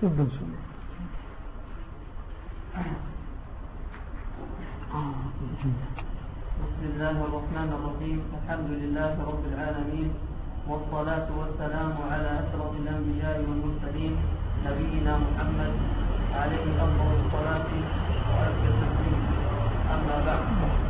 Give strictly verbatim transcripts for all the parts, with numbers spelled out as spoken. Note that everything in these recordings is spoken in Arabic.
نبدأ إن شاء الله. بسم الله الرحمن الرحيم. الحمد لله رب العالمين، والصلاة والسلام على أشرف الأنبياء والمرسلين نبينا محمد عليه أفضل الصلاة وأزكى التسليم. أما بعد،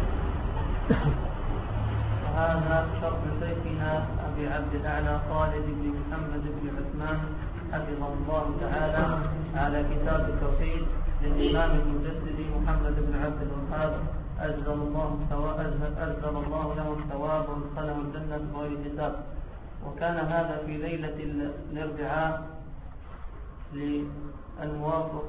فهذا شرح شيخنا أبي عبد الأعلى خالد بن محمد بن عثمان حفظه الله تعالى على كتاب التوحيد للإمام المجدد محمد بن عبد الوهاب، أجزل الله أجزل الله له الثواب وادخله الجنة بغير حساب. وكان هذا في ليلة الأربعاء الموافق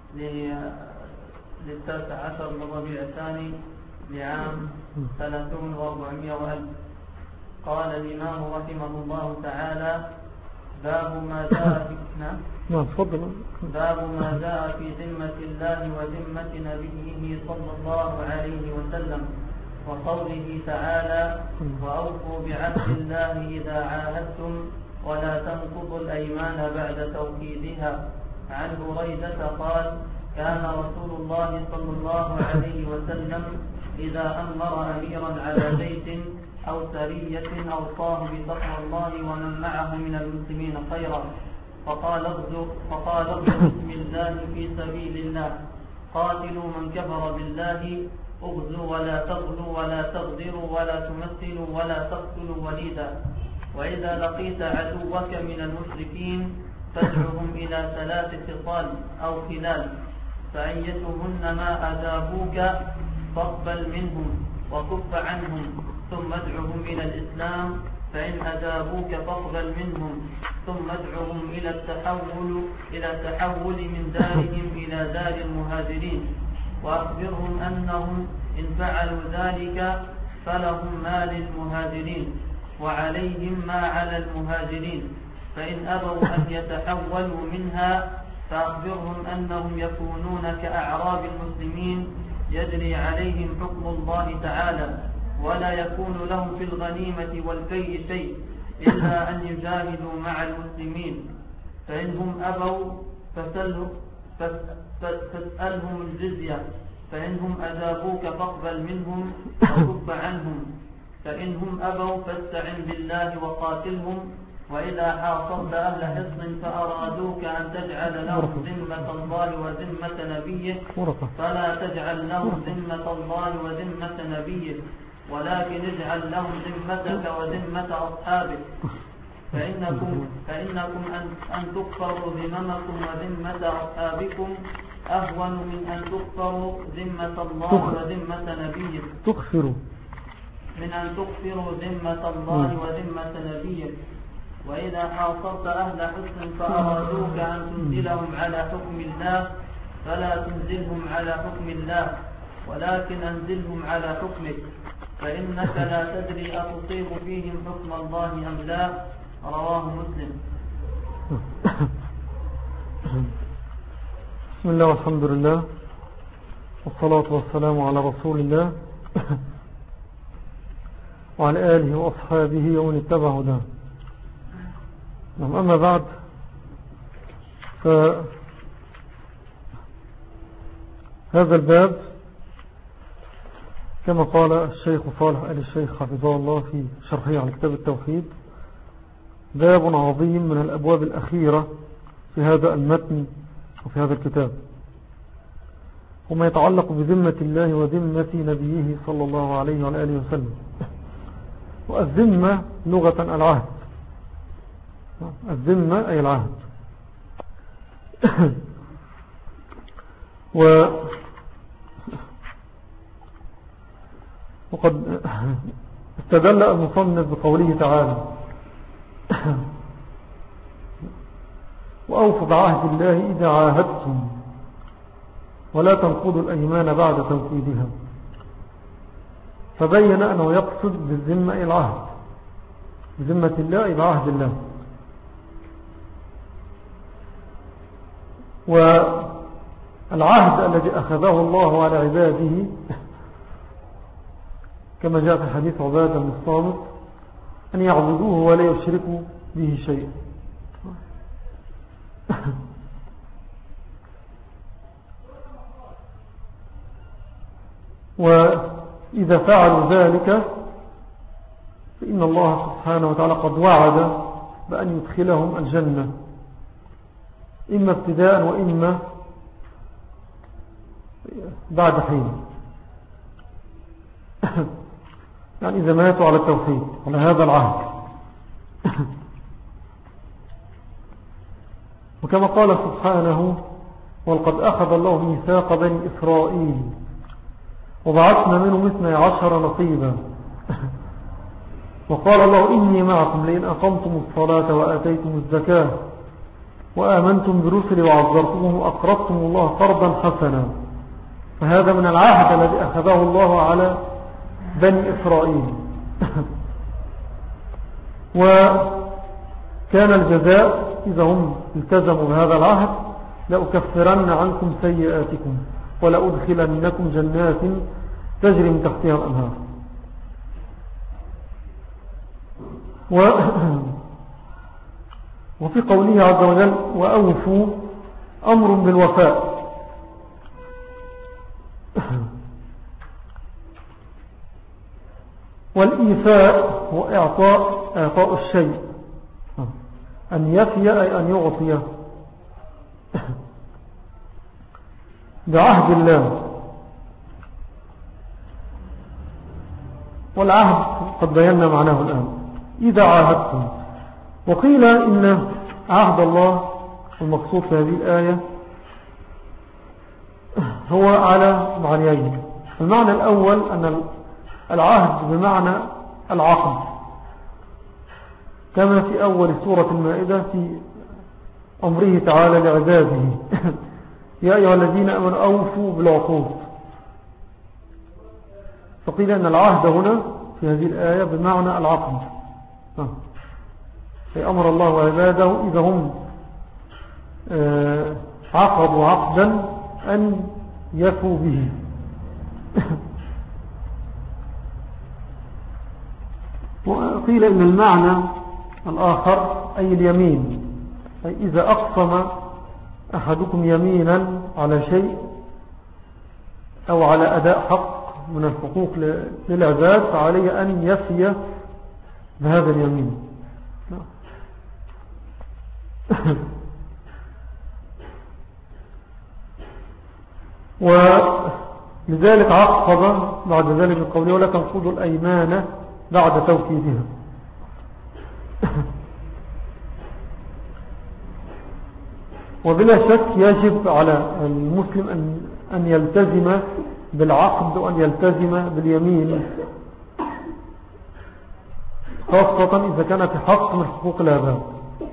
للتاسع عشر من ربيع الثاني لعام ثلاثون وأربعمائة وألف. قال الإمام رحمه الله تعالى: باب ما جاء في باب ما جاء في ذمة الله وذمة نبيه صلى الله عليه وسلم، وقوله تعالى: وأوفوا بعهد الله إذا عاهدتم ولا تنقضوا الأيمان بعد توكيدها. عن بريدة قال: كان رسول الله صلى الله عليه وسلم إذا أمر أميرا على بيت أو سرية أوصاه بتقوى الله ومن معه من المسلمين خيرا، فقال اغزوا فقال اغزوا بسم الله في سبيل الله، قاتلوا من كفر بالله، اغزوا ولا تغلوا ولا تغدروا ولا تمثلوا ولا تقتلوا وليدا. وإذا لقيت عدوك من المشركين فادعهم إلى ثلاث خصال أو خلال، فأيتهن ما أجابوك فاقبل منهم وكف عنهم، ثم ادعهم إلى الإسلام، فإن أجابوك فاقبل منهم، ثم ادعهم إلى التحول إلى التحول من دارهم إلى دار المهاجرين، وأخبرهم أنهم إن فعلوا ذلك فلهم ما للمهاجرين وعليهم ما على المهاجرين، فإن أبوا أن يتحولوا منها فأخبرهم أنهم يكونون كأعراب المسلمين يجري عليهم حكم الله تعالى، ولا يكون لهم في الغنيمة والفيء شيء إلا أن يجاهدوا مع المسلمين، فإنهم أبوا فاسألهم الجزية، فإنهم أجابوك فاقبل منهم وكف عنهم، فإنهم أبوا فاستعن بالله وقاتلهم. وإذا حاصرت أهل حصن فأرادوك أن تجعل لهم ذمة الله وذمة نبيه فلا تجعل لهم ذمة الله وذمة نبيه، ولكن اجعل لهم ذمتك وذمة أصحابك، فإنكم, فإنكم أن, أن تكفروا ذممكم وذمة أصحابكم أهون من أن تكفروا ذمة الله وذمة نبيه تكفروا من أن تكفروا ذمة الله وذمة نبيه. وإذا حاصرت أهل حصن فأرادوك أن تنزلهم على حكم الله فلا تنزلهم على حكم الله، ولكن أنزلهم على حكمك، فإنك لا تدري أتصيب فيهم حكم الله أم لا. رواه مسلم. بسم الله والحمد لله والصلاة والسلام على رسول الله وعلى آله وأصحابه ومن اتبع هداه. أما بعد، فهذا الباب كما قال الشيخ صالح آل الشيخ حفظه الله في شرحه على كتاب التوحيد: باب عظيم من الأبواب الأخيرة في هذا المتن وفي هذا الكتاب، وما يتعلق بذمة الله وذمة نبيه صلى الله عليه وعلى آله وسلم. والذمة لغة العهد، الذمة أي العهد. و وقد استدل المصنف بقوله تعالى: وأوفوا بعهد الله إذا عاهدتم ولا تنقضوا الأيمان بعد توكيدها، فبين أنه يقصد بالذمة العهد، بذمة الله إلى عهد الله. والعهد الذي أخذه الله على عباده كما جاء في حديث عبادة بن الصامت أن يعبدوه ولا يشركوا به شيئا. وإذا فعلوا ذلك فإن الله سبحانه وتعالى قد وعد بأن يدخلهم الجنة إما ابتداء وإما بعد حين، يعني إذا ماتوا على التوحيد على هذا العهد. وكما قال سبحانه: ولقد أخذ الله ميثاق بني إسرائيل وبعثنا منهم اثني عشر نقيبا وقال الله: إني معكم لئن أقمتم الصلاة وآتيتم الزكاة وآمنتم برسلي وعذرتموه وأقرضتم الله قرضا حسنا. فهذا من العهد الذي أخذه الله على بني إسرائيل. وكان الجزاء إذا هم التزموا بهذا العهد: لأكفرن عنكم سيئاتكم ولأدخلنكم جنات تجري من تحتها الأنهار. و وفي قوله عز وجل: وأوفوا أمر بالوفاء. والإيفاء هو إعطاء, إعطاء الشيء، أن يفي أي أن يعطيه بعهد الله. والعهد قد بينا معناه الآن: إذا عاهدتم. وقيل إن عهد الله المقصود في هذه الآية هو على معنيين. المعنى الأول أن العهد بمعنى العقد، كما في أول سورة المائدة في أمره تعالى لعباده: يا أيها الذين آمنوا أوفوا بالعقود. فقيل أن العهد هنا في هذه الآية بمعنى العقد، أمر الله عباده إذا هم عقدوا عقدا أن يفوا به. وقيل إن المعنى الآخر أي اليمين، أي إذا أقسم أحدكم يمينا على شيء أو على أداء حق من الحقوق للعباد فعليه أن يفي بهذا اليمين. ولذلك عقب بعد ذلك القول: ولا تنقضوا الأيمان بعد توكيدها. وبلا شك يجب على المسلم أن, أن يلتزم بالعقد وأن يلتزم باليمين، خاصة إذا كانت حق من حقوق العباد.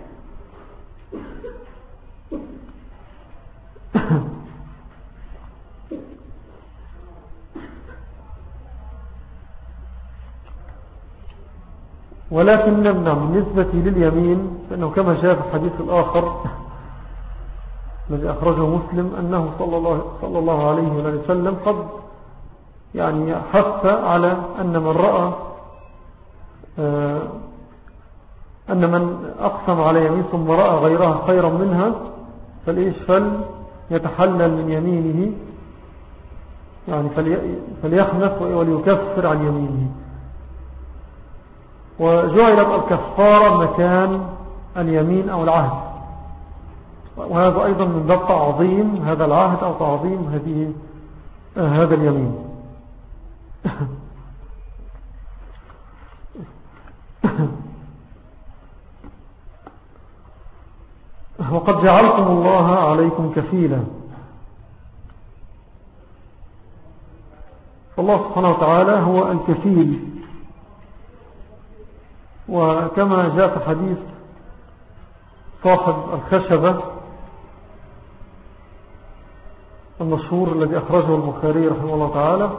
ولكن بالنسبة لليمين فإنه كما جاء في الحديث الآخر الذي أخرجه مسلم أنه صلى الله, صلى الله عليه وسلم قد يعني حث على أن من رأى أن من أقسم على يمين ثم رأى غيرها خيرا منها فليش فليتحلل من يمينه، يعني فليخنف وليكفر عن يمينه. وجعلت الكفارة مكان اليمين أو العهد، وهذا أيضا من باب تعظيم هذا العهد أو تعظيم هذه آه هذا اليمين. وقد جعلتم الله عليكم كفيلا. الله سبحانه وتعالى هو الكفيل، وكما جاء في حديث صاحب الخشبة المشهور الذي أخرجه البخاري رحمه الله تعالى،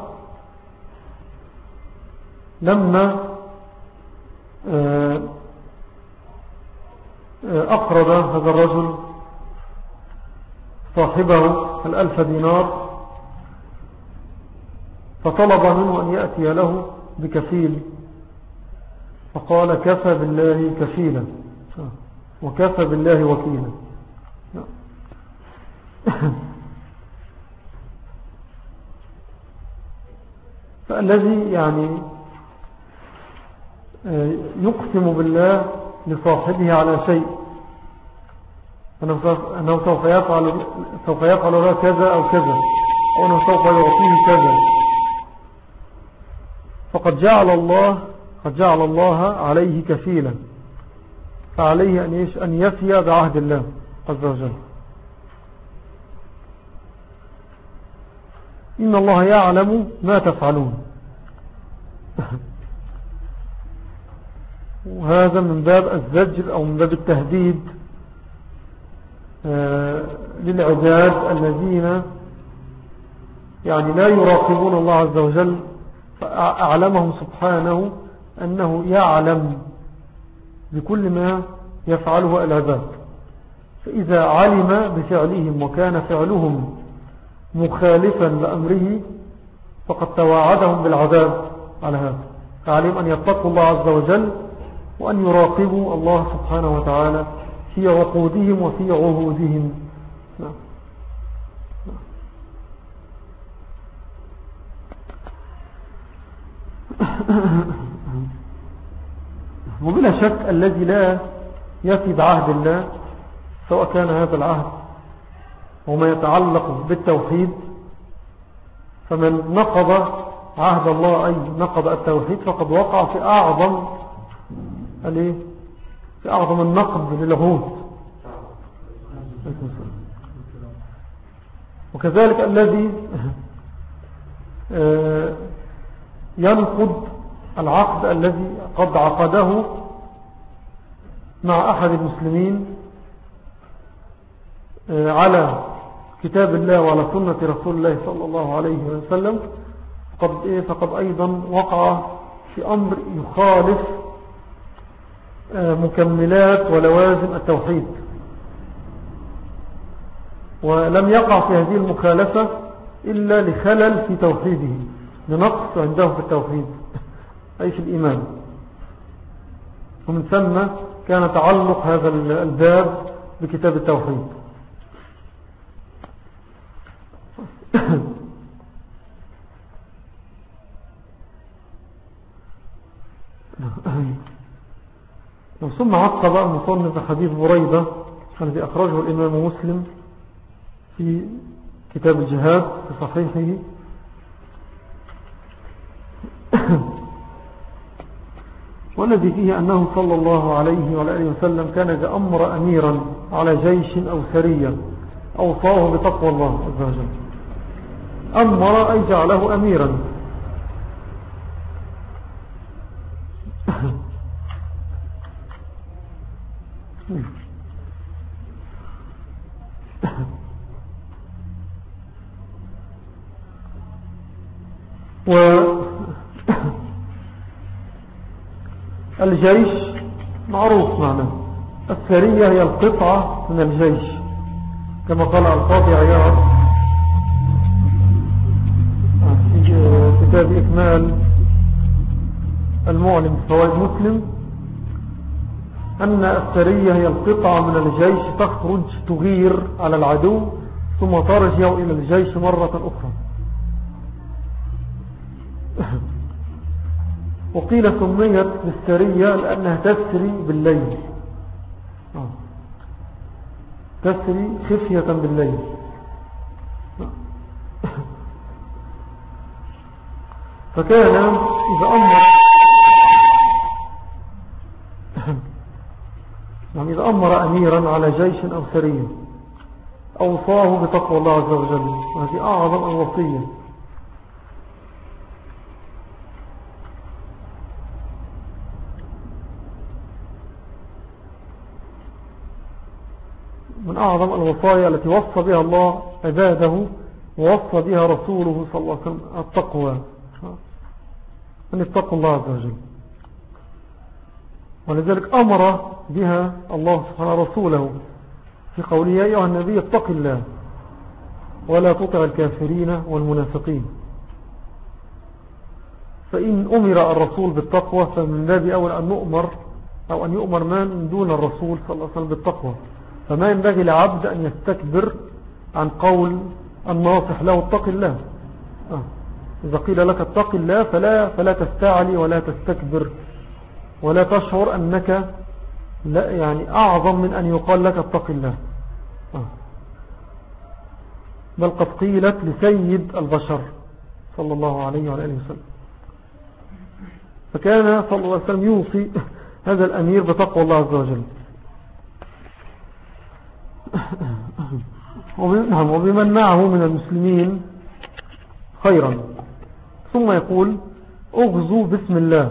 لما أقرض هذا الرجل صاحبه الألف دينار فطلب منه أن يأتي له بكفيل، فقال: كفى بالله كفيلا وكفى بالله وكيلا. فالذي يعني يقسم بالله لصاحبه على شيء أنه سوف يفعل, سوف يفعل له كذا أو كذا، أو أنه سوف يعطيه كذا، فقد جعل الله قد جعل الله عليه كفيلا، فعليه أن, يش أن يفي بعهد الله عز وجل. إن الله يعلم ما تفعلون. وهذا من باب الزجر أو من باب التهديد للعباد الذين يعني لا يراقبون الله عز وجل، فأعلمهم سبحانه أنه يعلم بكل ما يفعله العباد، فإذا علم بفعلهم وكان فعلهم مخالفا لأمره فقد توعدهم بالعذاب على هذا، فعليهم أن يتقوا الله عز وجل وأن يراقبوا الله سبحانه وتعالى في عقودهم وفي عهودهم. نعم. وبلا شك الذي لا يفي بعهد الله سواء كان هذا العهد وما يتعلق بالتوحيد، فمن نقض عهد الله أي نقض التوحيد فقد وقع في أعظم في أعظم النقض للعهود. وكذلك الذي ينقض العقد الذي قد عقده مع أحد المسلمين على كتاب الله وعلى سنة رسول الله صلى الله عليه وسلم فقد, فقد أيضا وقع في أمر يخالف مكملات ولوازم التوحيد، ولم يقع في هذه المخالفة إلا لخلل في توحيده، لنقص عنده في التوحيد أي في الإيمان. ومن ثم كان تعلق هذا الباب بكتاب التوحيد. ثم عقب المصنف حديث بريدة الذي أخرجه الإمام مسلم في كتاب الجهاد في صحيحه، والذي فيه أنه صلى الله عليه وآله وسلم كان إذا أمر أميرا على جيش أو سرية أوصاه بتقوى الله عز وجل. أمر أي جعله أميرا. والجيش معروف معناه، السرية هي القطعة من الجيش كما قال القاضي عياض في كتاب إكمال المعلم فوائد مسلم أن السرية هي القطعة من الجيش تخرج تغير على العدو ثم ترجع إلى الجيش مرة أخرى. وقيل سميت بالسرية لأنها تسري بالليل، تسري خفية بالليل. فكان إذا أمر يعني إذا أمر أميرا على جيش أو سرية أوصاه بتقوى الله عز وجل، وهذه أعظم الوصية. من أعظم الوصايا التي وصى بها الله عباده ووصى بها رسوله صلى الله عليه وسلم التقوى، أن يتقوا الله عز وجل. ولذلك أمر بها الله سبحانه رسوله في قوله يا أيها النبي اتق الله ولا تطع الكافرين والمنافقين. فإن أمر الرسول بالتقوى فمن باب أول أن نؤمر أو أن يؤمر من دون الرسول صلى الله عليه وسلم بالتقوى. فما ينبغي لعبد أن يستكبر عن قول الناصح له اتق الله، إذا قيل لك اتق الله فلا, فلا تستعلي ولا تستكبر ولا تشعر أنك لا يعني أعظم من أن يقال لك اتق الله، بل قد قيلت لسيد البشر صلى الله عليه وعلى آله وسلم. فكان صلى الله عليه وسلم يوصي هذا الأمير بتقوى الله عز وجل. وبمن معه من المسلمين خيرا، ثم يقول اغزوا بسم الله.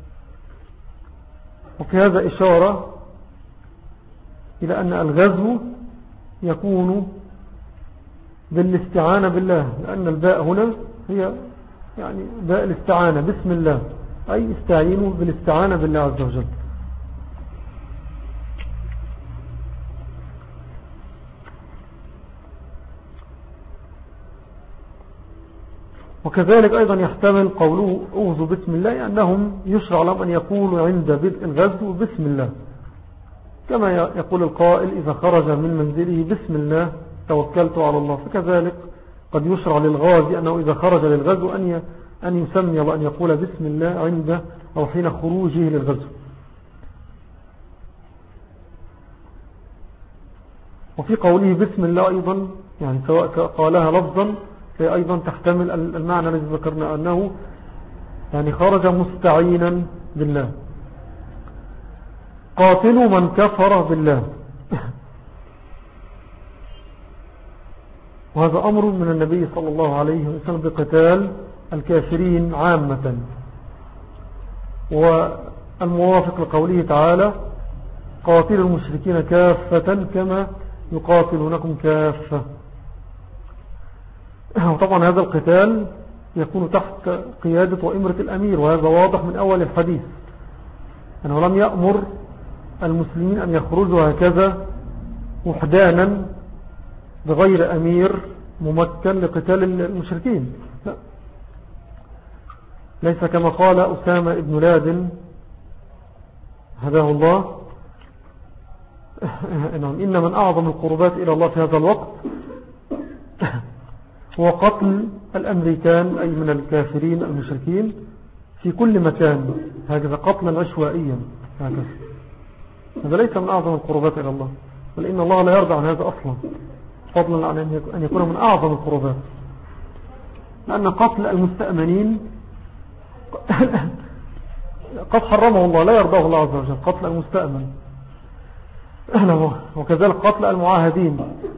وفي هذا إشارة إلى أن الغزو يكون بالاستعانة بالله، لأن الباء هنا هي يعني باء الاستعانة بسم الله، أي استعينوا بالاستعانة بالله عز وجل. وكذلك أيضا يحتمل قوله أوذوا بسم الله أنهم يشرع لهم أن يقولوا عند بدء الغزو بسم الله، كما يقول القائل إذا خرج من منزله بسم الله توكلت على الله. فكذلك قد يشرع للغازي أنه إذا خرج للغزو أن أن يسمي وأن يقول بسم الله عند أو حين خروجه للغزو. وفي قوله بسم الله أيضا يعني سواء قالها لفظا فهي أيضا تحتمل المعنى الذي ذكرنا أنه يعني خرج مستعينا بالله. قاتلوا من كفر بالله. وهذا أمر من النبي صلى الله عليه وسلم بقتال الكافرين عامة، والموافق لقوله تعالى قاتلوا المشركين كافة كما يقاتلونكم كافة. وطبعا هذا القتال يكون تحت قيادة وإمرة الأمير، وهذا واضح من أول الحديث أنه لم يأمر المسلمين أن يخرجوا هكذا وحدانا بغير أمير ممكن لقتال المشركين، لا. ليس كما قال أسامة ابن لادن هداه الله إن من أعظم القربات إلى الله في هذا الوقت هو قتل الأمريكان أي من الكافرين المشركين في كل مكان، هكذا قتلا عشوائيا هكذا. هذا ليس من أعظم القربات إلى الله، بل إن الله لا يرضى عن هذا أصلا، فضلا عن أن يكون من أعظم القربات، لأن قتل المستأمنين قد حرمه الله، لا يرضاه الله عز وجل قتل المستأمن. وكذلك قتل المعاهدين.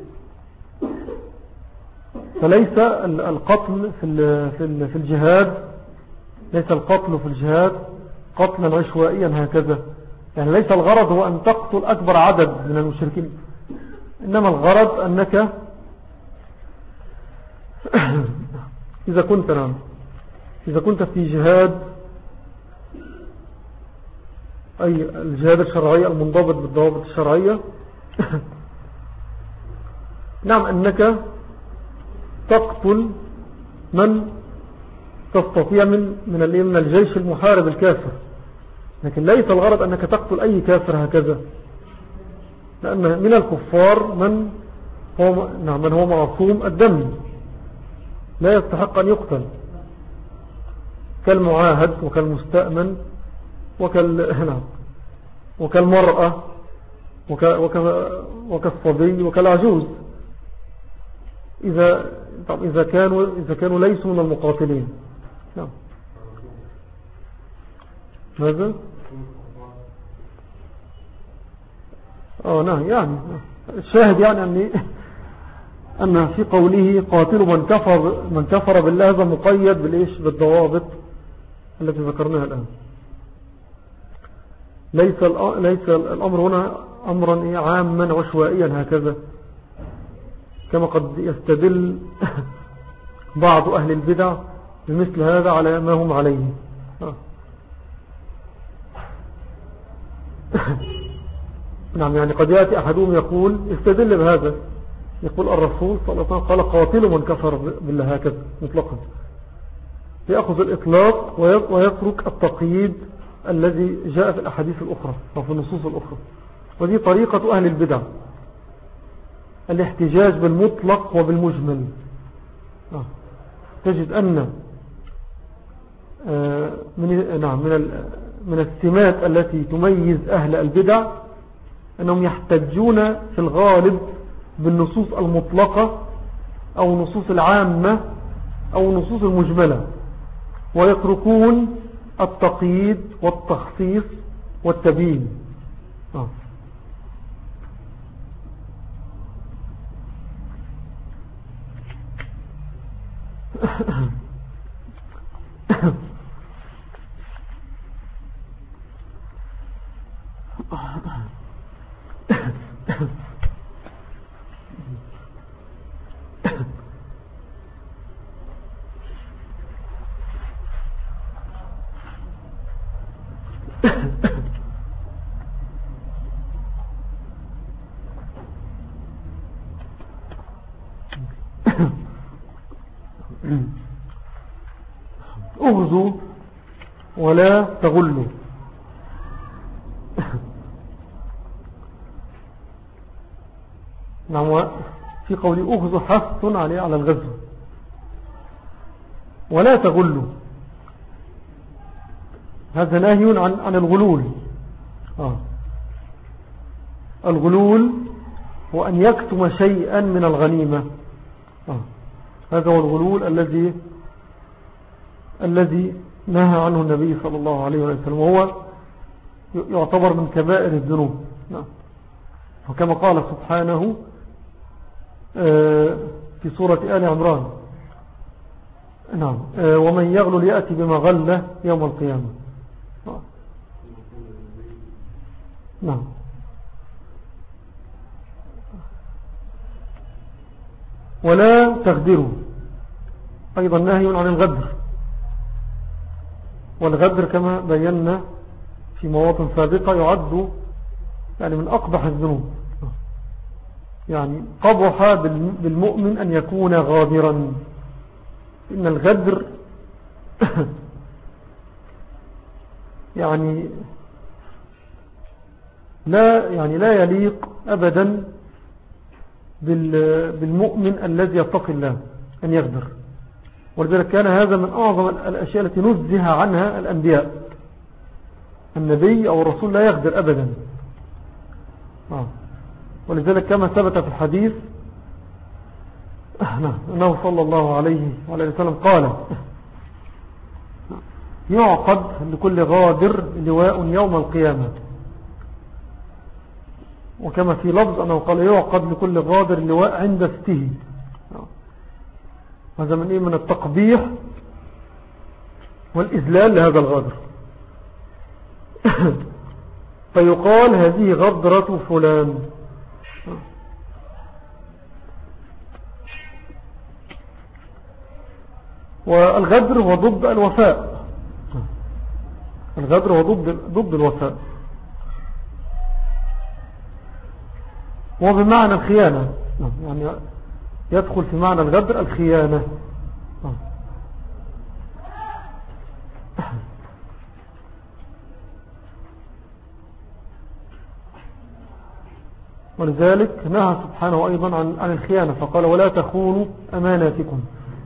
فليس القتل في في الجهاد ليس القتل في الجهاد قتلا عشوائيا هكذا، يعني ليس الغرض هو أن تقتل أكبر عدد من المشركين، إنما الغرض أنك إذا كنت نعم إذا كنت في جهاد أي الجهاد الشرعي المنضبط بالضوابط الشرعية نعم أنك تقتل من تستطيع من من من الجيش المحارب الكافر، لكن ليس الغرض أنك تقتل أي كافر هكذا، لأن من الكفار من هو نعم من هو معصوم الدم لا يستحق أن يقتل، كالمعاهد وكالمستأمن وكال وكالمرأة وكالصبي وكالعجوز، إذا طب إذا كانوا إذا كانوا ليسوا من المقاتلين. نعم. ماذا؟ آه نعم يعني الشاهد يعني أني أن في قوله قاتلوا من كفر من كفر بالله هذا مقيد بالإيش بالضوابط التي ذكرناها الآن. ليس ليس الأمر هنا أمرا عاما عشوائيا هكذا كما قد يستدل بعض أهل البدع بمثل هذا على ما هم عليه. نعم يعني قد يأتي أحدهم يقول يستدل بهذا، يقول الرسول صلى الله عليه وسلم قال قاتلوا من كفر بالله هكذا مطلقا، يأخذ الإطلاق ويترك التقييد الذي جاء في الأحاديث الأخرى أو في النصوص الأخرى. ودي طريقة أهل البدع، الاحتجاج بالمطلق وبالمجمل. آه. تجد أن من نعم من من السمات التي تميز أهل البدع أنهم يحتجون في الغالب بالنصوص المطلقة أو النصوص العامة أو النصوص المجملة، ويتركون التقييد والتخصيص والتبيين. آه. اغزوا ولا تغلوا. نعم، في قول اغزوا حث عليه على الغزو، ولا تغلوا هذا نهي عن عن الغلول. آه. الغلول هو أن يكتم شيئا من الغنيمة. آه. هذا هو الغلول الذي الذي نهى عنه النبي صلى الله عليه وسلم، وهو يعتبر من كبائر الذنوب. نعم. وكما قال سبحانه في سورة آل عمران: نعم، ومن يغلل يأتي بما غل يوم القيامة. نعم. ولا تغدروا أيضا نهي عن الغدر، والغدر كما بينا في مواطن سابقة يعد يعني من أقبح الذنوب. يعني قبح بالمؤمن أن يكون غادرا، إن الغدر يعني لا يعني لا يليق أبدا بالمؤمن الذي يتقي الله أن يغدر. ولذلك كان هذا من أعظم الأشياء التي نزه عنها الأنبياء. النبي أو الرسول لا يغدر أبدا. آه. ولذلك كما ثبت في الحديث أنه صلى الله عليه وسلم قال: يعقد لكل غادر لواء يوم القيامة. وكما في لفظ أنه قال: يعقد لكل غادر لواء عند استه. هذا من إيه؟ من التقبيح والإذلال لهذا الغادر. فيقال: هذه غدرة فلان. والغدر هو ضد الوفاء. الغدر هو ضد ضد الوفاء، وبمعنى الخيانة. يعني يدخل في معنى الغدر الخيانة. ولذلك نهى سبحانه أيضا عن عن الخيانة، فقال: ولا تخونوا أماناتكم.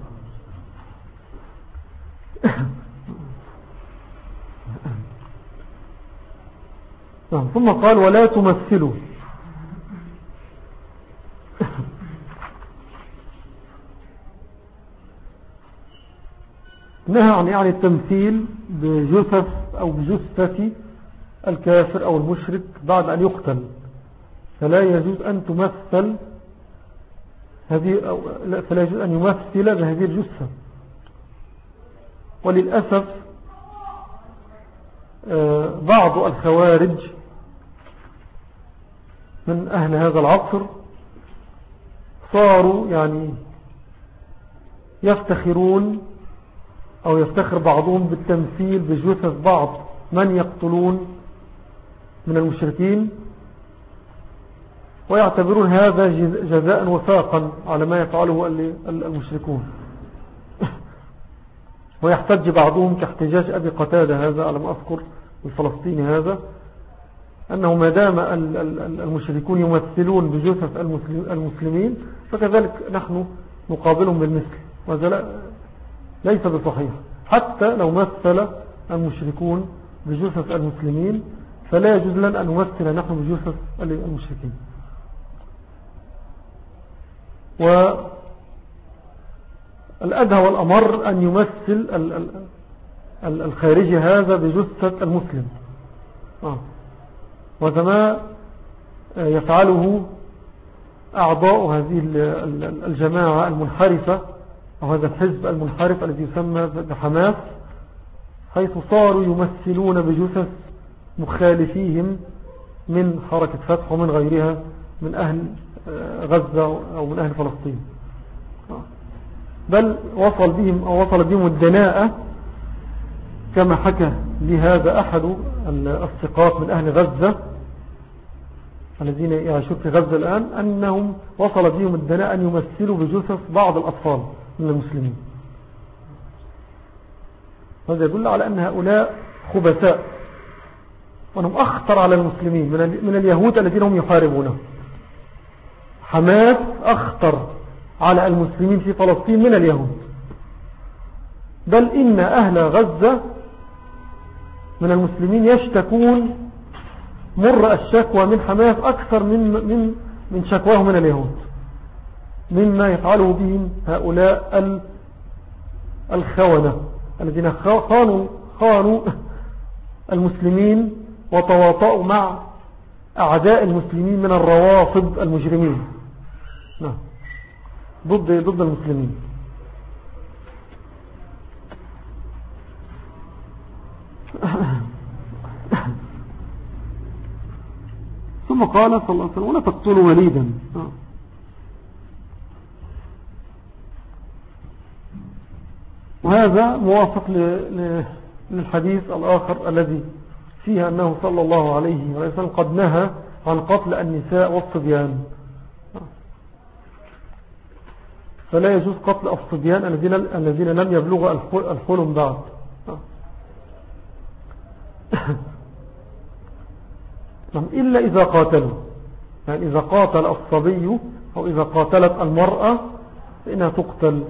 ثم قال: ولا تمثلوا. نهى عن يعني التمثيل بجثث أو بجثة الكافر أو المشرك بعد أن يقتل، فلا يجوز أن تمثل هذه أو فلا يجوز أن يمثل بهذه الجثة. وللأسف بعض الخوارج من أهل هذا العصر صاروا يعني يفتخرون أو يفتخر بعضهم بالتمثيل بجثث بعض من يقتلون من المشركين، ويعتبرون هذا جزاء وفاقا على ما يفعله المشركون. ويحتج بعضهم كاحتجاج أبي قتادة هذا على ما أذكر الفلسطيني هذا، أنه ما دام المشركون يمثلون بجثث المسلمين فكذلك نحن نقابلهم بالمثل، وهذا ليس بصحيح. حتى لو مثل المشركون بجثث المسلمين، فلا يجوز لنا أن نمثل نحن بجثث المشركين. والأدهى والأمر أن يمثل الخارجي هذا بجثة المسلم، وهذا ما يفعله أعضاء هذه الجماعة المنحرفة أو هذا الحزب المنحرف الذي يسمى بحماس، حيث صاروا يمثلون بجثث مخالفيهم من حركة فتح ومن غيرها من أهل غزة أو من أهل فلسطين، بل وصل بهم أو وصل بهم الدناءة كما حكى لهذا أحد الثقات من أهل غزة الذين يعيشون في غزة الآن، أنهم وصل بهم الدناءة أن يمثلوا بجثث بعض الأطفال من المسلمين. هذا يدل على أن هؤلاء خبثاء، وأنهم أخطر على المسلمين من اليهود الذين هم يحاربونه. حماس أخطر على المسلمين في فلسطين من اليهود، بل إن أهل غزة من المسلمين يشتكون مر الشكوى من حماس أكثر من من من شكواهم من اليهود، مما يفعله بهم هؤلاء الخونة الذين خانوا خانوا المسلمين وتواطؤوا مع أعداء المسلمين من الروافض المجرمين ضد ضد المسلمين. ثم قال صلى الله عليه وسلم: ولا تقتلوا وليدا. وهذا موافق للحديث الآخر الذي فيه أنه صلى الله عليه وسلم قد نهى عن قتل النساء والصبيان، فلا يجوز قتل الصبيان الذين لم يبلغوا الحلم بعد. إلا إذا قاتلوا، يعني إذا قاتل الصبي أو إذا قاتلت المرأة فإنها تقتل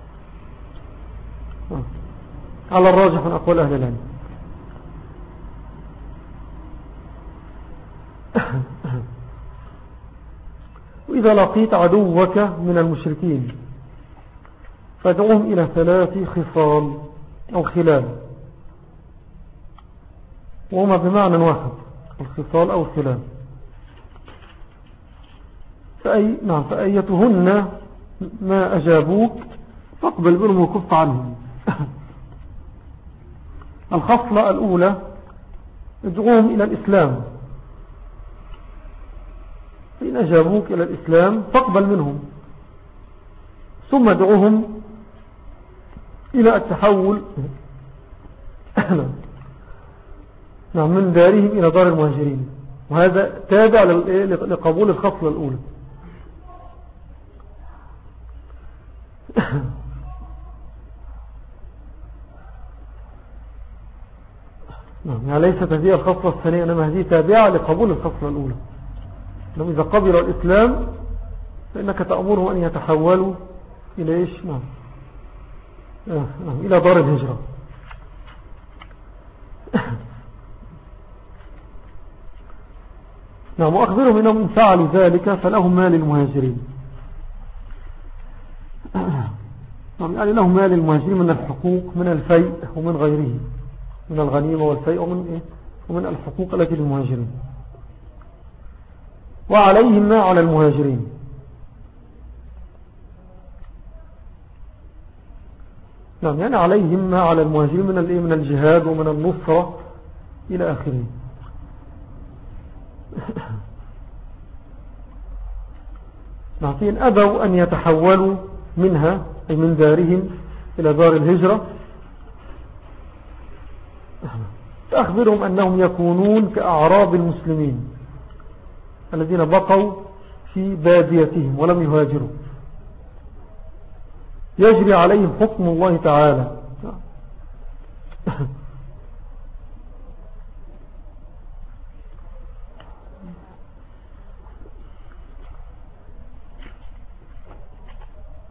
على الراجح من أقوال أهل العلم. وإذا لقيت عدوك من المشركين فادعوهم إلى ثلاث خصال أو خلال، وهما بمعنى واحد، الخصال أو الخلال. فأي نعم فأيتهن ما أجابوك فاقبل بهم وكف عنهم. الخصلة الأولى: ادعوهم إلى الإسلام، فإن أجابوك إلى الإسلام فاقبل منهم، ثم ادعوهم إلى التحول نعم من دارهم إلى دار المهاجرين، وهذا تابع لقبول الخصلة الأولى. يعني ليست هذه الخصلة الثانية، إنما هذه تابعة لقبول الخصلة الأولى. لو إذا قبل الإسلام فإنك تأمرهم أن يتحولوا إلى إيش؟ نعم نعم إلى دار الهجرة. نعم وأخبرهم إنهم إن فعلوا ذلك فلهم مال المهاجرين، يعني لهم مال المهاجرين من الحقوق، من الفيء ومن غيره، من الغنيمة والفيء ومن, إيه؟ ومن الحقوق التي للمهاجرين، وعليهم ما على المهاجرين. نعم يعني عليهم ما على المهاجرين من, من الجهاد ومن النصرة إلى آخره. نعم فإن أبوا أن يتحولوا منها أي من دارهم إلى دار الهجرة فأخبرهم أنهم يكونون كأعراب المسلمين الذين بقوا في باديتهم ولم يهاجروا، يجري عليهم حكم الله تعالى.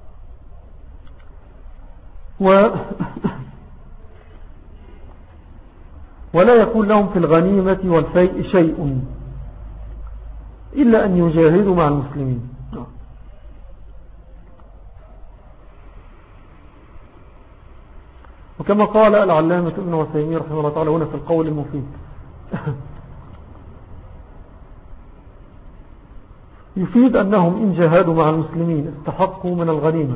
و ولا يكون لهم في الغنيمة والفيء شيء إلا أن يجاهدوا مع المسلمين. وكما قال العلامة ابن عثيمين رحمه الله تعالى هنا في القول المفيد يفيد أنهم إن جاهدوا مع المسلمين استحقوا من الغنيمة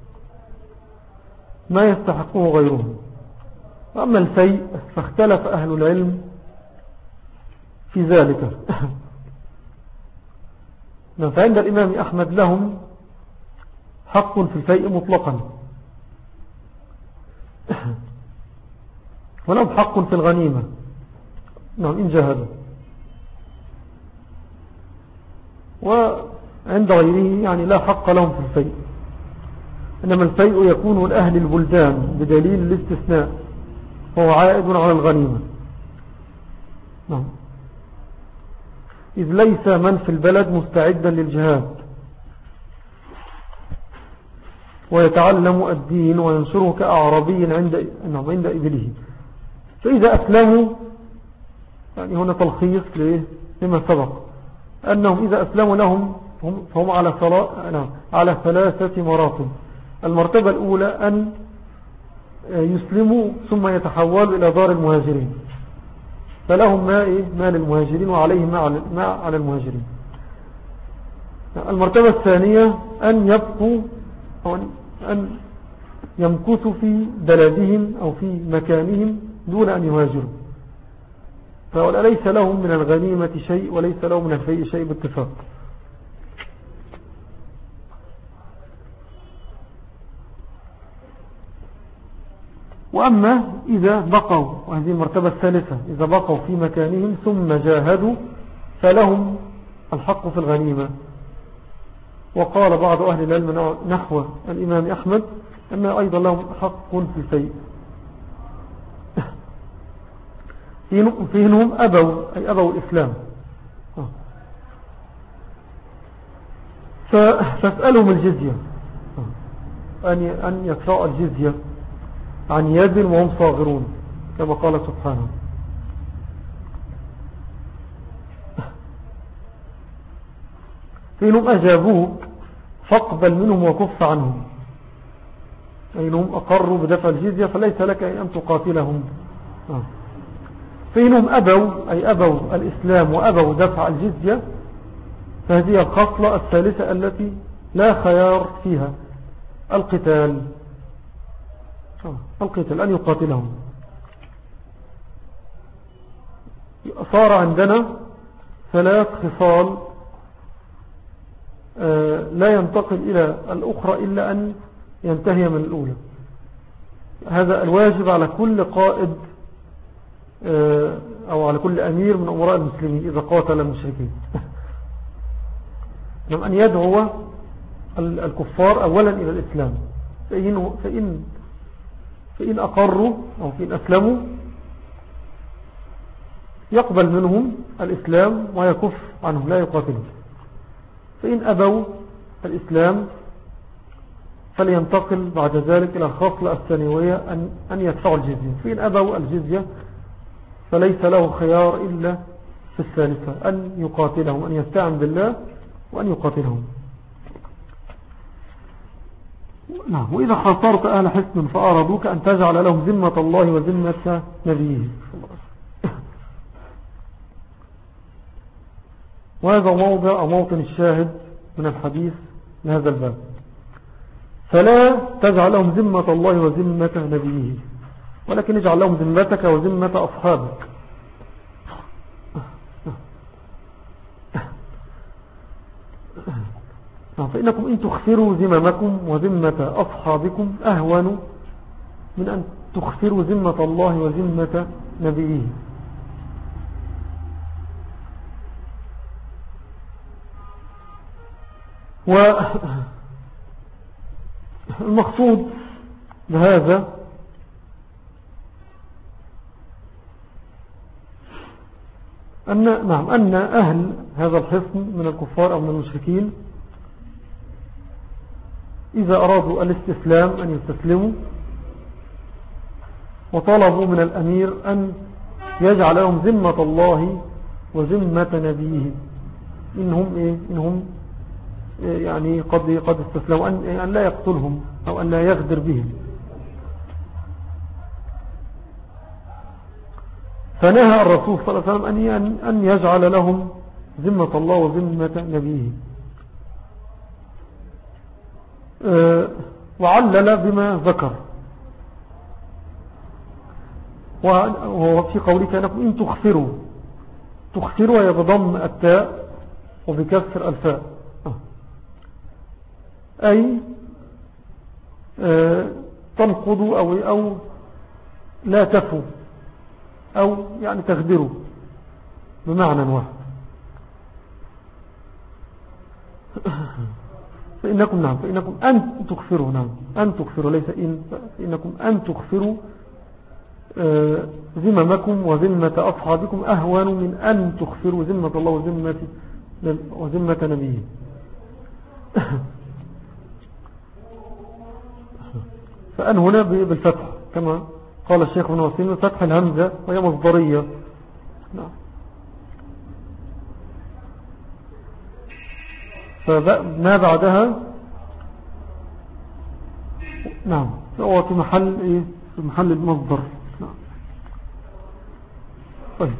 ما يستحقه غيرهم. وأما الفيء فاختلف أهل العلم في ذلك. فعند الإمام أحمد لهم حق في الفيء مطلقا ولهم حق في الغنيمة نعم إن جاهدوا. وعند غيره يعني لا حق لهم في الفيء، إنما الفيء يكون لأهل البلدان بدليل الاستثناء وهو عائد على الغنيمة. نعم إذ ليس من في البلد مستعدا للجهاد ويتعلم الدين وينشره كأعرابي عند عند إبله، فإذا أسلموا يعني هنا تلخيص لما سبق أنهم إذا أسلموا لهم فهم على على ثلاثة مراتب. المرتبة الأولى أن يسلموا ثم يتحولوا إلى دار المهاجرين، فلهم ما إيه ما للمهاجرين وعليهم ما على المهاجرين. المرتبة الثانية أن يبقوا أو أن يمكثوا في بلدهم أو في مكانهم دون أن يهاجروا، فأولا ليس لهم من الغنيمة شيء وليس لهم من الفيء شيء باتفاق. وأما إذا بقوا، وهذه المرتبة الثالثة، إذا بقوا في مكانهم ثم جاهدوا فلهم الحق في الغنيمة. وقال بعض أهل العلم نحو الإمام أحمد أن أيضا لهم حق في الفيء فيهم أبوا أي أبوا الإسلام، فاسألهم الجزية أن يدفعوا الجزية عن يد وهم صاغرون كما قال سبحانه. فإنهم أجابوك فاقبل منهم وكف عنهم، فإنهم أقروا بدفع الجزية فليس لك أن تقاتلهم. فإنهم أبوا أي أبوا الإسلام وأبوا دفع الجزية، فهذه الخصلة الثالثة التي لا خيار فيها القتال القتال أن يقاتلهم. صار عندنا ثلاث خصال لا ينتقل إلى الأخرى إلا أن ينتهي من الأولى. هذا الواجب على كل قائد أو على كل أمير من أمراء المسلمين إذا قاتل المشركين، أن يدعو الكفار أولا إلى الإسلام، فإن, فإن, فإن أقروا أو فإن أسلموا يقبل منهم الإسلام ويكف عنهم لا يقاتلهم. فإن أبوا الإسلام فلينتقل بعد ذلك إلى الخصلة الثانوية أن, أن يدفعوا الجزية. فإن أبوا الجزية فليس له خيار إلا في الثالثة أن يقاتلهم، أن يستعن بالله وأن يقاتلهم. نعم. وإذا خاطرت أهل حسن فأرادوك أن تجعل لهم ذمة الله وذمة نبيه. وهذا موضع أو موطن الشاهد من الحديث لهذا الباب. فلا تجعل لهم ذمة الله وذمة نبيه، ولكن اجعل لهم ذمتك وذمة أصحابك. فإنكم إن تخسروا ذممكم وذمة أصحابكم أهون من أن تخسروا ذمة الله وذمة نبيه. والمقصود بهذا أن, نعم أن أهل هذا الحصن من الكفار أو من المشركين إذا أرادوا الاستسلام أن يستسلموا، وطلبوا من الأمير أن يجعل لهم ذمة الله وذمة نبيه إنهم, إيه إنهم إيه يعني قد, قد استسلموا أن, أن لا يقتلهم أو أن لا يغدر بهم. فنهى الرسول صلى الله عليه وسلم أن, أن يجعل لهم ذمة الله وذمة نبيه. أه وعلل بما ذكر، وهو في قولك أنكم إن تخفروا، تخفروا هي بضم التاء وبكسر الفاء، أي أه تنقضوا أو, أو لا تفوا أو يعني تغدروا بمعنى واحد. فإنكم نعم فإنكم أن تكفروا، نعم أن تكفروا ليس إن، فإنكم أن تكفروا ذممكم وذمة أصحابكم أهون من أن تكفروا ذمة الله وذمة, وذمة نبيه. فأن هنا بالفتح كما قال الشيخ ابن وسيم، فتح الهمزة وهي مصدرية. نعم. فما بعدها نعم فهو في محل إيه؟ في محل المصدر. نعم. طيب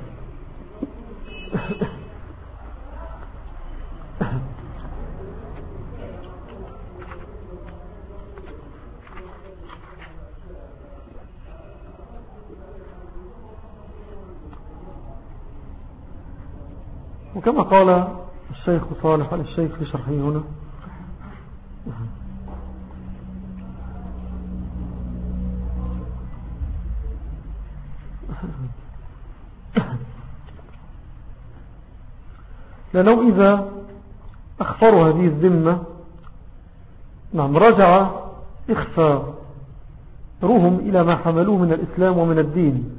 وكما قال الشيخ صالح على الشيخ في شرحه هنا، لأنه إذا أخفروا هذه الذمة نعم رجع إخفارهم إلى ما حملوه من الإسلام ومن الدين.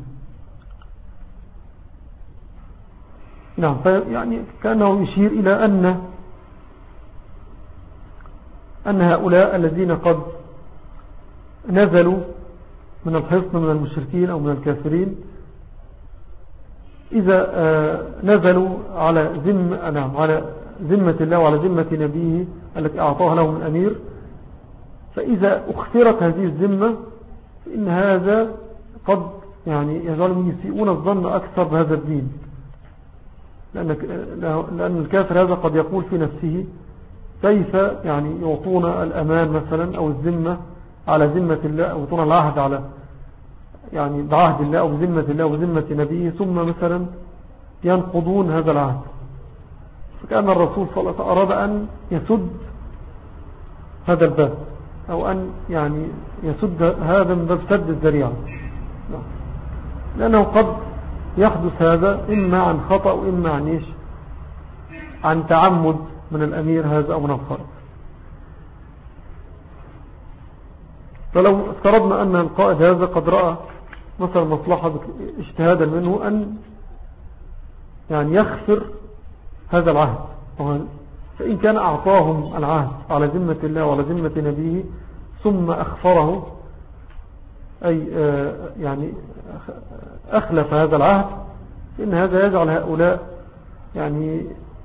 نعم يعني كأنه يشير إلى أن أن هؤلاء الذين قد نزلوا من الحصن من المشركين أو من الكافرين إذا نزلوا على ذمة نعم على ذمة الله وعلى ذمة نبيه التي أعطاها لهم الأمير، فإذا أخفرت هذه الذمة فإن هذا قد يعني يجعلهم يسيئون الظن أكثر بهذا الدين، لأن الكافر هذا قد يقول في نفسه كيف يعني يعطون الأمان مثلا أو الذمة على ذمة الله أو يعطون العهد على يعني بعهد الله أو بذمة الله وذمة نبيه ثم مثلا ينقضون هذا العهد. فكأن الرسول صلى الله عليه وسلم أراد أن يسد هذا الباب أو أن يعني يسد هذا من باب سد الذريعة، لأنه قد يحدث هذا إما عن خطأ وإما عن إيش عن تعمد من الأمير هذا أو من الخارج. فلو افترضنا أن القائد هذا قد رأى مثلا مصلحة اجتهادا منه أن يعني يخفر هذا العهد، فإن كان أعطاهم العهد على ذمة الله وعلى ذمة نبيه ثم أخفره أي يعني أخلف هذا العهد، فإن هذا يجعل هؤلاء يعني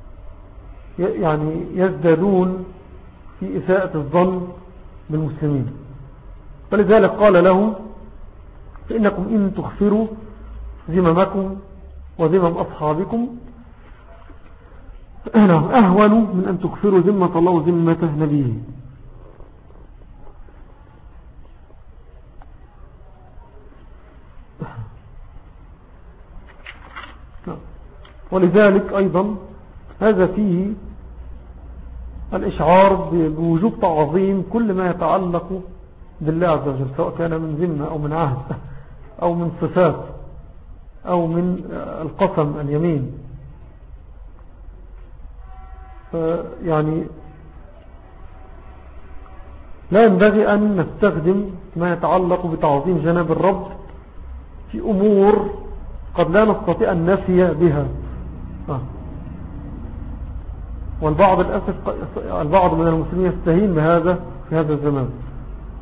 يعني يزدادون في إساءة الظن بالمسلمين. فلذلك قال لهم فإنكم إن تخفروا ذممكم وذمم أصحابكم أهون من أن تكفروا ذمة الله وذمة نبيه. ولذلك أيضا هذا فيه الإشعار بوجوب تعظيم كل ما يتعلق بالله عز وجل، سواء كان من ذمة أو من عهد أو من صفات أو من القسم اليمين. يعني لا ينبغي أن نستخدم ما يتعلق بتعظيم جناب الرب في أمور قد لا نستطيع أن نفي بها. آه. والبعض الأسف البعض من المسلمين يستهين بهذا في هذا الزمان،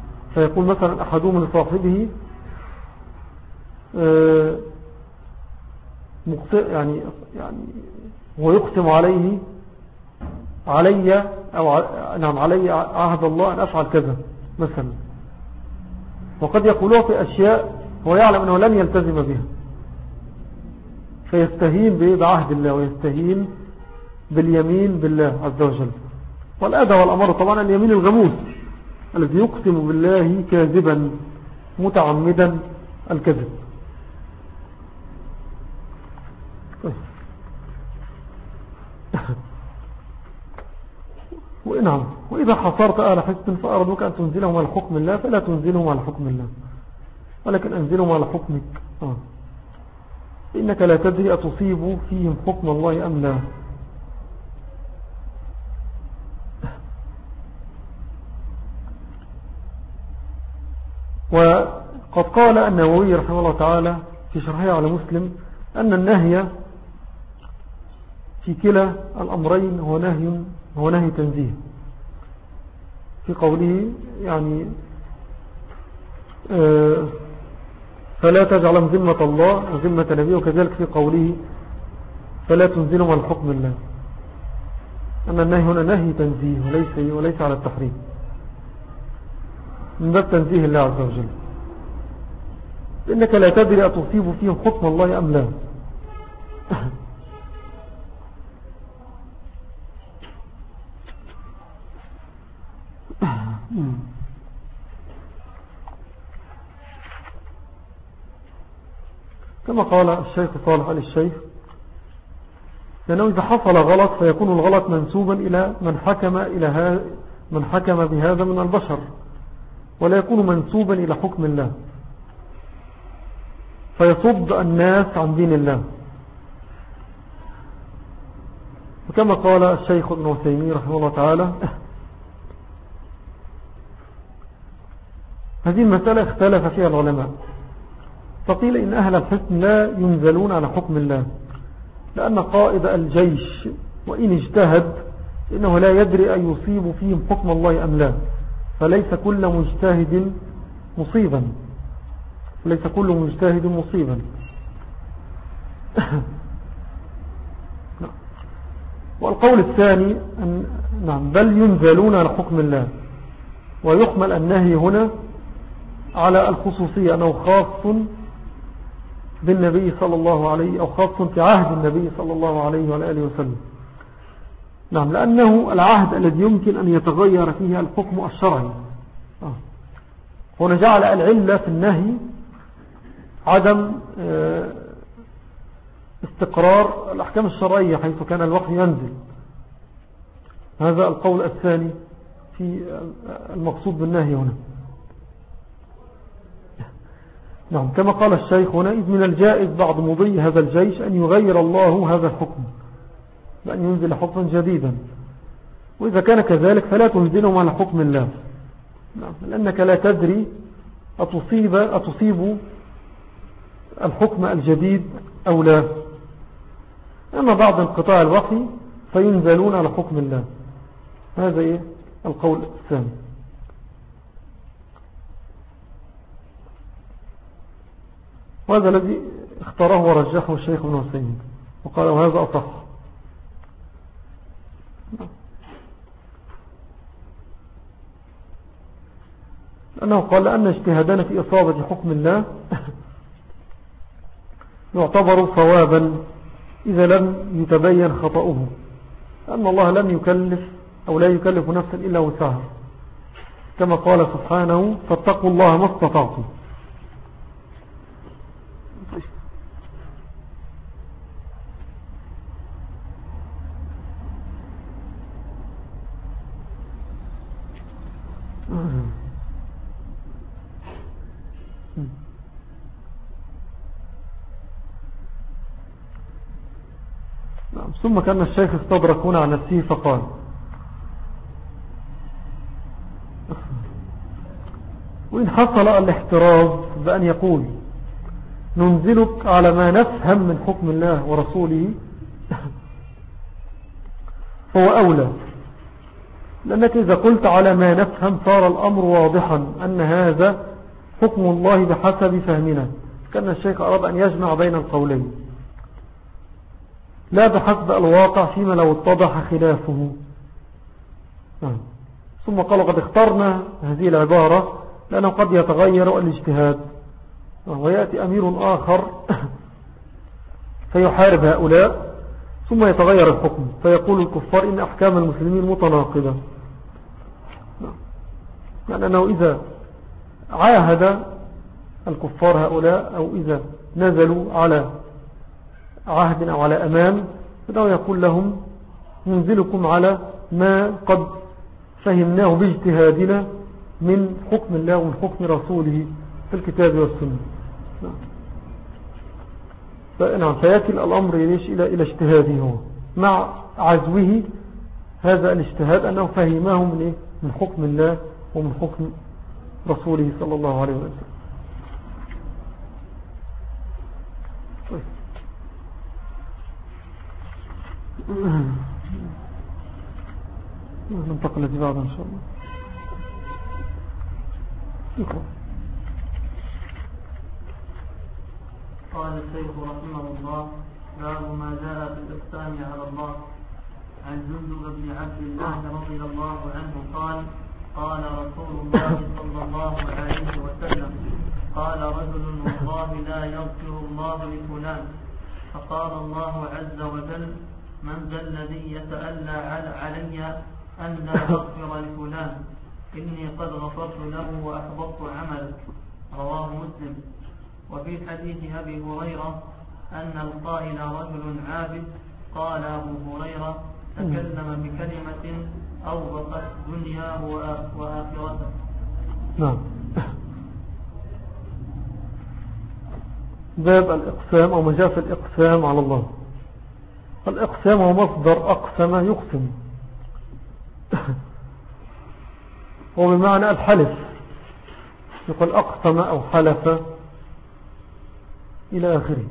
فيقول مثلا أحدهم لصاحبه آه يعني يعني ويقسم عليه علي أو نعم علي عهد الله أن أفعل كذا مثلا، وقد يقولوها في أشياء هو يعلم أنه لن يلتزم بها، فيستهين بعهد الله ويستهين باليمين بالله عز وجل. والأدى والأمر طبعا اليمين الغموس الذي يقسم بالله كاذبا متعمدا الكذب. وإنعم وإذا حصرت أهل حسن فأرضوك أن تنزلهم على حكم الله فلا تنزلهم على حكم الله، ولكن أنزلهم على حكمك. آه. إنك لا تدري أتصيب فيهم حكم الله أم لا. وقد قال النووي رحمه الله تعالى في شرحه على مسلم أن النهي في كلا الأمرين هو نهي هو نهي تنزيه، في قوله يعني فلا تجعل ذمة الله وذمة نبيه، وكذلك في قوله فلا تنزلهم على حكم الله، أن النهي هنا نهي تنزيه وليس, وليس على التحريم من باب تنزيه الله عز وجل. إنك لا تدري أتصيب فيهم حكم الله أم لا. كما قال الشيخ صالح آل الشيخ، لأنه إذا حصل غلط فيكون الغلط منسوبا إلى من حكم إلى هذا من حكم بهذا من البشر، ولا يكون منسوبا إلى حكم الله فيصد الناس عن دين الله. وكما قال الشيخ ابن عثيمين رحمه الله تعالى، هذه المسألة اختلف فيها العلماء، فقيل إن أهل الحسن لا ينزلون على حكم الله، لأن قائد الجيش وإن اجتهد إنه لا يدري أن يصيب فيهم حكم الله أم لا، فليس كل مجتهد مصيبا ليس كل مجتهد مصيبا. والقول الثاني أن نعم بل ينزلون على حكم الله، ويحمل النهي هنا على الخصوصية أنه خاص بالنبي صلى الله عليه أو خاص في عهد النبي صلى الله عليه وآله وسلم. نعم، لأنه العهد الذي يمكن أن يتغير فيه الحكم الشرعي. هنا جعل العلة في النهي عدم استقرار الأحكام الشرعية حيث كان الوحي ينزل. هذا القول الثاني في المقصود بالنهي هنا. نعم، كما قال الشيخ هنا، إذ من الجائز بعد مضي هذا الجيش أن يغير الله هذا الحكم بأن ينزل حكما جديدا، وإذا كان كذلك فلا تنزلهم على حكم الله. نعم، لأنك لا تدري أتصيب, أتصيب الحكم الجديد أو لا. أما بعد انقطاع الوحي فينزلون على حكم الله. هذا إيه القول الثاني. وهذا الذي اختاره ورجحه الشيخ ابن عثيمين وقال وهذا أصح. لأنه قال أن اجتهادنا في إصابة حكم الله يعتبر صوابا إذا لم يتبين خطأه، لأن الله لم يكلف أو لا يكلف نفسا إلا وسعها، كما قال سبحانه فاتقوا الله ما استطعتم. ثم كان الشيخ استدرك هنا عن نفسه فقال وإن حصل الاحتراز بأن يقول ننزلك على ما نفهم من حكم الله ورسوله فهو أولى، لأنك إذا قلت على ما نفهم صار الأمر واضحا أن هذا حكم الله بحسب فهمنا. كان الشيخ أراد أن يجمع بين القولين، لا بحسب الواقع فيما لو اتضح خلافه. ثم قالوا قد اخترنا هذه العبارة لأنه قد يتغير الاجتهاد ويأتي أمير آخر فيحارب هؤلاء ثم يتغير الحكم فيقول الكفار إن أحكام المسلمين متناقضة، يعني أنه إذا عاهد الكفار هؤلاء أو إذا نزلوا على عهد أو على أمان فإنه يقول لهم ننزلكم على ما قد فهمناه باجتهادنا من حكم الله ومن حكم رسوله في الكتاب والسنة. نعم، فيكل الأمر إلى إلى اجتهاده هو مع عزوه هذا الاجتهاد أنه فهمه من, إيه؟ من حكم الله ومن حكم رسوله صلى الله عليه وسلم. ننتقل الذي بعد إن شاء الله. يقرأ. قال الشيخ رحمه الله: باب ما جاء في الإقسام على الله. عن جندب بن عبد الله رضي الله عنه قال: قال رسول الله صلى الله عليه وسلم: قال رجل: والله لا يغفر الله لفلان. فقال الله عز وجل: من ذا الذي يتألى علي أن لا أغفر لفلان؟ إني قد غفرت له وأحبطت عملك. رواه مسلم. وفي حديث أبي هريرة أن القائل رجل عابد. قال أبو هريرة: تكلم بكلمة أوبقت دنياه وآخرته. نعم. باب الإقسام أو مجاف الإقسام على الله. الإقسام هو مصدر أقسم يقسم هو بمعنى الحلف، يقول أقسم أو حلف إلى آخره.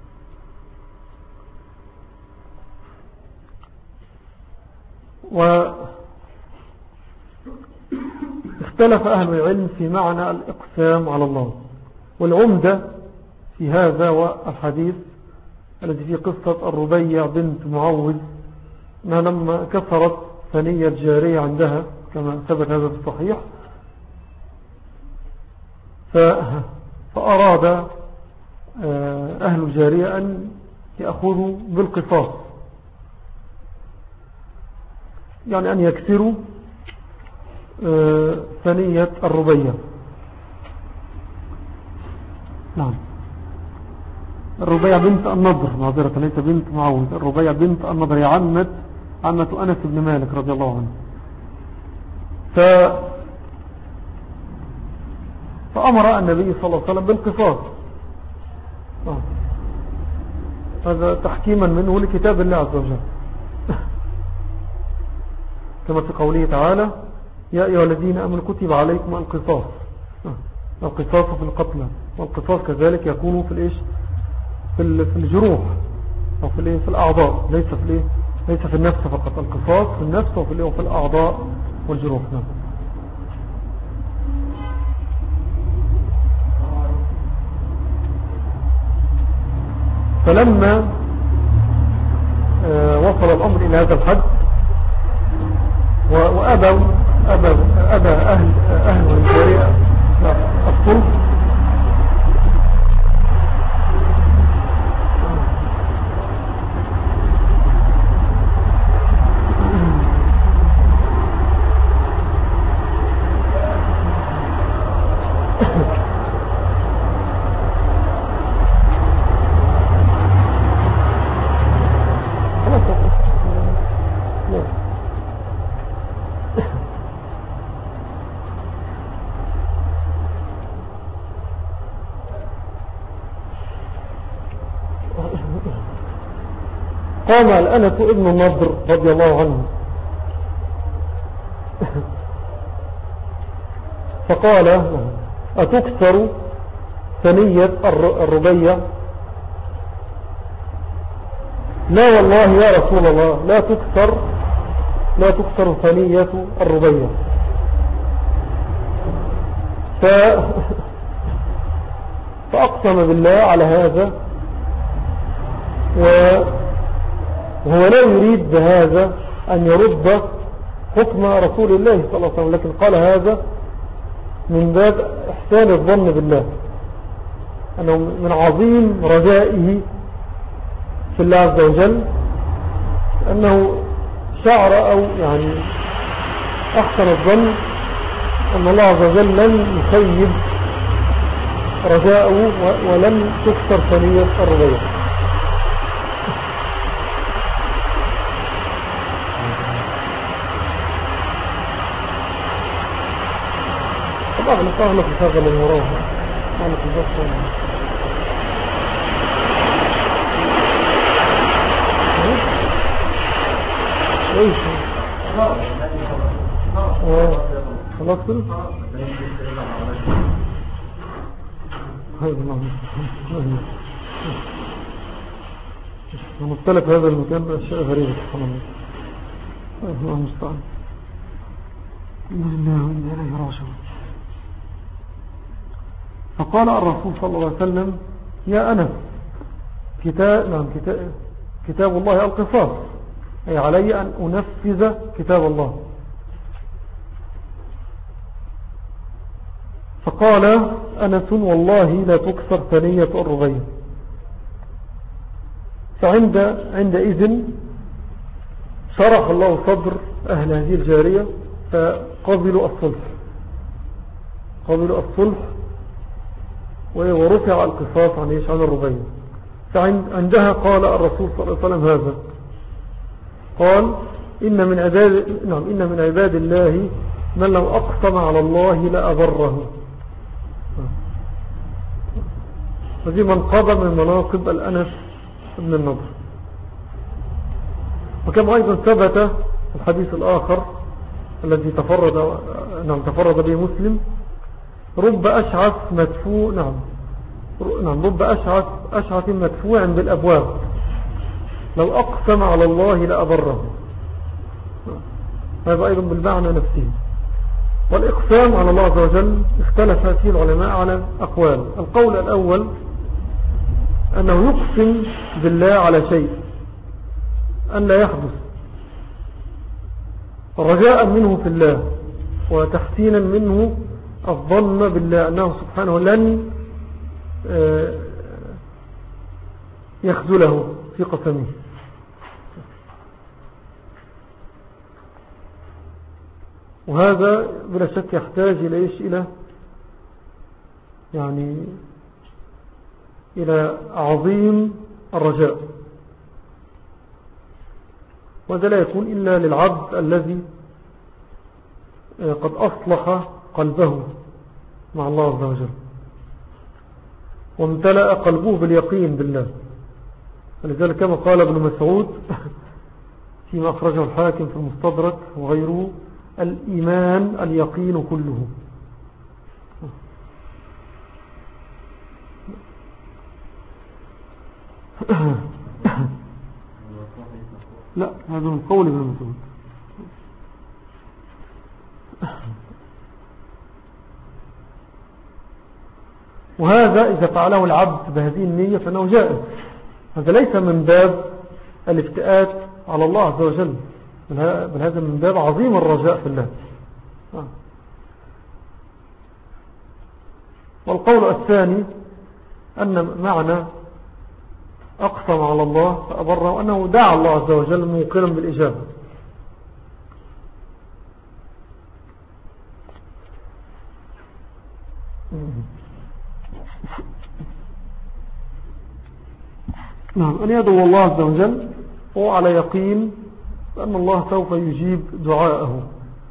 واختلف أهل العلم في معنى الإقسام على الله، والعمدة في هذا والحديث الذي في قصة الربيع بنت معوذ أنها لما كسرت ثنية جارية عندها كما ثبت هذا في الصحيح فأراد أهل الجارية أن يأخذوا بالقصاص، يعني أن يكسروا ثنية الربيع. نعم، الربيع بنت النضر، معذرة ليس بنت معوذ، الربيع بنت النضر هي عمة عمة أنس بن مالك رضي الله عنه. ف... فأمر النبي صلى الله عليه وسلم بالقصاص، هذا تحكيما منه لكتاب الله عز وجل كما في قوله تعالى: يا أيها الذين آمنوا كتب عليكم القصاص، القصاص في القتلى، والقصاص كذلك يكون في الإيش في الجروح أو في الإيه في الأعضاء، ليس في الإيه ليس في النفس فقط، القصاص في النفس وفي الإيه وفي الأعضاء والجروح. نعم. فلما وصل الأمر إلى هذا الحد وأبوا أبى أبى أهل أهل الجارية الصلح قام الأنس ابن النضر رضي الله عنه فقال: أتكسر ثنية الربيع؟ لا والله يا رسول الله، لا تكسر لا تكسر ثنية الربيع. ف... فأقسم بالله على هذا و وهو لا يريد بهذا أن يرد حكم رسول الله صلى الله عليه وسلم، لكن قال هذا من باب إحسان الظن بالله، أنه من عظيم رجائه في الله عز وجل أنه شعر أو يعني أحسن الظن أن الله عز وجل لن يخيب رجاءه ولن تكسر ثنية الرجاء. طبعا نقاهنا في هذا من وراه معنا في البصر ايش خلاص كده مختلف هذا المكان بأشياء غريبة سبحان الله. الله المستعان. إنا وإنا إليه راجعون. فقال الرسول صلى الله عليه وسلم يا أنس كتاب, نعم كتاب, كتاب الله القصاص، أي علي أن أنفذ كتاب الله. فقال أنس والله لا تكسر ثنية الربيع. فعند عندئذ شرح الله صدر أهل هذه الجارية فقبلوا الصلح قبلوا الصلح ورفع القصاص عن إيش عن الربيع. فعندها قال الرسول صلى الله عليه وسلم هذا قال إن من عباد نعم إن من عباد الله من لو أقسم على الله لأبره. هذه منقبة من مناقب الأنس بن النضر. وكما أيضا ثبت الحديث الآخر الذي تفرد نعم تفرد به مسلم رب أشعث مدفوع نعم نعم رب أشعث أشعث مدفوع بالأبواب لو أقسم على الله لأبره. هذا أيضا بالمعنى نفسه. والإقسام على الله عز وجل اختلف فيه العلماء على أقوال. القول الأول أنه يقسم بالله على شيء أن لا يحدث رجاء منه في الله وتحسينا منه الظن بالله أنه سبحانه لن يخذله في قسمه. وهذا بلا شك يحتاج إلى إيش إلى يعني إلى عظيم الرجاء، وهذا لا يكون إلا للعبد الذي قد أصلح قلبه مع الله عز وجل وامتلأ قلبه باليقين بالله. ولذلك كما قال ابن مسعود فيما أخرجه الحاكم في المستدرك وغيره الإيمان اليقين كله. لا هذا من قول ابن مسعود. وهذا إذا فعله العبد بهذه النية فإنه جائز. هذا ليس من باب الافتئات على الله عز وجل، بل هذا من باب عظيم الرجاء في الله. والقول الثاني أن معنى أقسم على الله فأبره أنه دعا الله عز وجل موقنا بالإجابة. نعم أن يدعو الله عز وجل هو على يقين بأن الله سوف يجيب دعاءه.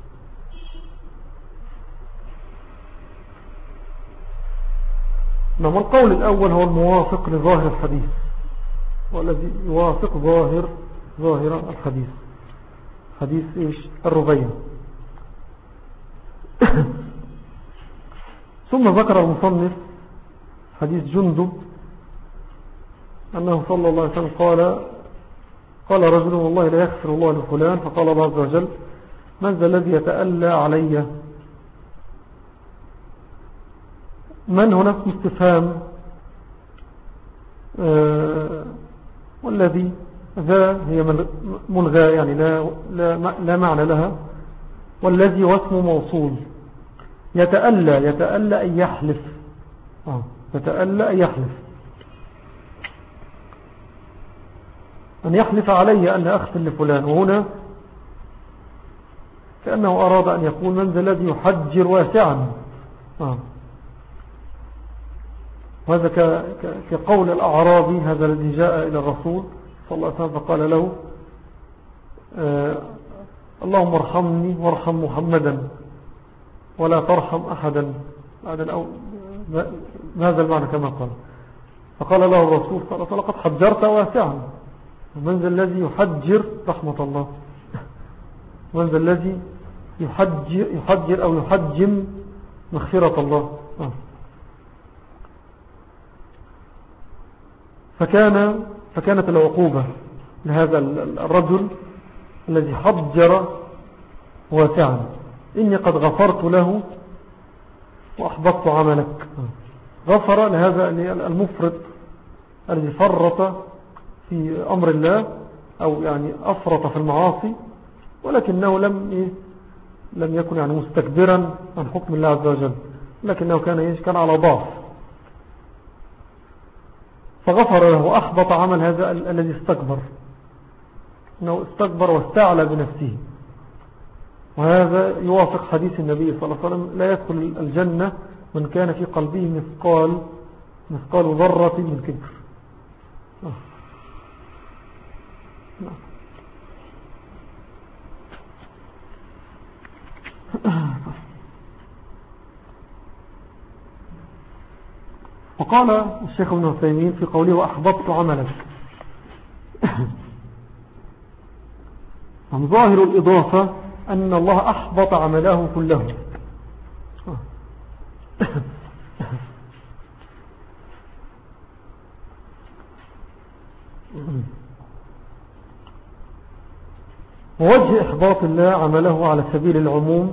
نعم القول الأول هو الموافق لظاهر الحديث والذي يوافق ظاهر ظاهر الحديث حديث إيش الربيع. ثم ذكر المصنف حديث جندب أنه صلى الله عليه وسلم قال قال رجل والله لا يغفر الله لفلان، فقال الله عز وجل من ذا الذي يتألى علي؟ من هنا اسم استفهام آه والذي ذا هي ملغى يعني لا, لا, لا معنى لها. والذي واسم موصول يتألى يتألى أن يحلف آه. يتألى أن يحلف أن يحلف علي أن أختل لفلان. وهنا كأنه أراد أن يقول من ذا الذي يحجر واسعا آه. وهذا كقول الأعرابي هذا الذي جاء إلى الرسول صلى الله عليه وسلم فقال له آه اللهم ارحمني وارحم محمدا ولا ترحم أحدا. هذا المعنى كما قال. فقال له الرسول صلى الله عليه وسلم قد حجرت واسعا. من ذا الذي يحجر رحمة الله من ذا الذي يحجر, يحجر أو يحجم مغفرة الله آه. فكان فكانت العقوبة لهذا الرجل الذي حجر واسعا إني قد غفرت له وأحبطت عملك. غفر لهذا المفرط الذي فرط في أمر الله أو يعني أفرط في المعاصي ولكنه لم لم يكن يعني مستكبرا عن حكم الله عز وجل لكنه كان كان على ضعف فغفر له وأحبط عمل هذا الذي استكبر أنه استكبر واستعلى بنفسه. وهذا يوافق حديث النبي صلى الله عليه وسلم لا يدخل الجنة من كان في قلبه مثقال مثقال ذرة من كبر. وقال الشيخ ابن عثيمين في قوله وأحبطت عملك عن ظاهر الإضافة أن الله أحبط عمله كله. ووجه إحباط الله عمله على سبيل العموم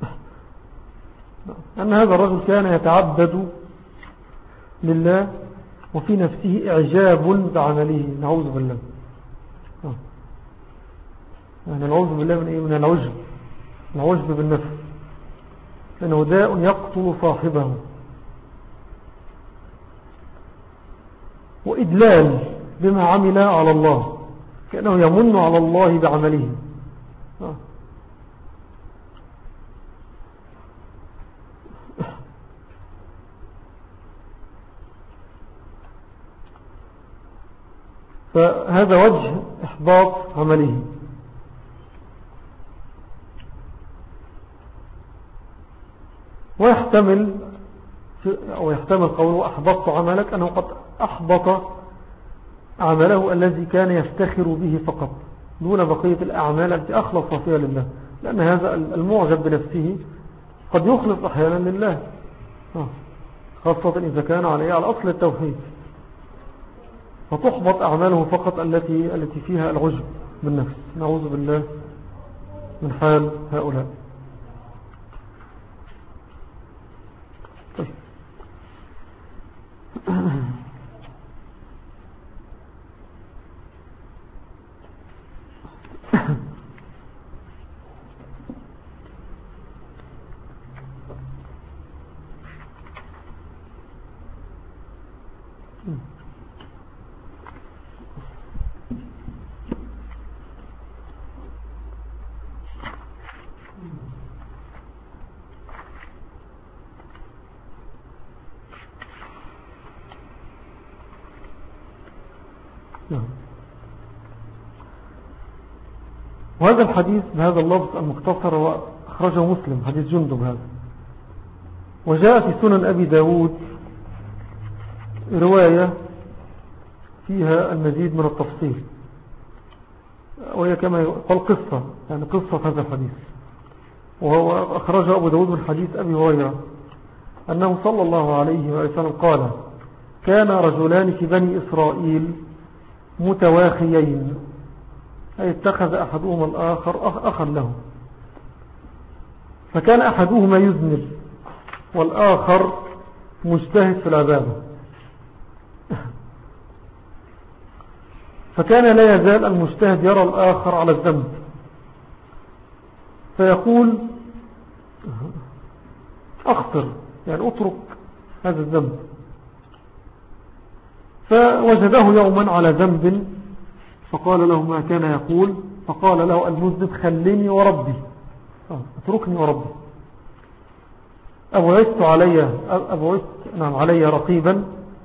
أن هذا الرجل كان يتعبد لله وفي نفسه إعجاب بعمله. نعوذ بالله يعني نعوذ بالله من إيه؟ من العجب العجب بالنفس لأنه داء يقتل صاحبه وإدلال بما عمل على الله كأنه يمن على الله بعمله. فهذا وجه إحباط عمله. ويحتمل أو يحتمل قوله أحبطت عملك أنه قد أحبط عمله الذي كان يفتخر به فقط دون بقية الأعمال التي أخلص فيها لله لأن هذا المعجب بنفسه قد يخلص أحيانا لله خاصة إذا كان عليه على أصل التوحيد فتحبط أعماله فقط التي التي فيها العجب بالنفس. نعوذ بالله من حال هؤلاء. طيب. وهذا الحديث بهذا اللفظ المختصر وأخرجه مسلم حديث جندب هذا. وجاء في سنن أبي داود رواية فيها المزيد من التفصيل وهي كما يقال قصة يعني قصة هذا الحديث. وهو أخرجه أبو داود من حديث أبي هريرة أنه صلى الله عليه وسلم قال كان رجلان في بني إسرائيل متواخيين أي اتخذ أحدهما الآخر أخا له فكان أحدهما يذنب والآخر مجتهد في العبادة فكان لا يزال المجتهد يرى الآخر على الذنب فيقول أخطر يعني أترك هذا الذنب. فوجده يوما على ذنب فقال له ما كان يقول، فقال له المذنب خليني وربي، اتركني وربي، أبعثت علي, أبعثت نعم علي رقيبا.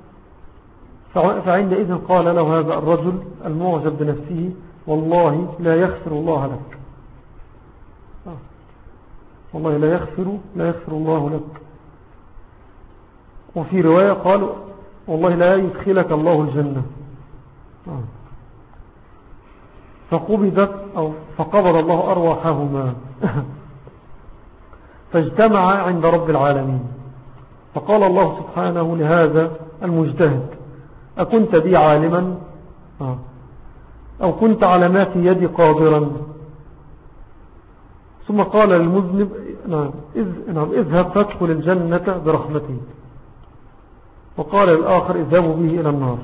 فعندئذ قال له هذا الرجل المعجب بنفسه والله لا يغفر الله لك، والله لا يغفر لا يغفر الله لك. وفي رواية قال والله لا يدخلك الله الجنة. فقبضت أو فقبض الله أرواحهما فاجتمع عند رب العالمين. فقال الله سبحانه لهذا المجتهد أكنت بي عالما أو كنت على ما في يدي قادرا؟ ثم قال للمذنب نعم نعم اذهب فادخل الجنة برحمتي، وقال للآخر اذهبوا به إلى النار.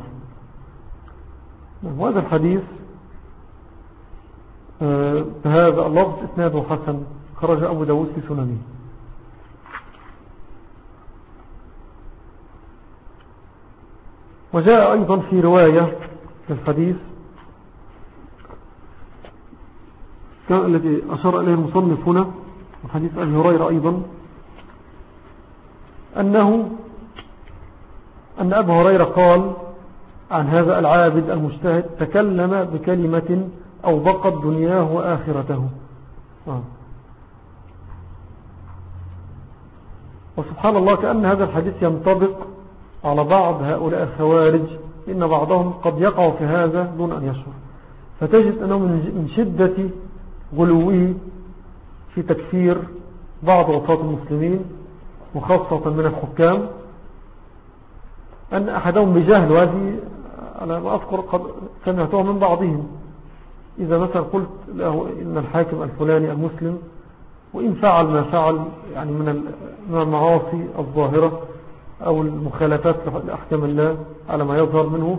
وهذا الحديث بهذا اللفظ إسناده حسن، خرج أبو داود في سننه. وجاء أيضا في رواية في الحديث الذي أشار إليه المصنف هنا وحديث أبي هريرة أيضا أنه أن أبو هريرة قال عن هذا العابد المجتهد تكلم بكلمة أوبقت دنياه وآخرته. آه. وسبحان الله كأن هذا الحديث ينطبق على بعض هؤلاء الخوارج، إن بعضهم قد يقع في هذا دون أن يشعر، فتجد أنه من شدة غلوه في تكفير بعض عصاة المسلمين وخاصة من الحكام أن أحدهم بجهل، وهذه أنا ما أذكر قد سمعته من بعضهم، إذا مثلا قلت له إن الحاكم الفلاني المسلم وإن فعل ما فعل يعني من المعاصي الظاهرة أو المخالفات لأحكام الله على ما يظهر منه،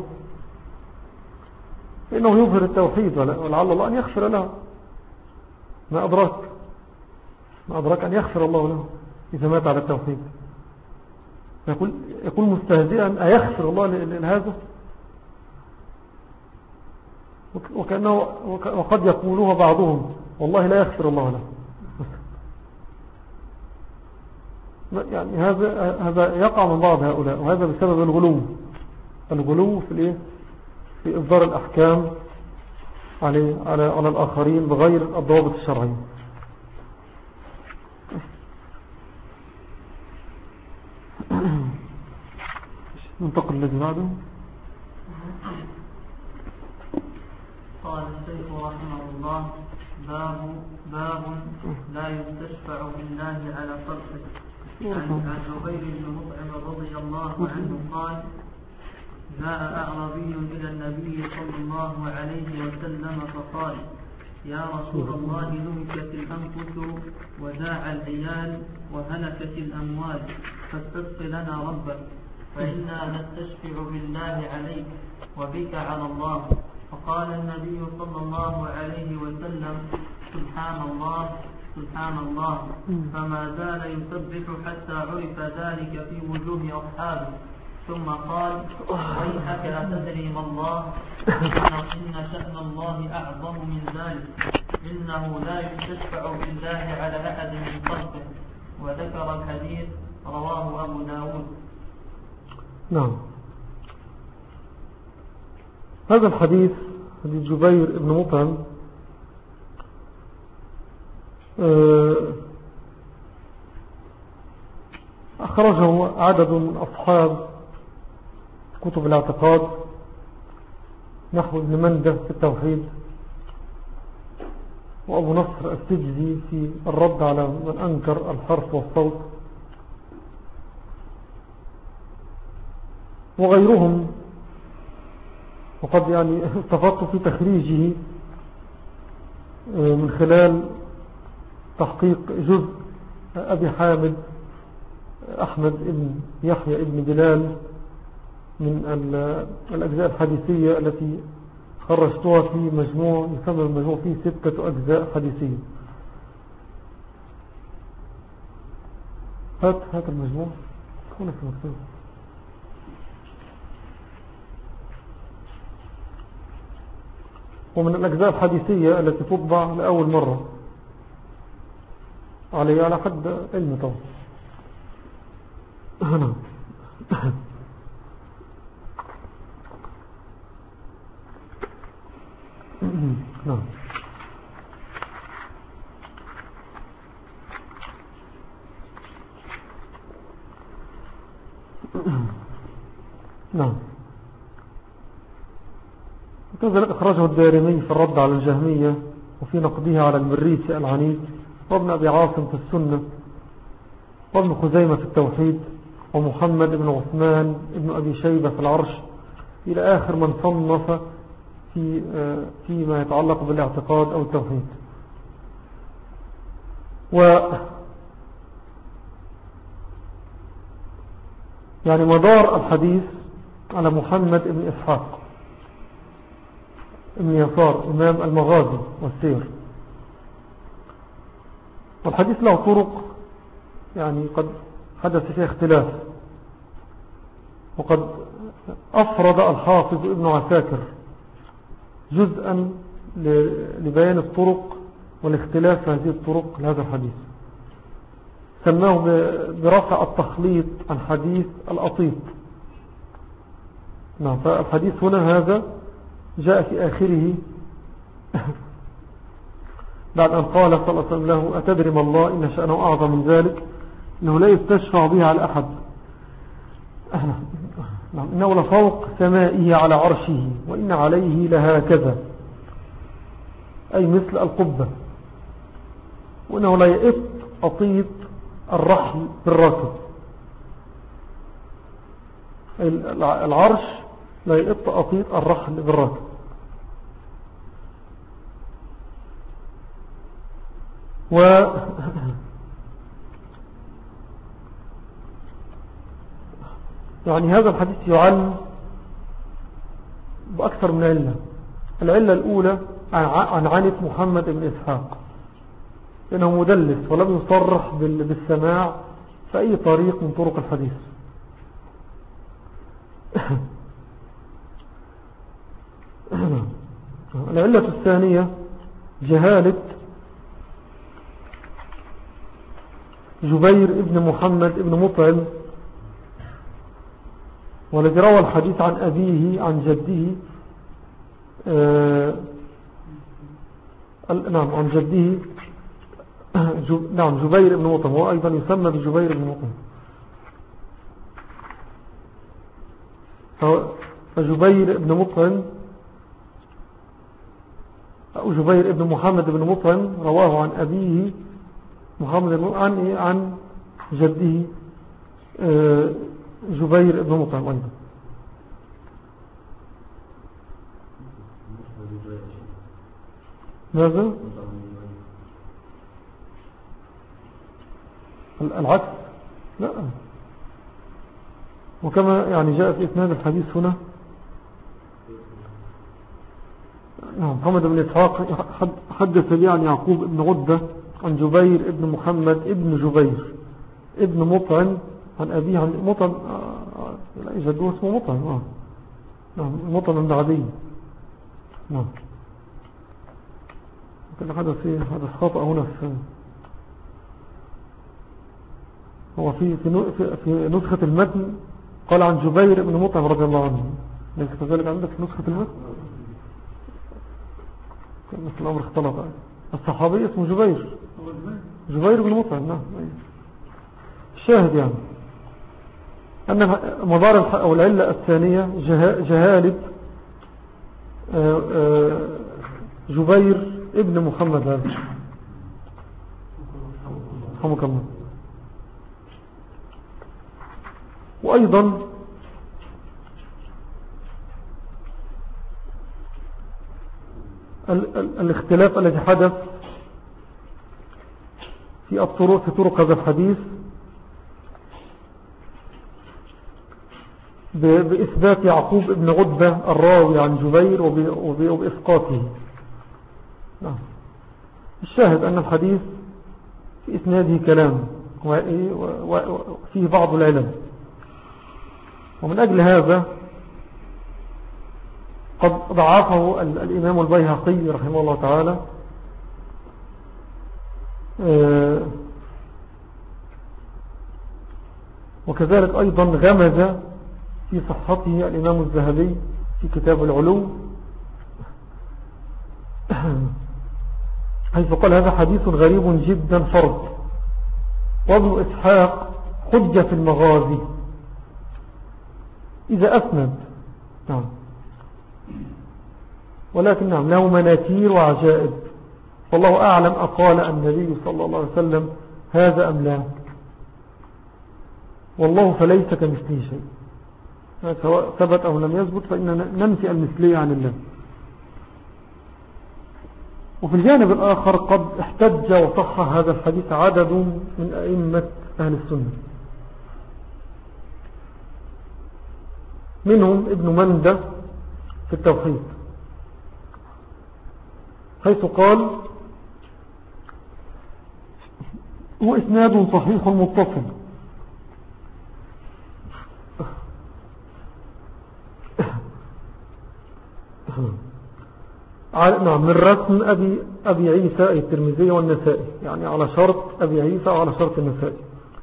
فإنه يظهر التوحيد ولعل الله أن يغفر له، ما أدراك ما أدراك أن يغفر الله له إذا مات على التوحيد. يقول, يقول مستهزئا أيغفر الله لهذا؟ وكأنه وقد يقولوها بعضهم والله لا يغفر الله له. يعني هذا هذا يقع من بعض هؤلاء، وهذا بسبب الغلو الغلو في الايه في إصدار الأحكام على على على الآخرين بغير الضوابط الشرعية. ننتقل الذي بعده. قال الشيخ رحمه الله باب باب لا يستشفع بالله على خلقه. عن جبير بن مطعم رضي الله عنه قال جاء أعرابي إلى النبي صلى الله عليه وسلم فقال يا رسول الله نهكت الأنفس وجاع العيال وهلكت الأموال فاستسق لنا ربك فإنا نستشفع بالله عليك وبك على الله. فقال النبي صلى الله عليه وسلم سبحان الله سبحان الله، فما زال يسبح حتى عرف ذلك في وجوه أصحابه، ثم قال ويحك أتدري ما الله؟ إن شأن الله أعظم من ذلك، إنه لا يستشفع بالله على أحد من خلقه. وذكر الحديث رواه أبو داود. نعم، هذا الحديث حديث جبير بن مطعم أخرجه عدد من أصحاب كتب الاعتقاد نحو ابن مندة في التوحيد، وأبو نصر السجزي في الرد على من أنكر الحرف والصوت، وغيرهم. وقد يعني استفدت في تخريجه من خلال تحقيق جزء أبي حامد أحمد ابن يحيى ابن بلال من الأجزاء الحديثية التي خرجتها في مجموع يسمى المجموع فيه ستة أجزاء حديثية. هات هات المجموع هنا في مكتوب. ومن الأجزاء الحديثية التي تطبع لأول مرة عليه على حد علم طبعا. هنا نعم. نعم. وكذلك أخرجه الدارمي في الرد على الجهمية وفي نقده على المريسي العنيد، وابن أبي عاصم في السنة، وابن خزيمة في التوحيد، ومحمد بن عثمان بن أبي شيبة في العرش، إلى آخر من صنف في فيما يتعلق بالاعتقاد أو التوحيد. و يعني مدار الحديث على محمد بن إسحاق ابن يسار إمام المغازي والسير. والحديث له طرق يعني قد حدث فيها اختلاف، وقد أفرد الحافظ ابن عساكر جزءا لبيان الطرق والاختلاف في هذه الطرق لهذا الحديث، سماه برفع التخليط عن حديث الأطيب. نعم. فالحديث هنا هذا جاء في آخره بعد أن قال صلى الله عليه وسلم له: أتدري ما الله إن شأنه أعظم من ذلك، إنه لا يستشفع بها على أحد، إنه لفوق سمائه على عرشه، وإن عليه لهكذا، أي مثل القبة، وإنه لا يئط أطيط الرحل بالراكب، أي العرش لا يئط أطيط الرحل بالراكب. و يعني هذا الحديث يعلم بأكثر من علة. العلة الأولى عن عنة محمد بن إسحاق، لأنه مدلس ولم يصرح بالسماع في أي طريق من طرق الحديث. العلة الثانية جهالة جبير ابن محمد ابن مطعم، والذي روى الحديث عن أبيه عن جده آه نعم عن جده جب نعم جبير ابن مطعم، هو أيضا يسمى بجبير ابن مطعم. فجبير ابن مطعم أو جبير ابن محمد ابن مطعم رواه عن أبيه محمد عن عن جده آه جبير ابن مطعم أيضا. ماذا؟ العكس؟ لا. وكما يعني جاء في إسناد الحديث هنا محمد بن إسحاق حدث لي عن يعقوب ابن غدة عن جبير ابن محمد ابن جبير ابن مطعم عن أبيه عن مطعم لا جدوه اسمه مطعم آه. نعم مطعم بن عدي. نعم. كان هذا في هذا خطأ هنا في هو في في في نسخة المتن قال عن جبير بن مطعم رضي الله عنه، ليس كذلك عندك في نسخة المتن؟ كان الأمر اختلط. الصحابي اسمه جبير جبير بن مطعم. نعم. الشاهد يعني أن مدار أو العلة الثانية جهالة جبير ابن محمد هذا رحمك الله. وأيضا الاختلاف الذي حدث في الطرق في طرق هذا الحديث بإثبات يعقوب ابن عتبة الراوي عن جبير وبإسقاطه. الشاهد أن الحديث في إسناده كلام وفيه بعض العلم، ومن أجل هذا قد ضعفه الإمام البيهقي رحمه الله تعالى، وكذلك أيضا غمز في صحته الإمام الذهبي في كتاب العلو، حيث قال هذا حديث غريب جدا فرد، وابن إسحاق حجة في المغازي إذا أسند. نعم، ولكن نعم له مناكير وعجائب، والله أعلم أقال النبي صلى الله عليه وسلم هذا أم لا، والله فليس كمثله شيء، سواء ثبت أو لم يثبت فإننا ننفي المثلية عن الله. وفي الجانب الآخر قد احتج وصح هذا الحديث عدد من أئمة أهل السنة، منهم ابن مندة في التوحيد، حيث قال هو إسناد صحيح متصل نعم من رسم أبي, أبي عيسى الترمذي والنسائي، يعني على شرط أبي عيسى وعلى شرط النسائي.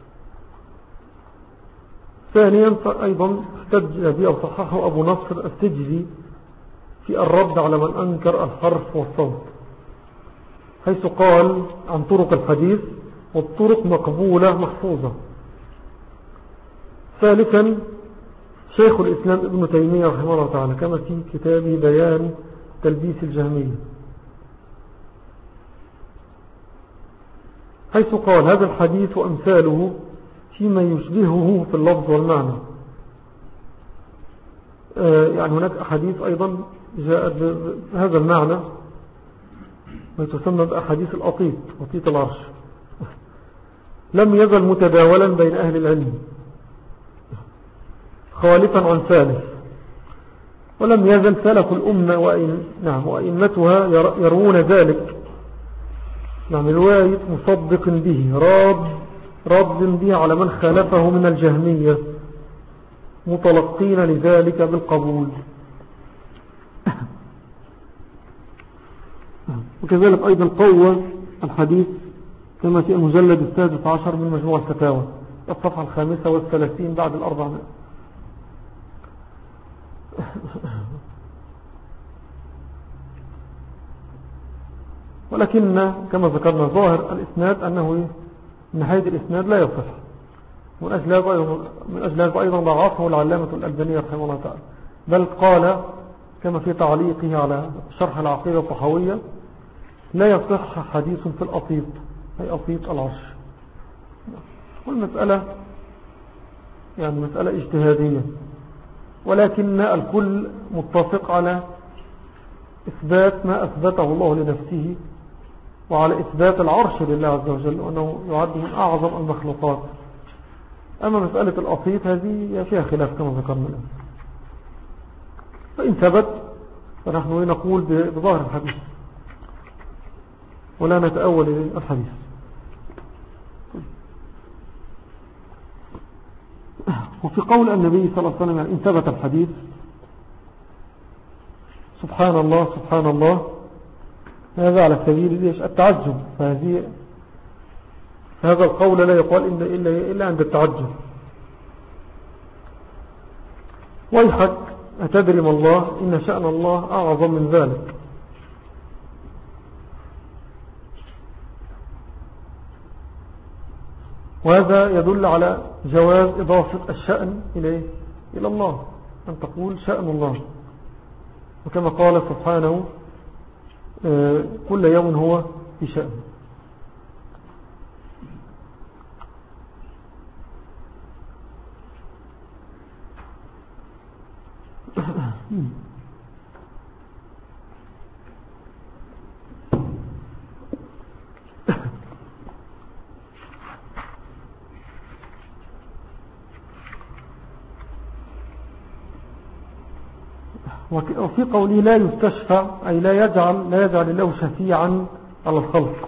ثانيا أيضا احتج به أو صححه أبو نصر السجزي في الرد على من أنكر الحرف والصوت، حيث قال عن طرق الحديث والطرق مقبولة محفوظة. ثالثا شيخ الإسلام ابن تيمية رحمه الله تعالى كما في كتابه بيان تلبيس الجهمية، حيث قال هذا الحديث وأمثاله فيما يشبهه في اللفظ والمعنى. آه يعني هناك أحاديث أيضا جاءت بهذا المعنى ما تسمى بأحاديث الأطيط، أطيط العرش، لم يزل متداولا بين أهل العلم خالفا عن ثالث، ولم يزل سلف الأمة وإن نعم وإمتها يرون ذلك، نعم رواية مصدق به راد رد به على من خالفه من الجهمية، متلقين لذلك بالقبول. وكذلك أيضا قوة الحديث كما في المجلد السادس عشر من مجموع الفتاوى الصفحة الخامسة والثلاثين بعد الأربعمائة. ولكن كما ذكرنا ظاهر الإسناد أنه نهاية الإسناد لا يصح، من أجل هذا أيضا ضعفه العلامة الألباني رحمه الله تعالى، بل قال كما في تعليقه على شرح العقيدة الطحاوية لا يصح حديث في الأطيط، أي أطيط العرش. والمسألة يعني مسألة اجتهادية، ولكن الكل متفق على إثبات ما أثبته الله لنفسه، وعلى إثبات العرش لله عز وجل، وأنه يعد من أعظم المخلوقات. أما مسألة الأطيط هذه فيها خلاف كما ذكرنا الآن، فإن ثبت فنحن نقول بظاهر الحديث ولا نتأول الحديث. وفي قول النبي صلى الله عليه وسلم يعني إن ثبت الحديث سبحان الله سبحان الله، هذا على سبيل التعجب، فهذه هذا القول لا يقال إلا, إلا, إلا عند التعجب. ويحك أتدري ما الله إن شأن الله أعظم من ذلك. وهذا يدل على جواز إضافة الشأن إليه إلى الله، أن تقول شأن الله، وكما قال سبحانه كل يوم هو في شأن. وفي قوله لا يستشفع أي لا يجعل, لا يجعل الله شفيعا على الخلق.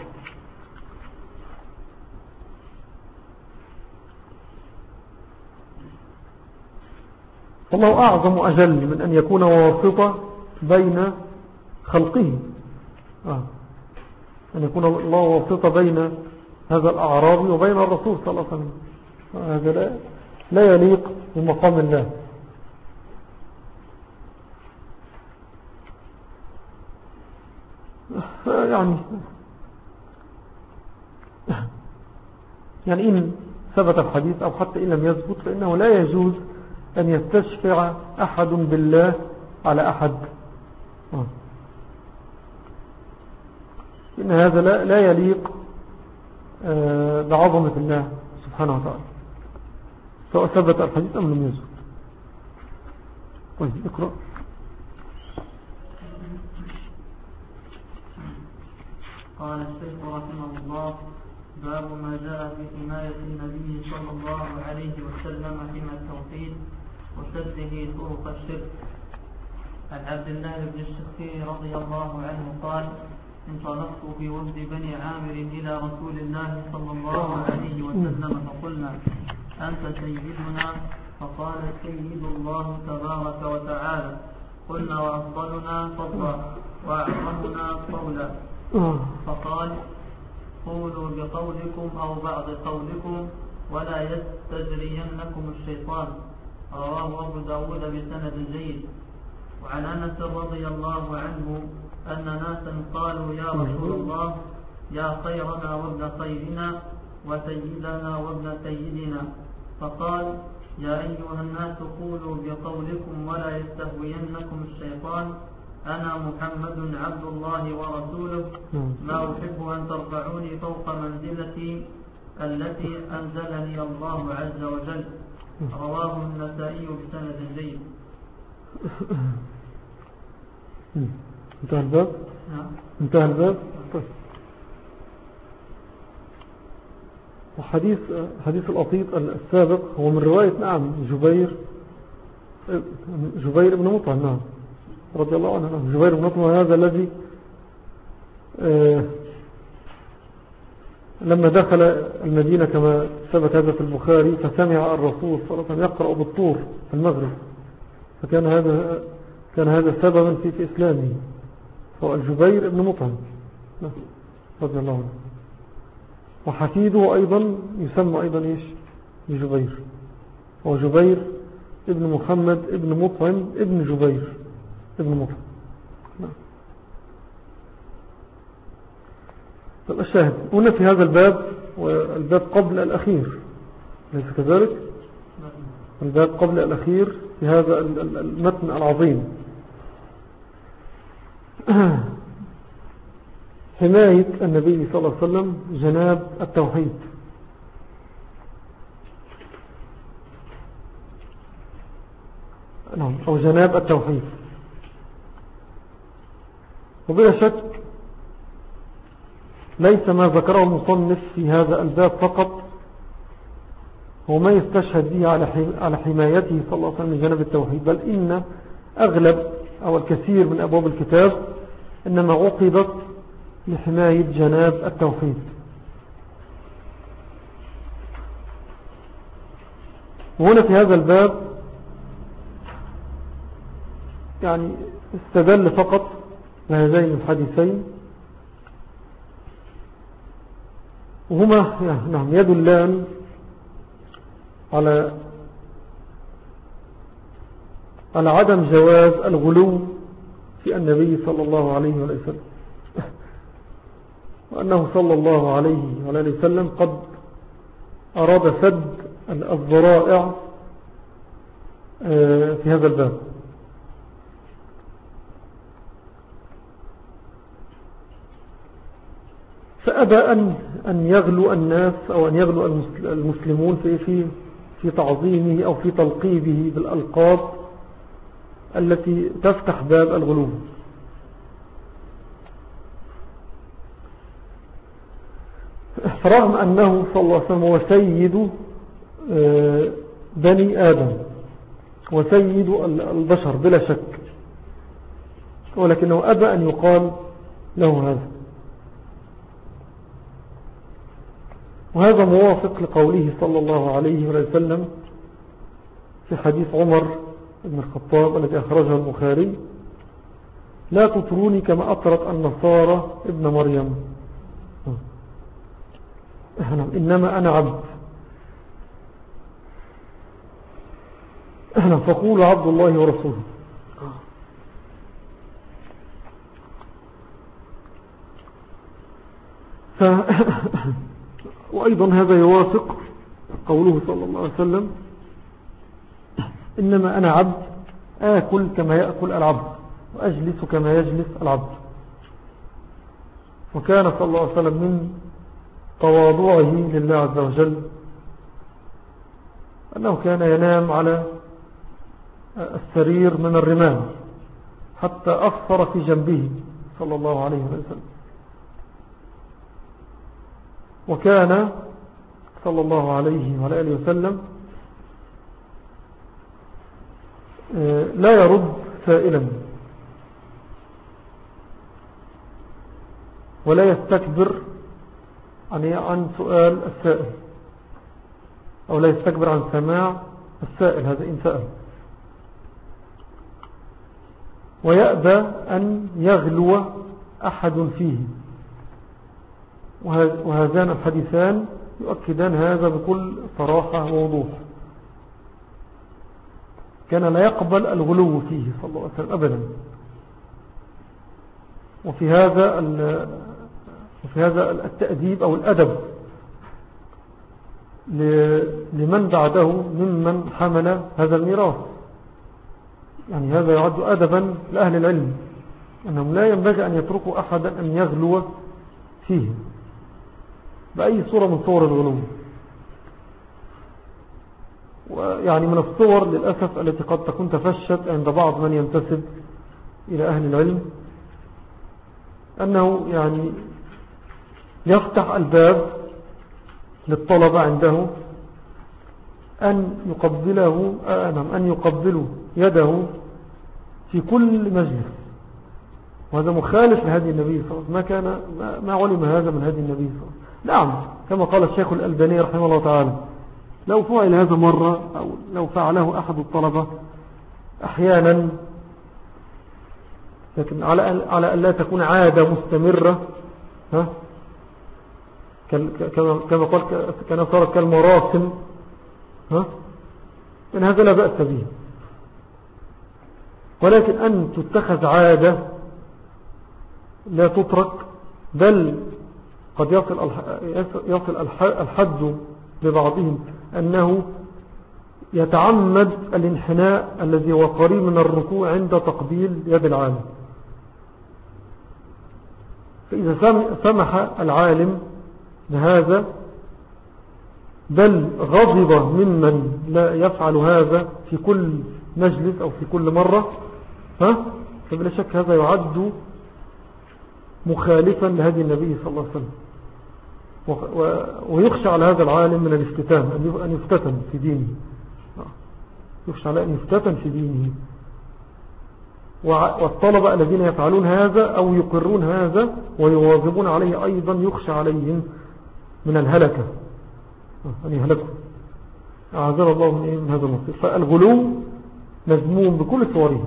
فالله أعظم وأجل من أن يكون واسطة بين خلقه، آه. أن يكون الله واسطة بين هذا الأعرابي وبين الرسول صلى الله عليه وسلم. هذا لا, لا يليق بمقام الله. يعني يعني إن ثبت الحديث أو حتى إن لم يثبت فإنه لا يجوز أن يستشفع أحد بالله على أحد، آه. إن هذا لا, لا يليق آه بعظمة الله سبحانه وتعالى سواء ثبت الحديث أم لم يثبت. طيب اقرأ. قال الشيخ رحمه الله: باب ما جاء في حماية النبي صلى الله عليه وسلم حمى التوحيد وسده طرق الشرك. عن عبد الله بن الشخير رضي الله عنه قال: انطلقت في وفد بني عامر إلى رسول الله صلى الله عليه وسلم فقلنا: أنت سيدنا؟ فقال: سيد الله تبارك وتعالى. قلنا: وأفضلنا فضلا وأعظمنا قولا. فقال: قولوا بقولكم أو بعض قولكم ولا يستجرينكم الشيطان. رواه أبو داود بسند جيد. وعن أنس رضي الله عنه أن ناسا قالوا: يا رسول الله، يا خيرنا وابن خيرنا وسيدنا وابن سيدنا. فقال: يا أيها الناس قولوا بقولكم ولا يستهوينكم الشيطان. أنا محمد عبد الله ورسوله، ما أحب أن ترفعوني فوق منزلتي التي أنزلني الله عز وجل. رواه النسائي بسند جيد. انتهى الباب؟ انتهى الباب؟ طيب. وحديث حديث الأطيط السابق هو من رواية نعم جبير جبير بن مطعم، نعم رضي الله عنه. جبير بن مطعم هذا الذي آه لما دخل المدينة كما ثبت هذا في البخاري فسمع الرسول صلى الله عليه وسلم يقرأ بالطور في المغرب، فكان هذا كان هذا سببا في, في إسلامه. هو الجبير بن مطعم رضي الله عنه. وحفيده أيضا يسمى أيضا إيش بجبير، هو جبير ابن محمد ابن مطعم ابن جبير ابن مطعم. طيب الشاهد هنا في هذا الباب، والباب قبل الأخير ليس كذلك؟ الباب قبل الأخير في هذا المتن العظيم حماية النبي صلى الله عليه وسلم جناب التوحيد. نعم، أو جناب التوحيد. وبلا شك ليس ما ذكره المصنف في هذا الباب فقط هو ما يستشهد به على حمايته صلى الله عليه وسلم جناب التوحيد، بل إن أغلب أو الكثير من أبواب الكتاب إنما عقدت لحماية جناب التوحيد. وهنا في هذا الباب يعني استدل فقط بهذين الحديثين، وهما نعم يدلان على على عدم جواز الغلو في النبي صلى الله عليه وسلم، وأنه صلى الله عليه وسلم قد أراد سد الذرائع في هذا الباب. فأبى أن أن يغلو الناس أو أن يغلو المسلمون في في في تعظيمه أو في تلقيبه بالألقاب التي تفتح باب الغلو. فرغم أنه صلى الله عليه وسلم هو سيد بني آدم وسيد البشر بلا شك، ولكنه أبى أن يقال له هذا. وهذا موافق لقوله صلى الله عليه وسلم في حديث عمر بن الخطاب الذي أخرجه البخاري: لا تطروني كما أطرت النصارى ابن مريم، إنما أنا عبد. فقولوا عبد الله ورسوله. ف... وأيضا هذا يوافق قوله صلى الله عليه وسلم: إنما أنا عبد آكل كما يأكل العبد وأجلس كما يجلس العبد. وكان صلى الله عليه وسلم من تواضعه لله عز وجل أنه كان ينام على السرير من الرمال حتى أفطر في جنبه صلى الله عليه وسلم. وكان صلى الله عليه وآله وسلم لا يرد سائلا ولا يستكبر عن سؤال السائل، أو لا يستكبر عن سماع السائل هذا إن سأل، ويأبى أن يغلو أحد فيه. وهذان الحديثان يؤكدان هذا بكل صراحة ووضوح. كان لا يقبل الغلو فيه صلى الله عليه وسلم أبدا. وفي هذا وفي هذا التأديب أو الأدب لمن بعده ممن حمل هذا الميراث. يعني هذا يعد أدبا لأهل العلم أنهم لا ينبغي أن يتركوا أحدا أن يغلو فيه بأي صورة من صور الغلو. ويعني من الصور للأسف التي قد تكون تفشت عند بعض من ينتسب إلى أهل العلم أنه يعني يفتح الباب للطلبة عنده أن يقبله أن يقبلوا يده في كل مجلس. وهذا مخالف لهدي النبي صلى الله عليه وسلم. ما كان ما علم هذا من هدي النبي صلى الله عليه وسلم. نعم كما قال الشيخ الألباني رحمه الله تعالى: لو فعل هذا مرة أو لو فعله أحد الطلبة أحيانا، لكن على على أن لا تكون عادة مستمرة، ها كما كما قال كان صارت كالمراسم، ها إن هذا لا بأس به. ولكن أن تتخذ عادة لا تترك، بل قد يصل يصل الحد ببعضهم أنه يتعمد الانحناء الذي هو قريب من الركوع عند تقبيل يد العالم. فإذا سمح العالم بهذا بل غضب ممن لا يفعل هذا في كل مجلس أو في كل مرة، ها فبلا شك هذا يعد مخالفا لهدي النبي صلى الله عليه وسلم. ويخشى على هذا العالم من الافتتان، أن يفتتن في دينه، يخشى على أن يفتتن في دينه. والطلبة الذين يفعلون هذا أو يقرون هذا ويواظبون عليه أيضا يخشى عليهم من الهلكة، أن يهلكوا. أعاذنا الله من هذا المصير. فالغلو مذموم بكل صوره.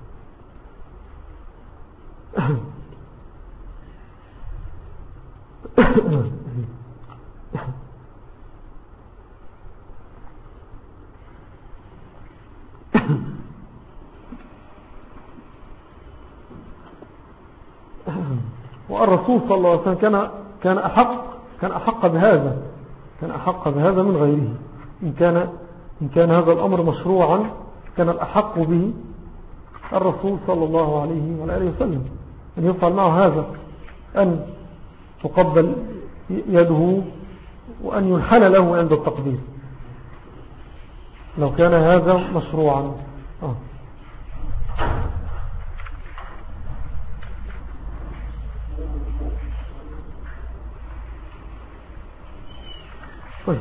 والرسول صلى الله عليه وسلم كان كان أحق كان أحق بهذا كان أحق بهذا من غيره. إن كان إن كان هذا الأمر مشروعا كان الأحق به الرسول صلى الله عليه وآله وسلم، أن يفعل معه هذا، أن تقبل يده وأن ينحنى له عند التقبيل لو كان هذا مشروعا. آه. طيب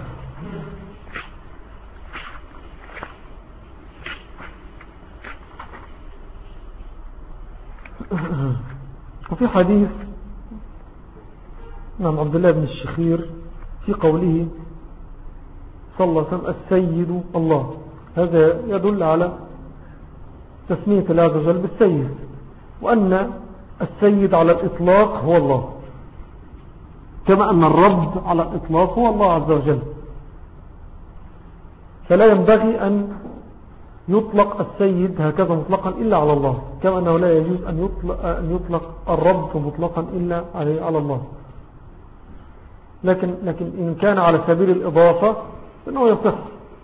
وفي حديث نعم عبد الله بن الشخير في قوله صلى الله عليه وسلم السيد الله، هذا يدل على تسمية الله عز وجل بالسيد، وأن السيد على الإطلاق هو الله، كما أن الرب على الإطلاق هو الله عز وجل. فلا ينبغي أن يطلق السيد هكذا مطلقا إلا على الله، كما أنه لا يجوز أن يطلق, أن يطلق الرب مطلقا إلا على الله. لكن, لكن إن كان على سبيل الإضافة فإنه يصح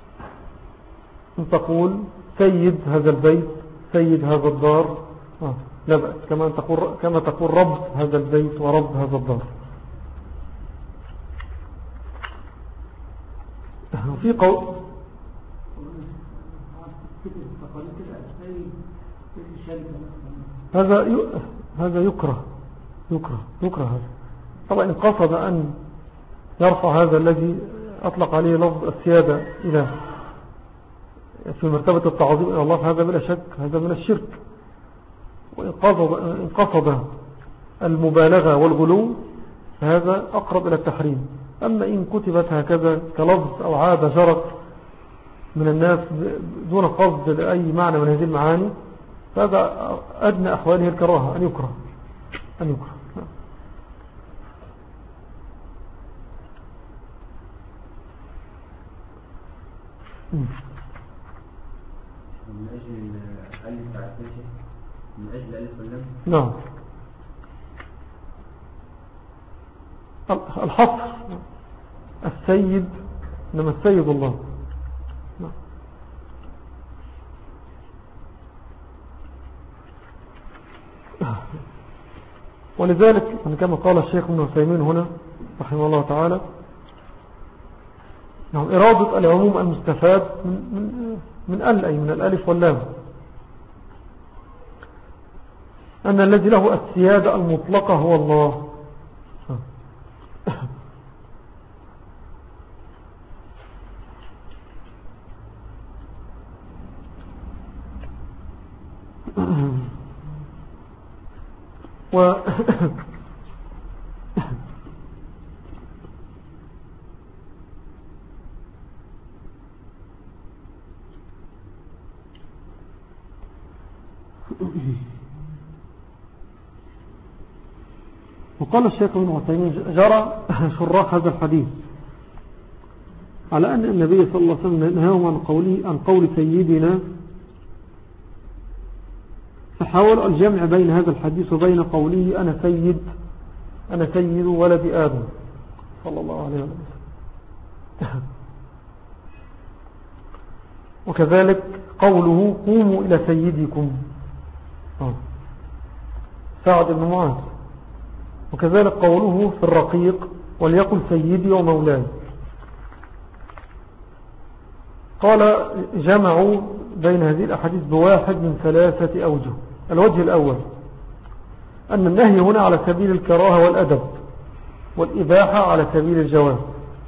أن تقول سيد هذا البيت، سيد هذا الدار، آه. لا بأس، كما تقول, كما تقول رب هذا البيت ورب هذا الدار. في قول هذا هذا يكره يكره يكره هذا طبعا. إن قصد أن يرفع هذا الذي أطلق عليه لفظ السيادة إلى في مرتبة التعظيم إلى الله، فهذا بلا شك هذا من الشرك. وإن قصد, إن قصد المبالغة والغلو فهذا أقرب إلى التحريم. أما إن كتبت هكذا كلفظ أو عادة جرت من الناس دون قصد لأي معنى من هذه المعاني، فهذا أدنى أحواله الكراهة، أن يكره أن يكره من أجل الألف تعتيشه من أجل الألف واللام. نعم الحصر السيد إنما السيد الله. نعم. ولذلك كما قال الشيخ ابن عثيمين هنا رحمه الله تعالى، نعم إرادة العموم المستفاد من من من ال أي من الألف واللام، أن الذي له السيادة المطلقة هو الله. و وقال الشيخ ابن عثيمين جرى شراح هذا الحديث على أن النبي صلى الله عليه وسلم نهاهم عن قوله عن قول سيدنا، فحاول الجمع بين هذا الحديث وبين قوله أنا سيد أنا سيد ولد آدم صلى الله عليه وسلم. وكذلك قوله قوموا إلى سيدكم سعد بن معاذ، وكذلك قوله في الرقيق وليقل سيدي ومولاي. قال جمعوا بين هذه الأحاديث بواحد من ثلاثة أوجه. الوجه الأول أن النهي هنا على سبيل الكراهة والأدب، والإباحة على سبيل الجواز.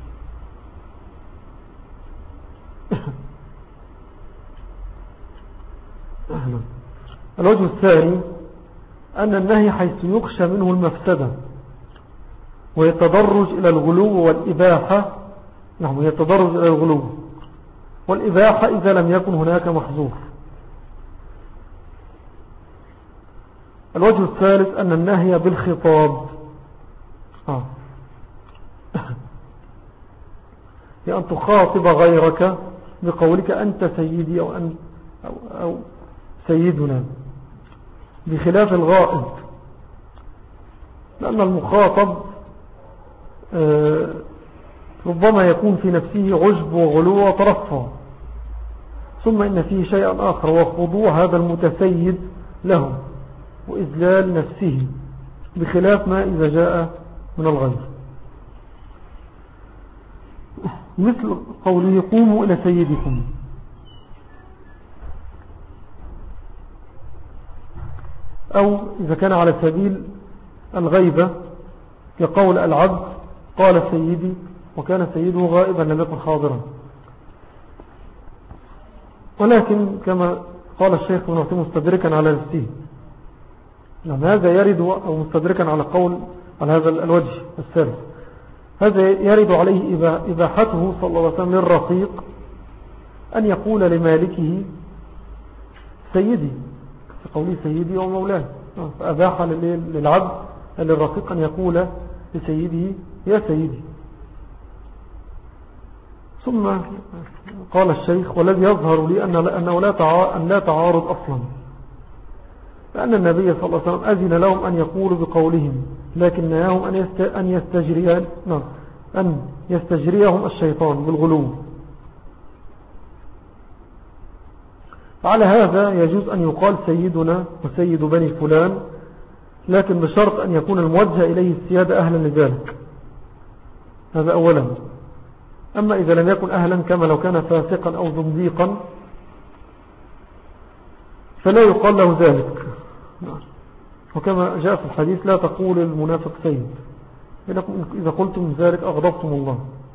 الوجه الثاني أن النهي حيث يخشى منه المفسدة ويتدرج إلى الغلو والإباحة. نعم يتدرج إلى الغلو والإباحة إذا لم يكن هناك محظور. الوجه الثالث أن النهي بالخطاب آه. يعني أن تخاطب غيرك بقولك أنت سيدي أو, أن أو, أو سيدنا، بخلاف الغائب، لأن المخاطب آه ربما يكون في نفسه عجب وغلو وترفع، ثم إن فيه شيئا آخر وخضوع هذا المتسيد له وإذلال نفسه، بخلاف ما إذا جاء من الغير. مثل قوله قوموا إلى سيدكم، أو إذا كان على سبيل الغيبة كقول العبد قال سيدي وكان سيده غائبا لم يكن حاضرا. ولكن كما قال الشيخ ابن عثيمين مستدركا على نفسه نعم هذا يرد أو مستدركا على قول على هذا الوجه الثالث. هذا يرد عليه إباحته صلى الله عليه وسلم للرقيق أن يقول لمالكه سيدي، في قوله سيدي ومولاه، فأباح للعبد للرقيق أن يقول لسيده يا سيدي. ثم قال الشيخ والذي يظهر لي أنه لا تعارض أصلا، لأن النبي صلى الله عليه وسلم أذن لهم أن يقولوا بقولهم، لكن نهاهم أن يستجريان أن يستجريهم الشيطان بالغلو. على هذا يجوز أن يقال سيدنا وسيد بني فلان، لكن بشرط أن يكون الموجه إليه السيادة أهلا لذلك. هذا أولا. أما إذا لم يكن أهلا كما لو كان فاسقا أو زنديقا فلا يقال له ذلك. وكما جاء في الحديث لا تقول المنافق سيد، إذا قلتم ذلك أغضبتم الله.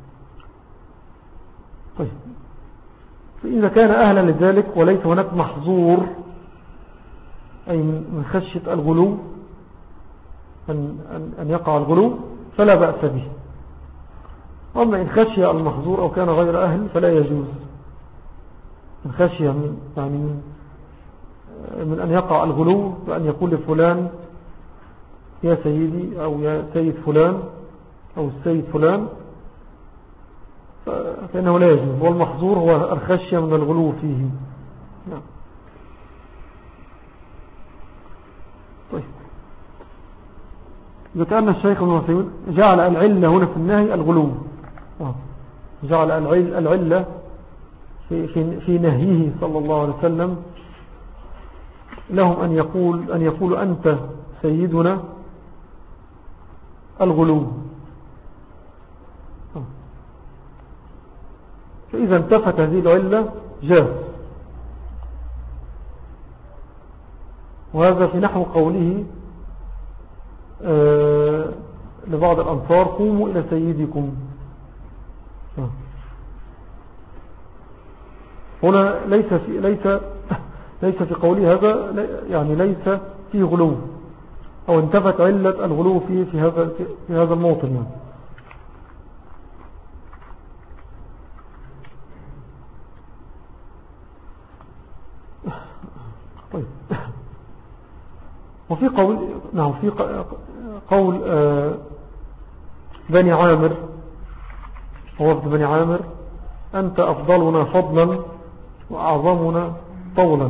طيب، فإذا كان أهلا لذلك وليس هناك محظور أي من خشية الغلو أن, أن يقع الغلو فلا بأس به. أما إن خشي المحظور أو كان غير أهل فلا يجوز. إن خشي من, يعني من, من أن يقع الغلو بأن يقول لفلان يا سيدي أو يا سيد فلان أو السيد فلان فإنه لا يجوز، والمحظور هو الخشية من الغلو فيه. نعم. طيب، إذا كان الشيخ ابن عثيمين جعل العلة هنا في النهي الغلو، جعل العلة في, في, في نهيه صلى الله عليه وسلم لهم أن يقول أن يقول أنت سيدنا الغلو. فإذا انتفت هذه العلة جاز. وهذا في نحو قوله آه لبعض الأنصار قوموا إلى سيدكم. آه. هنا ليس في ليس ليس في قوله هذا يعني ليس فيه غلو، أو انتفت علة الغلو فيه في هذا في هذا الموطن يعني. طيب، وفي قول نعم في قول آه بني عامر ووفد بني عامر أنت أفضلنا فضلا وأعظمنا طولا.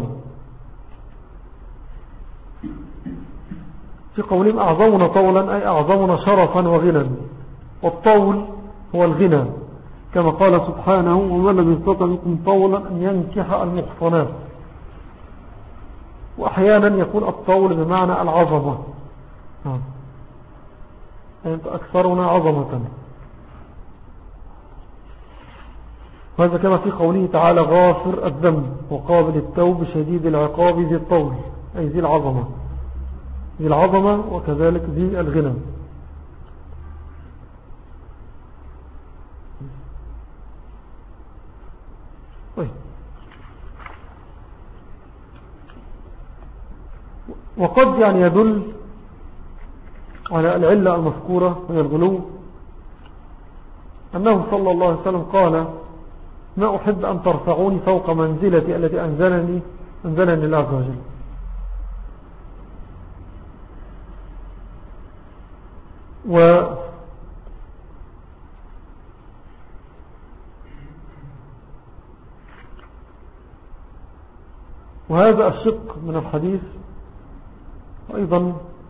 في قولهم أعظمنا طولا أي أعظمنا شرفا وغنى، والطول هو الغنى، كما قال سبحانه ومن لم يستطع منكم طولا أن ينكح المحصنات. وأحيانا يكون الطول بمعنى العظمة، أنت أكثرنا عظمة. وهذا كما في قوله تعالى غافر الذنب وقابل التوب شديد العقاب ذي الطول، أي ذي العظمة ذي العظمة وكذلك ذي الغنى. طيب، وقد يعني يدل على العلة المذكورة من الغلو أنه صلى الله عليه وسلم قال ما أحب أن ترفعوني فوق منزلتي التي أنزلني أنزلني الله عز وجل. و وهذا الشق من الحديث أيضا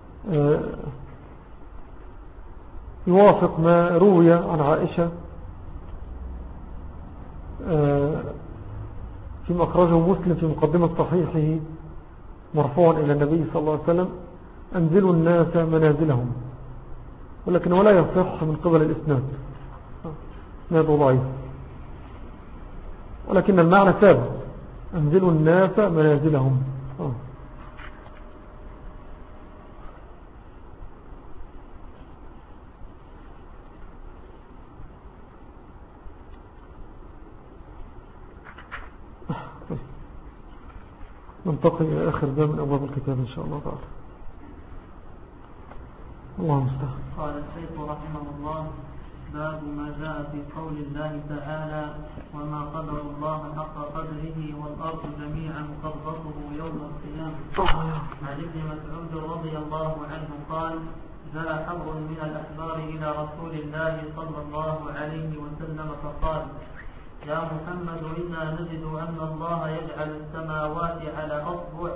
يوافق ما روي عن عائشة فيما أخرجه مسلم في مقدمة صحيحه مرفوعا إلى النبي صلى الله عليه وسلم أنزلوا الناس منازلهم، ولكن ولا يصح من قبل الإسناد، إسناد ضعيف، ولكن المعنى ثابت أنزلوا الناس منازلهم. آه. ننتقل إلى آخر باب من أبواب الكتاب إن شاء الله تعالى. الله مستحق. قال الشيخ رحمه الله: باب ما جاء في قول الله تعالى: وما قدر الله حق قدره والأرض جميعا قبضته يوم القيامة. عن ابن مسعود رضي الله عنه قال: جاء حبر من الأحبار إلى رسول الله صلى الله عليه وسلم فقال: يا محمد، إنا نجد أن الله يجعل السماوات على أصبع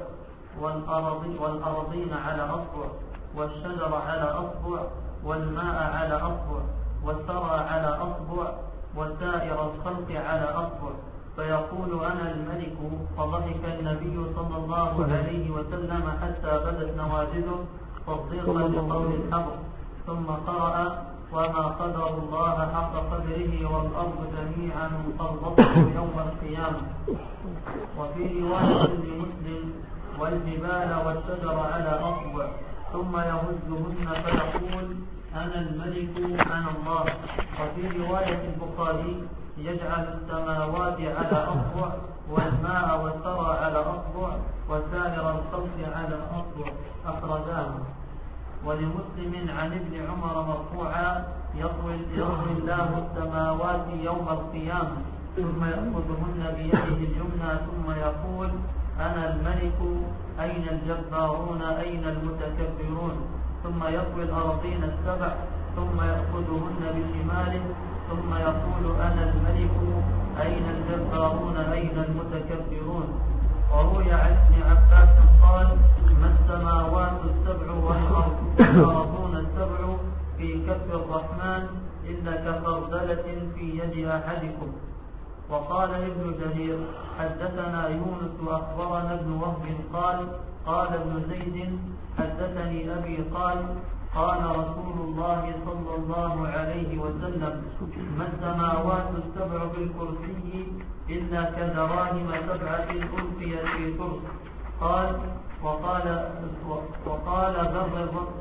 والأرضين على أصبع والشجر على أصبع والماء على أصبع والثرى على أصبع وسائر الخلق على أصبع، فيقول أنا الملك. فضحك النبي صلى الله عليه وسلم حتى بدت نواجذه تصديقا لقول الحبر، ثم قرأ: وما قدر الله حق قدره والأرض جميعا قبضته يوم القيامة. وفي رواية لمسلم: والجبال والشجر على أصبع ثم يهزهن فيقول أنا الملك أنا الله. وفي رواية البخاري: يجعل السماوات على أصبع والماء والثرى على أصبع وسائر الخلق على أصبع، أخرجاه. ولمسلم عن ابن عمر مرفوعا: يطوي الله السماوات يوم القيامة ثم يأخذهن بيده اليمنى ثم يقول أنا الملك أين الجبارون أين المتكبرون، ثم يطوي الأرضين السبع ثم يأخذهن بشماله ثم يقول أنا الملك أين الجبارون أين المتكبرون. وروي عن ابن عباس قال: ما السماوات السبع والأرضون السبع في كف الرحمن إلا كخردلة في يد أحدكم. وقال ابن جرير: حدثنا يونس وأخبرنا ابن وهب قال: قال ابن زيد: حدثني أبي قال: قال رسول الله صلى الله عليه وسلم: ما السماوات السبع بالكرسي إلا كدراهم سبعة ألقيت في ترس. قال وقال وقال ذر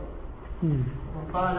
وقال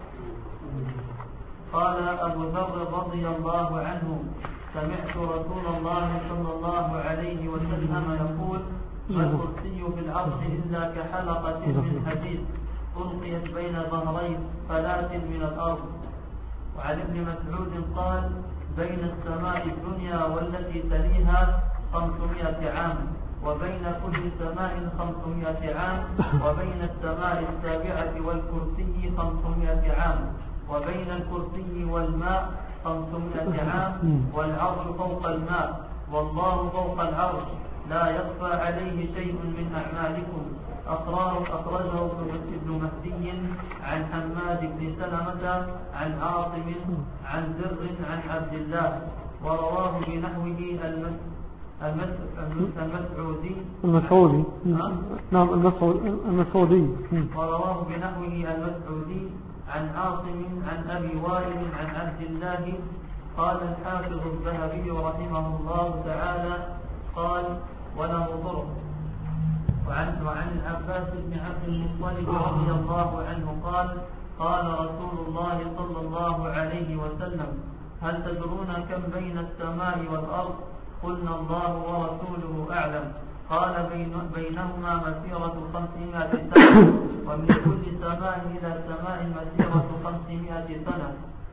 قال أبو ذر رضي الله عنه: سمعت رسول الله صلى الله عليه وسلم يقول: ما الكرسي في العرش إلا كحلقة من حديد ألقيت بين ظهري فلاة من الأرض. وعن ابن مسعود قال: بين السماء الدنيا والتي تليها خمسمائة عام، وبين كل سماء خمسمائة عام، وبين السماء السابعة والكرسي خمسمائة عام، وبين الكرسي والماء خمسمائة عام، والعرش فوق الماء، والله فوق العرش، لا يخفى عليه شيء من أعمالكم. أخرجه ابن مهدي عن حماد بن سلمة عن عاصم عن زر عن عبد الله، ورواه بنحوه المسعودي المسعودي نعم المسعودي ورواه بنحوه المسعودي عن عاصم عن أبي وائل عن عبد الله. قال الحافظ الذهبي رحمه الله تعالى: قال وله طرق. وعن, وعن العباس بن عبد المطلب رضي الله عنه قال: قال رسول الله صلى الله عليه وسلم: هل تدرون كم بين السماء والأرض؟ قلنا الله ورسوله أعلم. قال: بين بينهما مسيرة خمسمائة سنة، ومن كل سماء إلى سماء مسيرة خمسمائة سنة،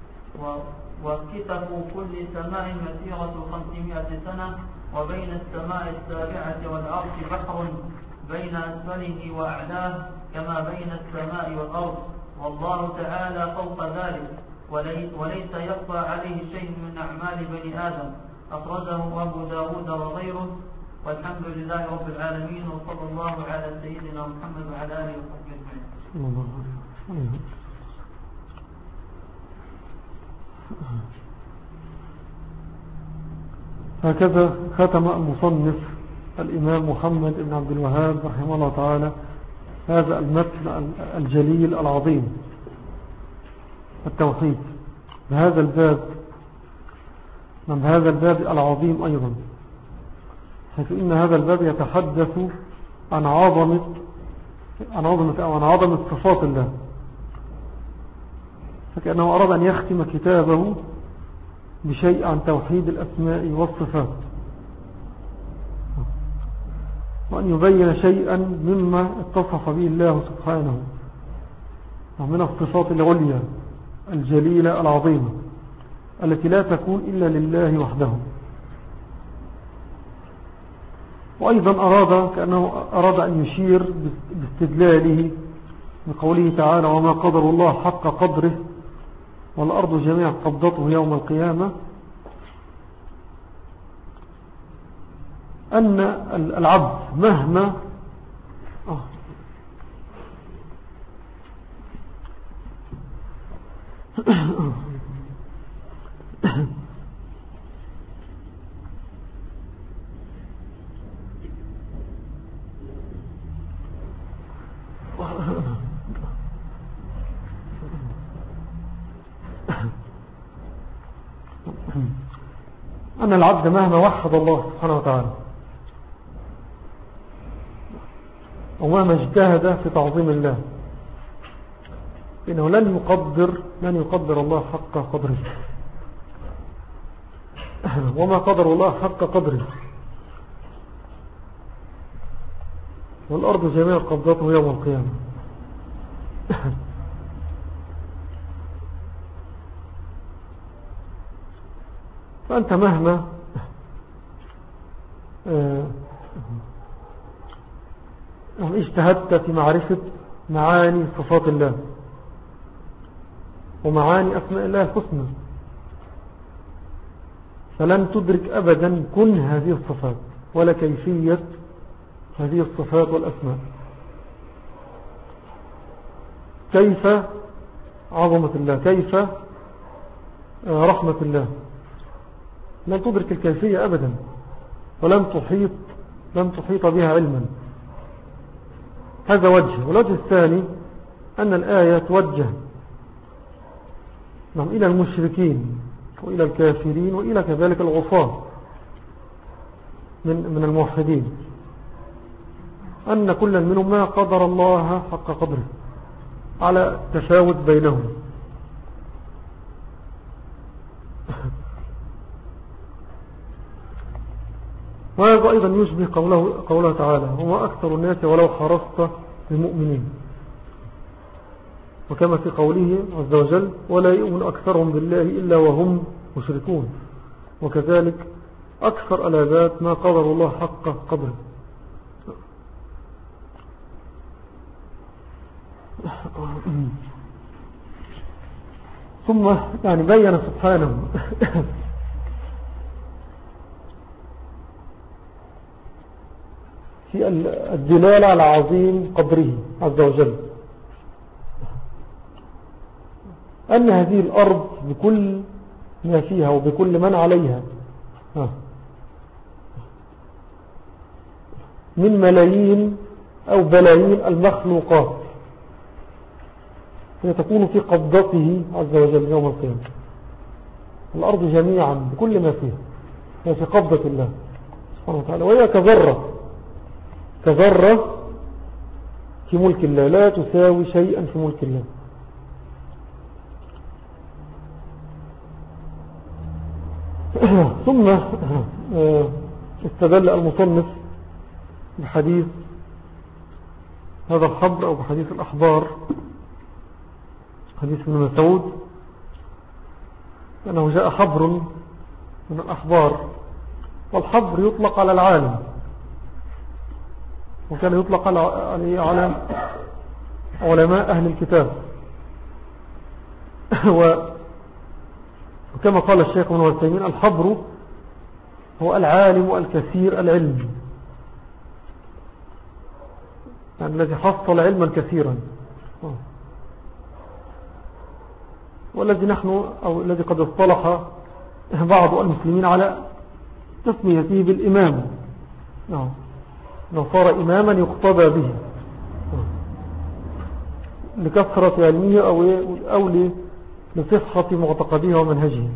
وكتف كل سماء مسيرة خمسمائة سنة، وبين السماء السابعة والعرش بحر بين أسفله وأعلاه كما بين السماء والأرض، والله تعالى فوق ذلك، وليس يخفى عليه شيء من أعمال بني آدم. أخرجه أبو داود وغيره. والحمد لله رب العالمين، وصلى الله على سيدنا محمد وعلى آله وصحبه أجمعين. هكذا ختم المصنف الإمام محمد بن عبد الوهاب رحمه الله تعالى هذا المتن الجليل العظيم التوحيد بهذا الباب من هذا الباب العظيم أيضا، حيث إن هذا الباب يتحدث عن عظمة عن عظمة أو عن عظمة صفات الله، فكأنه أراد أن يختم كتابه بشيء عن توحيد الأسماء والصفات، وأن يبين شيئا مما اتصف به الله سبحانه. من الصفات العليا الجليلة العظيمة التي لا تكون إلا لله وحده. وأيضا أراد كأنه أراد أن يشير باستدلاله بقوله تعالى وما قدر الله حق قدره والأرض جميع قبضته يوم القيامة أن العبد مهما آه أن العبد مهما وحد الله سبحانه وتعالى ومهما اجتهد في تعظيم الله إنه لن يقدر لن يقدر الله حق قدره وما قدر الله حق قدره والأرض جميع قبضته يوم القيامة. فأنت مهما اجتهدت في معرفة معاني صفات الله ومعاني أسماء الله الحسنى فلن تدرك أبدا كن هذه الصفات ولا كيفية هذه الصفات والأسماء. كيف عظمة الله، كيف رحمة الله، لن تدرك الكيفية أبدا ولن تحيط لن تحيط بها علما. هذا وجه. والوجه الثاني أن الآية توجه نعم إلى المشركين وإلى الكافرين وإلى كذلك العصاة من من الموحدين أن كل منهم ما قدر الله حق قدره على تفاوت بينهم. وهذا أيضا يشبه قوله, قوله تعالى وما أكثر الناس ولو حرصت بمؤمنين. وكما في قوله عز وجل ولا يؤمن أكثرهم بالله إلا وهم مشركون. وكذلك أكثر الآيات ما قدر الله حق قدره. ثم يعني بين سبحانه في الدلالة على عظيم قدره عز وجل أن هذه الأرض بكل ما فيها وبكل من عليها من ملايين أو بلايين المخلوقات هي تكون في قبضته عز وجل يوم القيامة. الأرض جميعا بكل ما فيها هي في قبضة الله سبحانه وتعالى وهي كذرة كذرة في ملك الله لا تساوي شيئا في ملك الله. ثم استدل المصنف بحديث هذا الحبر أو بحديث الأحبار حديث ابن مسعود أنه جاء حبر من الأحبار والحبر يطلق على العالم وكان يطلق عليه على علماء أهل الكتاب. وكما قال الشيخ ابن عثيمين الحبر هو العالم الكثير العلم يعني الذي حصل علما كثيرا والذي نحن أو الذي قد اصطلح بعض المسلمين على تسميته بالإمام نعم لو صار إماما يقتضى به لكثرة علمه أو, أو لصحة معتقده ومنهجه.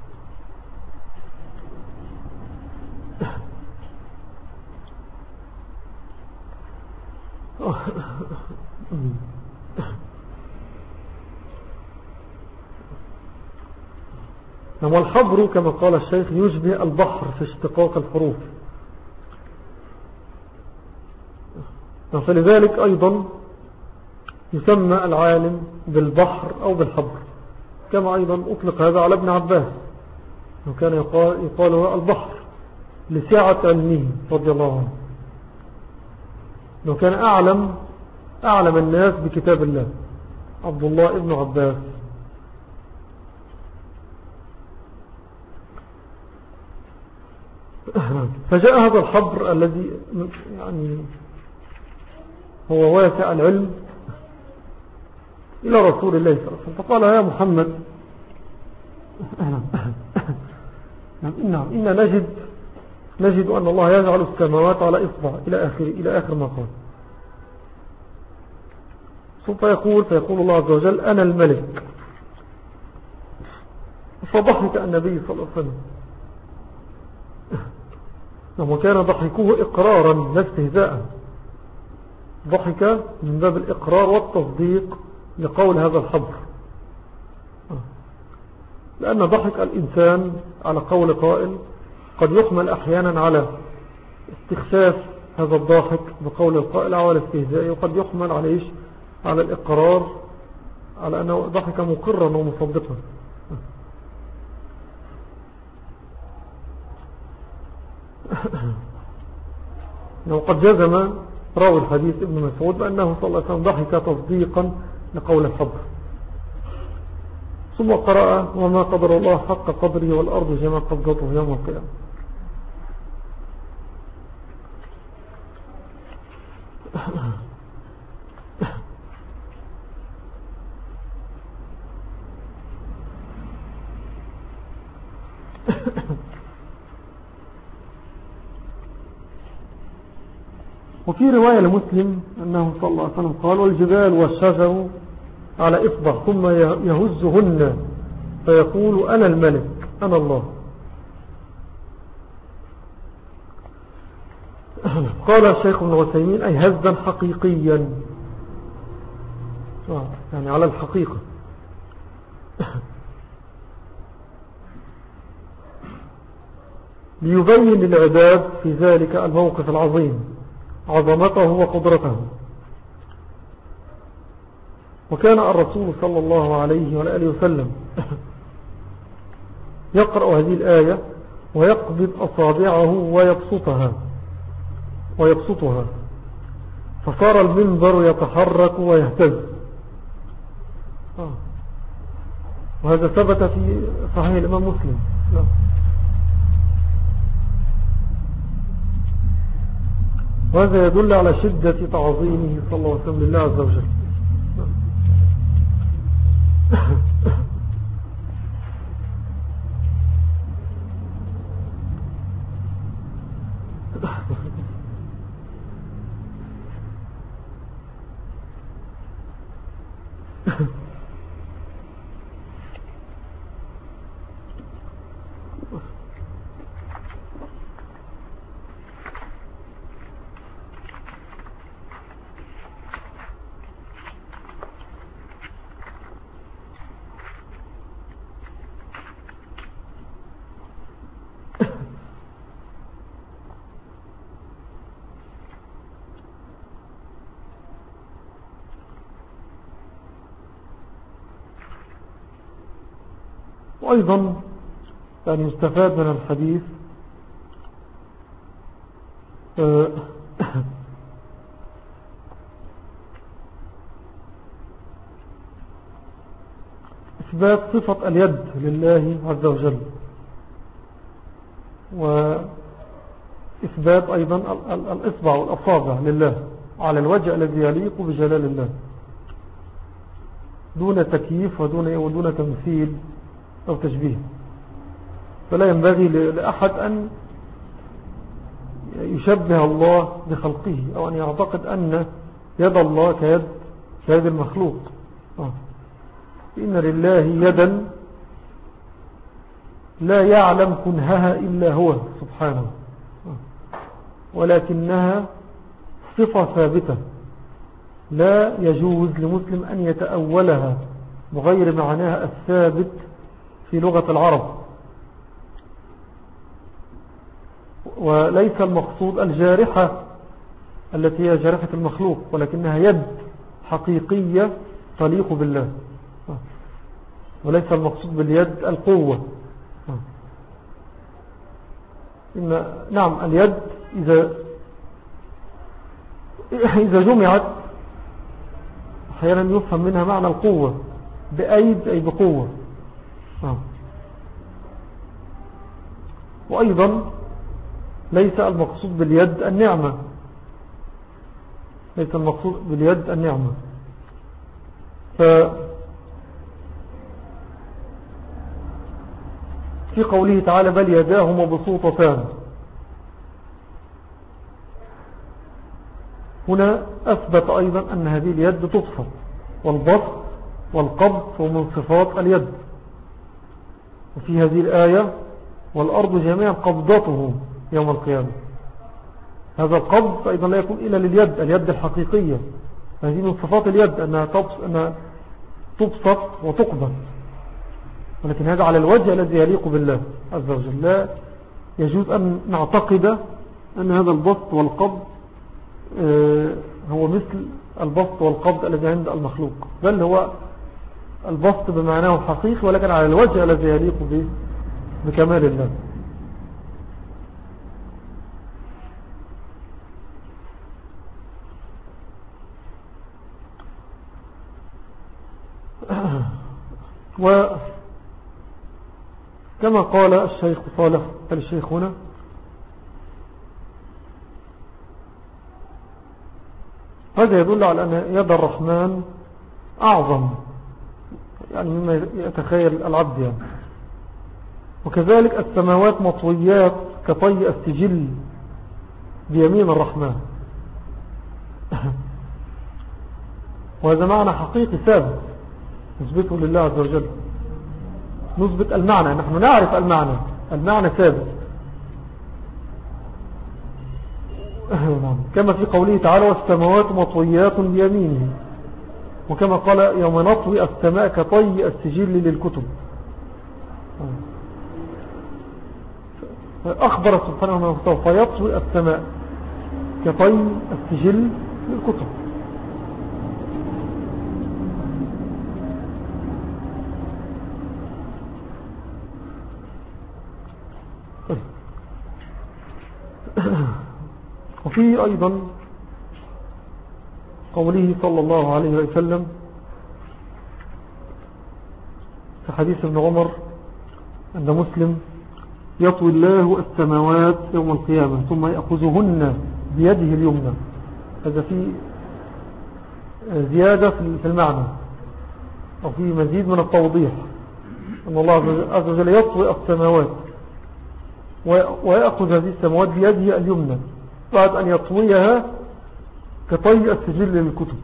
والحبر كما قال الشيخ يشبه البحر في اشتقاق الحروف. فلذلك أيضا يسمى العالم بالبحر أو بالحبر، كما أيضا أطلق هذا على ابن عباس، وكان يقال, يقال هو البحر لسعة علمه رضي الله عنه، وكان أعلم أعلم الناس بكتاب الله عبد الله ابن عباس. فجاء هذا الحبر الذي يعني هو واسع العلم إلى رسول الله صلى الله عليه وسلم، فقال يا محمد نعم إن نجد نجد أن الله يجعل السماوات على إصبع إلى آخر إلى آخر ما قال. فيقول فيقول الله عز وجل أنا الملك. فضحك النبي صلى الله عليه وسلم، وكان ضحكه إقرارا لا استهزاء، ضحك من باب الإقرار والتصديق لقول هذا الحبر، لأن ضحك الإنسان على قول قائل قد يحمل أحيانا على استخفاف هذا الضاحك بقول القائل أو على استهزائه، وقد يحمل عليه على الإقرار على أنه ضحك مقرا ومصدقا. وقد جزم راوي الحديث ابن مسعود بأنه صلى الله عليه وسلم ضحك تصديقا لقول الحبر. ثم قرأ وما قدر الله حق قدره والأرض جمع قبضته يوم القيامة. وفي رواية لمسلم أنه صلى الله عليه وسلم قال والجبال والشجر على إصبع ثم يهزهن فيقول أنا الملك أنا الله. قال الشيخ ابن عثيمين أي هزا حقيقيا، يعني على الحقيقة. ليبين للعباد في ذلك الموقف العظيم عظمته وقدرته. وكان الرسول صلى الله عليه وآله وسلم يقرأ هذه الآية ويقبض أصابعه ويبسطها ويبسطها فصار المنبر يتحرك ويهتز. وهذا ثبت في صحيح الإمام مسلم. وهذا يدل على شدة تعظيمه صلى الله عليه وسلم لله عز وجل. وأيضا يعني يستفاد من الحديث إثبات صفة اليد لله عز وجل، وإثبات أيضا الإصبع والأصابع لله على الوجه الذي يليق بجلال الله دون تكييف ودون, ودون تمثيل أو تشبيه. فلا ينبغي لأحد أن يشبه الله بخلقه أو أن يعتقد أن يد الله كيد كيد المخلوق. إن لله يدا لا يعلم كنهها إلا هو سبحانه، ولكنها صفة ثابتة لا يجوز لمسلم أن يتأولها بغير معناها الثابت في لغة العرب. وليس المقصود الجارحة التي هي جارحة المخلوق، ولكنها يد حقيقية تليق بالله، وليس المقصود باليد القوة. إن نعم اليد إذا إذا جمعت أحيانا يفهم منها معنى القوة، بأيد أي بقوة. وأيضا ليس المقصود باليد النعمة، ليس المقصود باليد النعمة. ف في قوله تعالى بل يداه مبسوطتان، هنا أثبت أيضا أن هذه اليد تبسط، والبسط والقبض هو من صفات اليد. وفي هذه الآية والأرض جميعا قبضته يوم القيامة، هذا القبض أيضا لا يكون إلا لليد، اليد الحقيقية. هذه من صفات اليد أنها تبسط وتقبض، ولكن هذا على الوجه الذي يليق بالله عز وجل. لا يجوز أن نعتقد أن هذا البسط والقبض هو مثل البسط والقبض الذي عند المخلوق، بل هو البسط بمعناه حقيقي، ولكن على الوجه الذي يليق بكمال الله. وكما قال الشيخ صالح الشيخ هنا هذا يدل على أن يد الرحمن أعظم يعني مما يتخيل العبد يعني. وكذلك السماوات مطويات كطي السجل بيمين الرحمن وهذا معنى حقيقي ثابت نثبته لله عز وجل، نثبت المعنى، نحن نعرف المعنى، المعنى ثابت كما في قوله تعالى والسماوات مطويات بيمينه، وكما قال يوم نطوي السماء كطي السجل للكتب. أخبر سبحانه وتعالى فيطوي السماء كطي السجل للكتب. وفي أيضا قوله صلى الله عليه وسلم في حديث ابن عمر أن مسلم يطوي الله السماوات يوم القيامة ثم يأخذهن بيده اليمنى. هذا في زيادة في المعنى أو في مزيد من التوضيح أن الله عز وجل يطوي السماوات ويأخذ هذه السماوات بيده اليمنى بعد أن يطويها كطي السجل للكتب،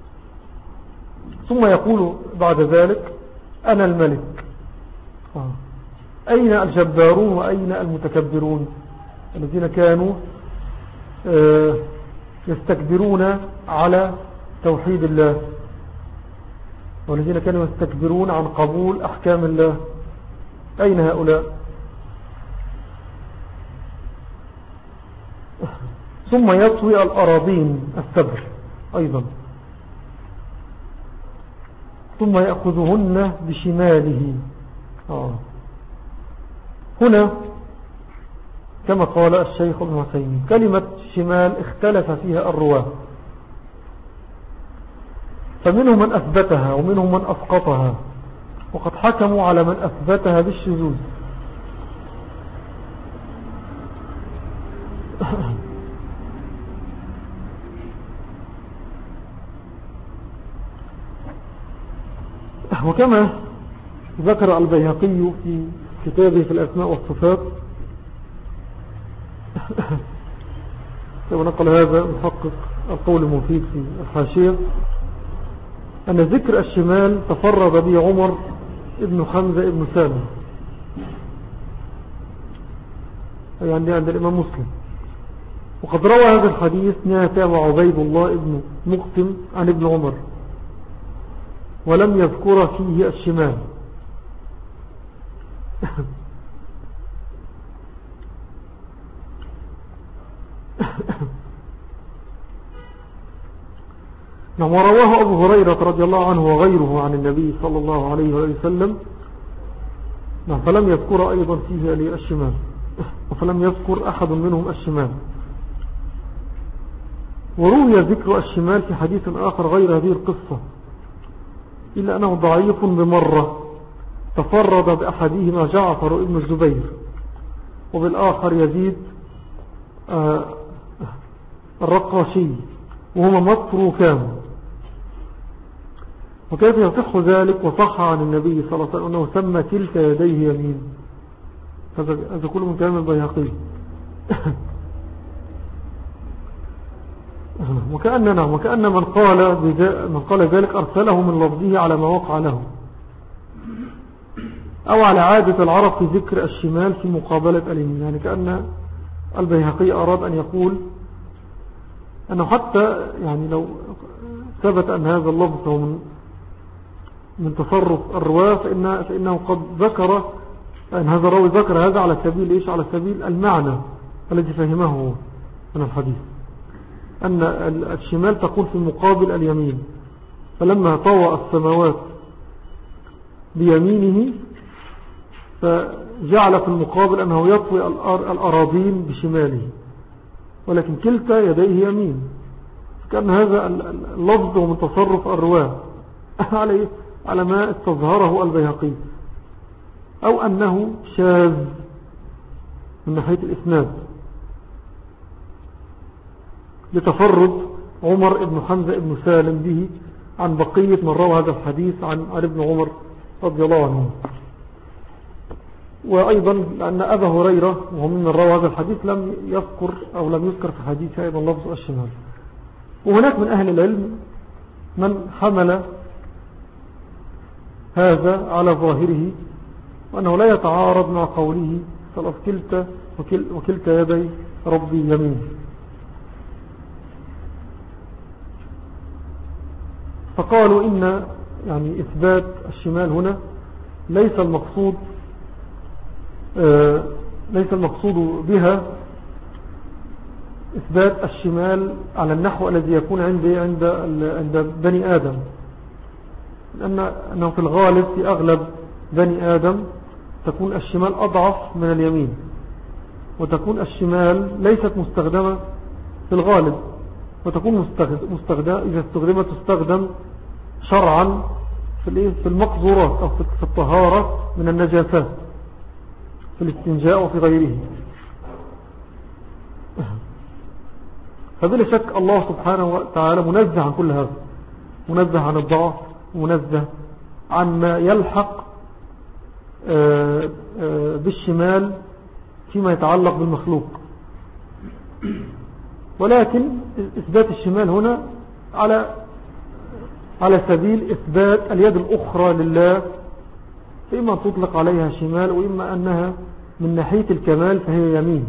ثم يقول بعد ذلك أنا الملك. آه. أين الجبارون وأين المتكبرون الذين كانوا آه يستكبرون على توحيد الله، والذين كانوا يستكبرون عن قبول أحكام الله، أين هؤلاء؟ ثم يطوي الأراضين السبع أيضا ثم يأخذهن بشماله. آه. هنا كما قال الشيخ ابن عثيمين كلمة شمال اختلف فيها الرواة، فمنهم من أثبتها ومنهم من أسقطها، وقد حكموا على من أثبتها بالشذوذ. وكما ذكر البيهقي في كتابه في الأسماء والصفات ونقل هذا محقق القول المفيد في الحاشية أن ذكر الشمال تفرد به عمر ابن حمزة ابن سالم يعني عند الإمام مسلم، وقد روى هذا الحديث نافع وعبيد الله ابن مقتم عن ابن عمر ولم يذكر فيه الشمال. ورواه أبو هريرة رضي الله عنه وغيره عن النبي صلى الله عليه وسلم، فلم يذكر أيضا فيه الشمال، وفلم يذكر أحد منهم الشمال. وروي ذكر الشمال في حديث آخر غير هذه القصة، إلا أنه ضعيف بمرة، تفرد بأحدهما جعفر ابن الزبير، وبالآخر يزيد الرقاشي، وهما متروكان. وكيف يصح ذلك؟ وصح عن النبي صلى الله عليه وسلم أنه سمى كلتا يديه يمين. هذا كله من كلام البيهقي. وكأننا وكأن من قال من قال ذلك أرسله من لفظه على ما وقع له، أو على عادة العرب في ذكر الشمال في مقابلة اليمين. يعني كأن البيهقي أراد أن يقول أنه حتى يعني لو ثبت أن هذا اللفظ هو من من تصرف الرواة، فإنه, فإنه قد ذكر أن هذا الراوي ذكر هذا على سبيل إيش؟ على سبيل المعنى الذي فهمه من الحديث، أن الشمال تكون في مقابل اليمين. فلما طوى السماوات بيمينه فجعل في المقابل أنه يطوي الأراضين بشماله، ولكن كلتا يديه يمين. كأن هذا اللفظ من تصرف الرواة عليه على ما استظهره البيهقي، أو أنه شاذ من ناحية الإسناد لتفرد عمر بن حمزة بن سالم به عن بقية من روى هذا الحديث عن علي بن عمر رضي الله عنه. وأيضا لأن أبا هريرة وهم من روى هذا الحديث لم يذكر أو لم يذكر في حديث أيضا لفظ الشمال. وهناك من أهل العلم من حمل هذا على ظاهره، وأنه لا يتعارض مع قوله صلى كلتا وكلتا يدي ربي يمين. فقالوا إن يعني إثبات الشمال هنا ليس المقصود آه ليس المقصود بها إثبات الشمال على النحو الذي يكون عند عند عند بني آدم، لأن أنه في الغالب في أغلب بني آدم تكون الشمال أضعف من اليمين، وتكون الشمال ليست مستخدمة في الغالب، وتكون مستخدمة إذا استخدمت تستخدم شرعا في في المقذورات أو في الطهارة من النجاسات، في الاستنجاء وفي غيره. فبلا شك الله سبحانه وتعالى منزه عن كل هذا، منزه عن الضعف، ومنزه عن ما يلحق بالشمال فيما يتعلق بالمخلوق. ولكن إثبات الشمال هنا على على سبيل إثبات اليد الأخرى لله، فإما أن تطلق عليها شمال، وإما أنها من ناحية الكمال فهي يمين.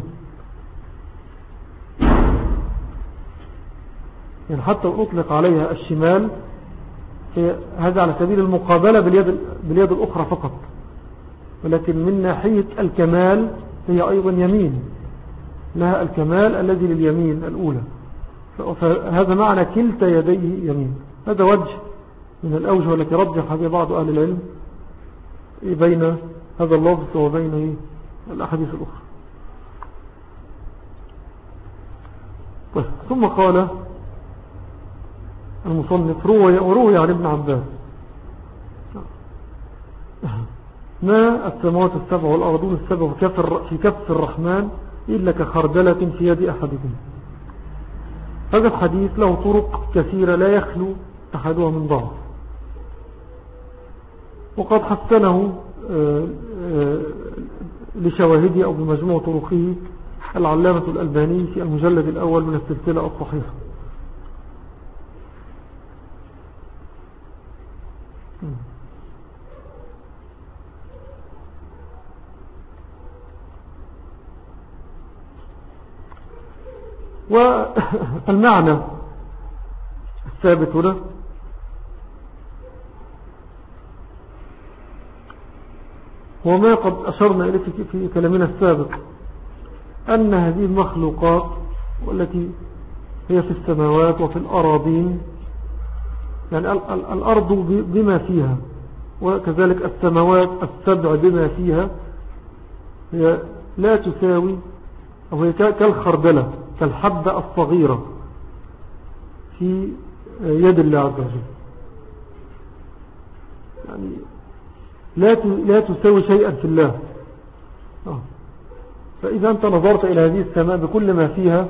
يعني حتى أطلق عليها الشمال هذا على سبيل المقابلة باليد, باليد الأخرى فقط، ولكن من ناحية الكمال هي أيضا يمين، لها الكمال الذي لليمين الأولى. فهذا معنى كلتا يديه يمين. هذا وجه من الأوجه التي رجح به بعض أهل العلم بين هذا اللفظ وبين الأحاديث الأخرى. طيب. ثم قال المصنف روي وروي عن ابن عباس ما السماوات السبع والأرضون السبع في كف الرحمن إلا كخردلة في يد أحدكم. هذا الحديث له طرق كثيرة لا يخلو أحدها من ضعف، وقد حسنه لشواهده أو بمجموع طرقه العلامة الألباني في المجلد الأول من السلسلة الصحيحة. والمعنى الثابت هنا وما قد أشرنا إليه في كلامنا السابق، أن هذه المخلوقات والتي هي في السماوات وفي الأراضين يعني الأرض بما فيها وكذلك السماوات السبع بما فيها هي لا تساوي أو هي كالخردلة كالحبة الصغيرة في يد الله عز وجل. يعني لا لا تساوي شيئا في الله. فإذا أنت نظرت إلى هذه السماء بكل ما فيها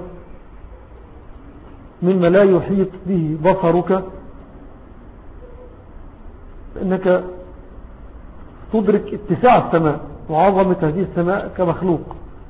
مما لا يحيط به بصرك فإنك تدرك اتساع السماء وعظمة هذه السماء كمخلوق.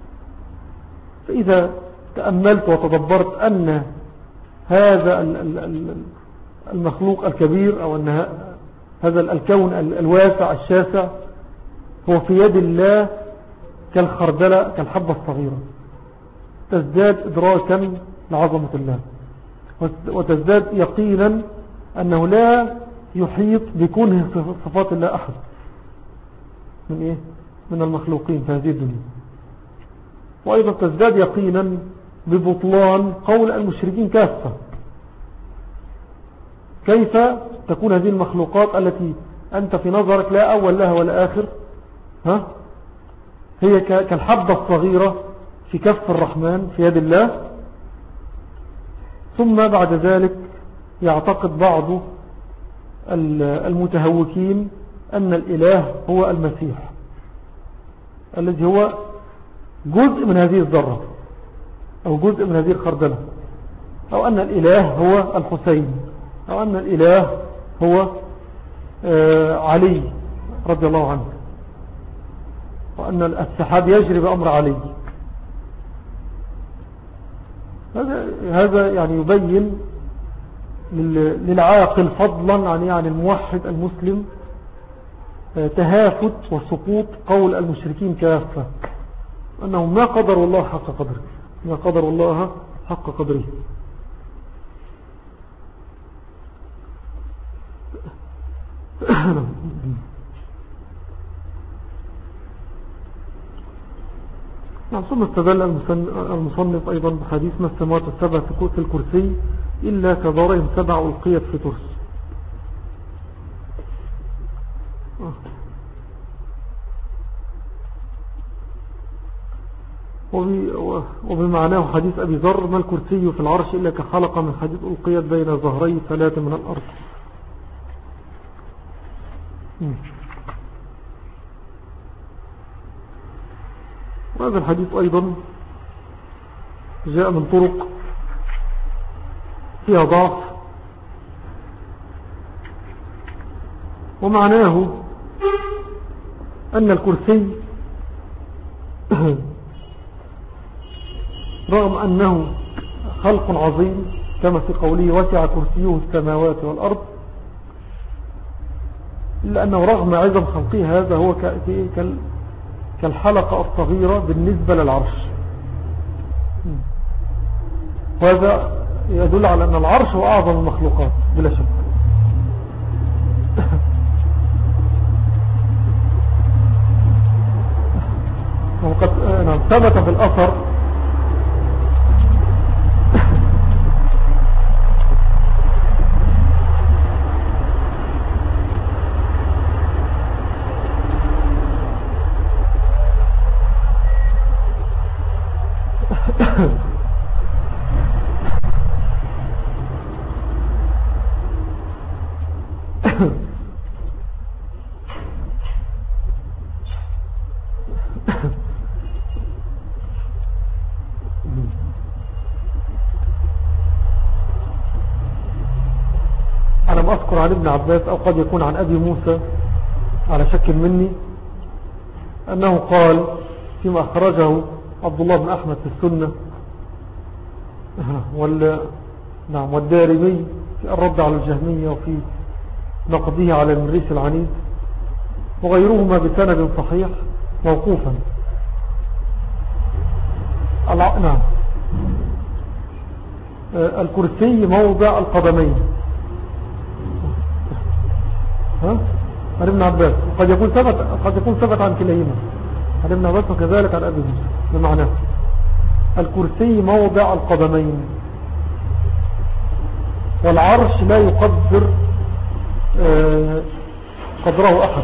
فإذا تأملت وتدبرت أن هذا المخلوق الكبير أو أن هذا الكون الواسع الشاسع هو في يد الله كالخردلة كالحبة الصغيرة، تزداد إدراكا لعظمة الله وتزداد يقينا أنه لا يحيط بكونه صفات الله أحد من إيه؟ من المخلوقين في هذه الدنيا. وأيضا تزداد يقينا ببطلان قول المشركين كافة. كيف تكون هذه المخلوقات التي أنت في نظرك لا أول لها ولا آخر ها؟ هي كالحبة الصغيرة في كف الرحمن في يد الله، ثم بعد ذلك يعتقد بعض المتهوكين أن الإله هو المسيح الذي هو جزء من هذه الذرة أو جزء من هذه الخردلة، أو أن الإله هو الحسين، أو أن الإله هو علي رضي الله عنه، وأن السحاب يجري بأمر علي. هذا يعني يبين للعاقل فضلا عن يعني الموحد المسلم تهافت وسقوط قول المشركين كافة، أنهم ما قدروا الله حق قدره، ما قدروا الله حق قدره. نعم. ثم استدل المصنف أيضا بحديث ما السماوات السبع في الكرسي إلا كدارهم سبع ألقيت في ترس. وبمعناه حديث أبي ذر ما الكرسي في العرش إلا كحلقة من حديث ألقيت بين ظهري ثلاثة من الأرض. وهذا الحديث أيضا جاء من طرق فيها ضعف، ومعناه أن الكرسي رغم أنه خلق عظيم كما في قوله وسع كرسيه السماوات والأرض، إلا أنه رغم عظم خلقه هذا هو كالحلقة الصغيرة بالنسبة للعرش. وهذا يدل على أن العرش هو أعظم المخلوقات بلا شك. وقد ثبت في الأثر أنا أذكر عن ابن عباس أو قد يكون عن أبي موسى على شك مني أنه قال فيما أخرجه عبد الله بن أحمد في السنة وال... نعم والدارمي في الرد على الجهمية وفي نقضه على المريس العنيد وغيرهما بسند صحيح موقوفا. الع... نعم الكرسي موضع القدمين ها عن ابن عباس، قد يكون ثبت قد يكون ثبت عن كليهما عن ابن عباس وكذلك عن أبي موسى بمعنى الكرسي موضع القدمين، والعرش لا يقدر قدره أحد.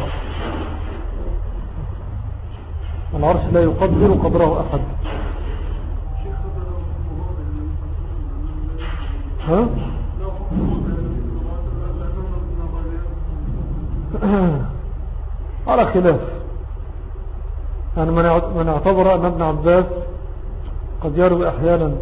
العرش لا يقدر قدره أحد. ها؟ على خلاف، يعني من اعتبر أن ابن عباس قد يروي أحيانا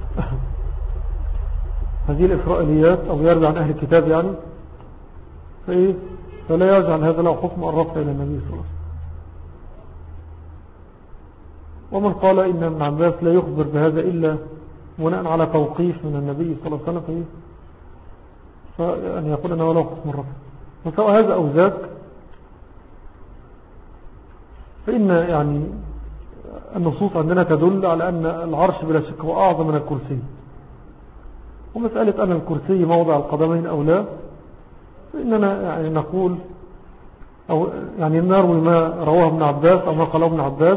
هذه الإسرائيليات أو يروي عن أهل الكتاب يعني فإيه فلا يجعل هذا له حكم الرفع إلى النبي صلى الله عليه وسلم. ومن قال إن ابن عباس لا يخبر بهذا إلا بناء على توقيف من النبي صلى الله عليه وسلم فإيه فأن يقول أنه له حكم الرفع. وسواء هذا أو ذاك فإن يعني النصوص عندنا تدل على أن العرش بلا شك هو أعظم من الكرسي. ومسألة أن الكرسي موضع القدمين أو لا فإننا يعني نقول أو يعني نروي ما رواه ابن عباس أو ما قاله ابن عباس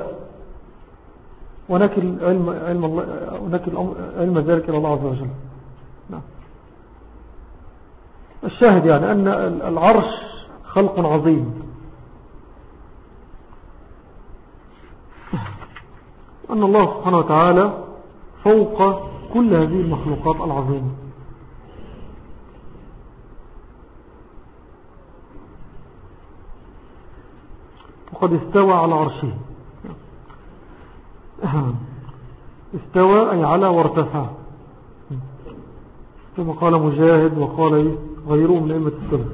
ونكل علم, علم, الله ونكل علم ذلك إلى الله عز وجل. نعم. الشاهد يعني أن العرش خلق عظيم، أن الله سبحانه وتعالى فوق كل هذه المخلوقات العظيمة. وقد استوى على عرشه. استوى أي على وارتفع كما قال مجاهد وقال غيره من أئمة السلف.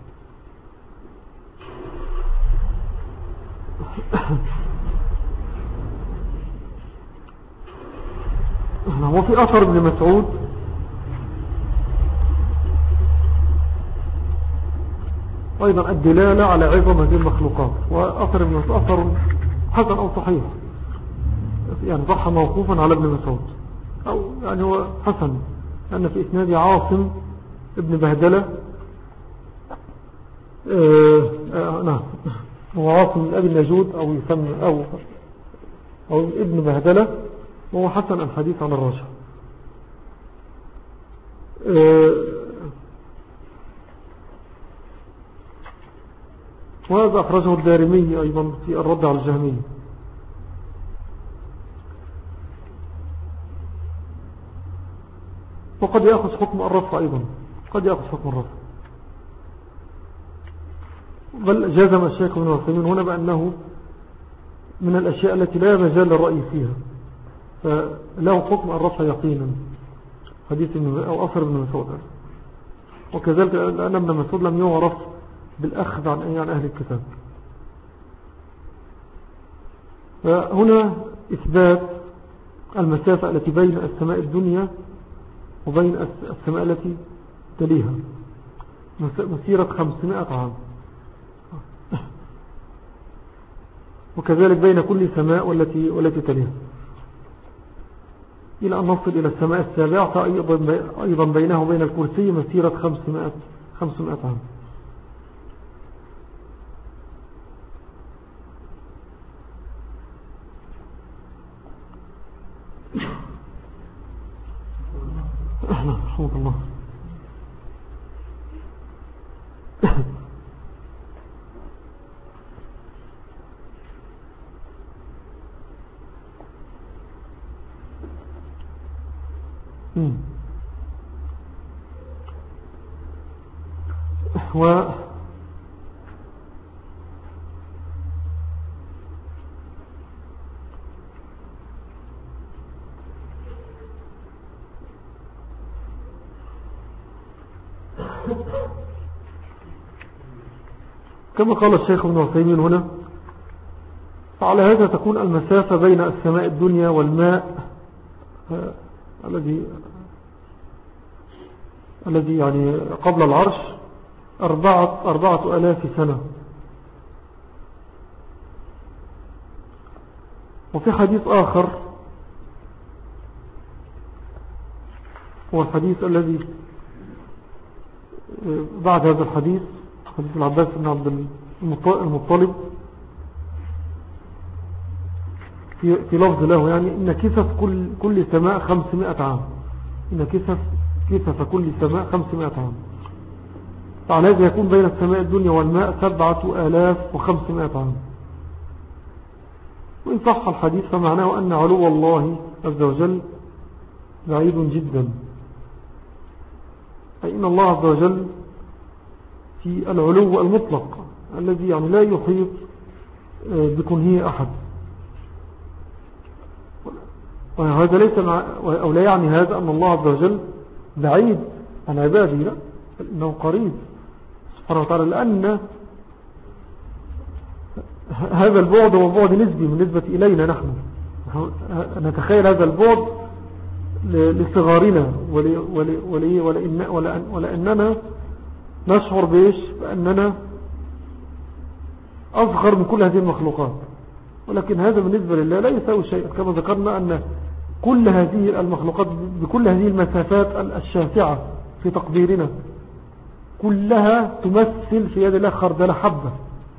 وفي أثر ابن مسعود أيضا الدلالة على عظم هذه المخلوقات. وأثر ابن مسعود أثر حسن أو صحيح يعني صح موقوفا على ابن مسعود أو يعني هو حسن لأن في إسناد عاصم ابن بهدلة آه آه نعم هو عاصم من أبي النجود أو يسمى أو, أو ابن بهدلة وهو حسن الحديث عن الرجل. آه وهذا أخرجه الدارمي أيضا في الرد على الجهمية. وقد يأخذ حكم الرفع أيضا قد يأخذ حكم الرفع. بل جزم الشيخ ابن عثيمين هنا بأنه من الأشياء التي لا مجال للرأي فيها فله حكم الرفع يقينا حديث أو أثر ابن مسعود. وكذلك أن ابن مسعود لم يعرف بالأخذ عن أي عن أهل الكتاب. فهنا إثبات المسافة التي بين السماء الدنيا وبين السماء التي تليها مسيرة خمسمائة عام، وكذلك بين كل سماء والتي, والتي تليها إلى أن نصل إلى السماء السابعة أيضا بينه وبين الكرسي مسيرة خمسمائة, خمسمائة عام. رحمة الله. و كما قال الشيخ ابن عثيمين هنا فعلى هذا تكون المسافة بين السماء الدنيا والماء الذي الذي يعني قبل العرش أربعة, أربعة ألاف سنة. وفي حديث آخر هو الحديث الذي بعد هذا الحديث حديث العباس بن عبد المطلب في, في لفظ له يعني إن كسف كل, كل سماء خمسمائة عام إن كسف, كسف كل سماء خمسمائة عام. على هذا يكون بين السماء الدنيا والماء سبعة آلاف وخمسمائة عام. وإن صح الحديث فمعناه أن علو الله عز وجل بعيد جدا، أي إن الله عز وجل في العلو المطلق الذي يعني لا يحيط بكنه أحد. وهذا ليس مع أو لا يعني هذا أن الله عز وجل بعيد عن عباده، لا، إنه قريب سبحانه وتعالى، لأن هذا البعد هو بعد نسبي بالنسبة إلينا نحن. نتخيل هذا البعد لصغارنا ولأننا نشعر بإيش؟ بأننا أصغر من كل هذه المخلوقات، ولكن هذا بالنسبة لله لا يساوي شيء. كما ذكرنا أن كل هذه المخلوقات بكل هذه المسافات الشاسعة في تقديرنا كلها تمثل في يد الله خردل حبة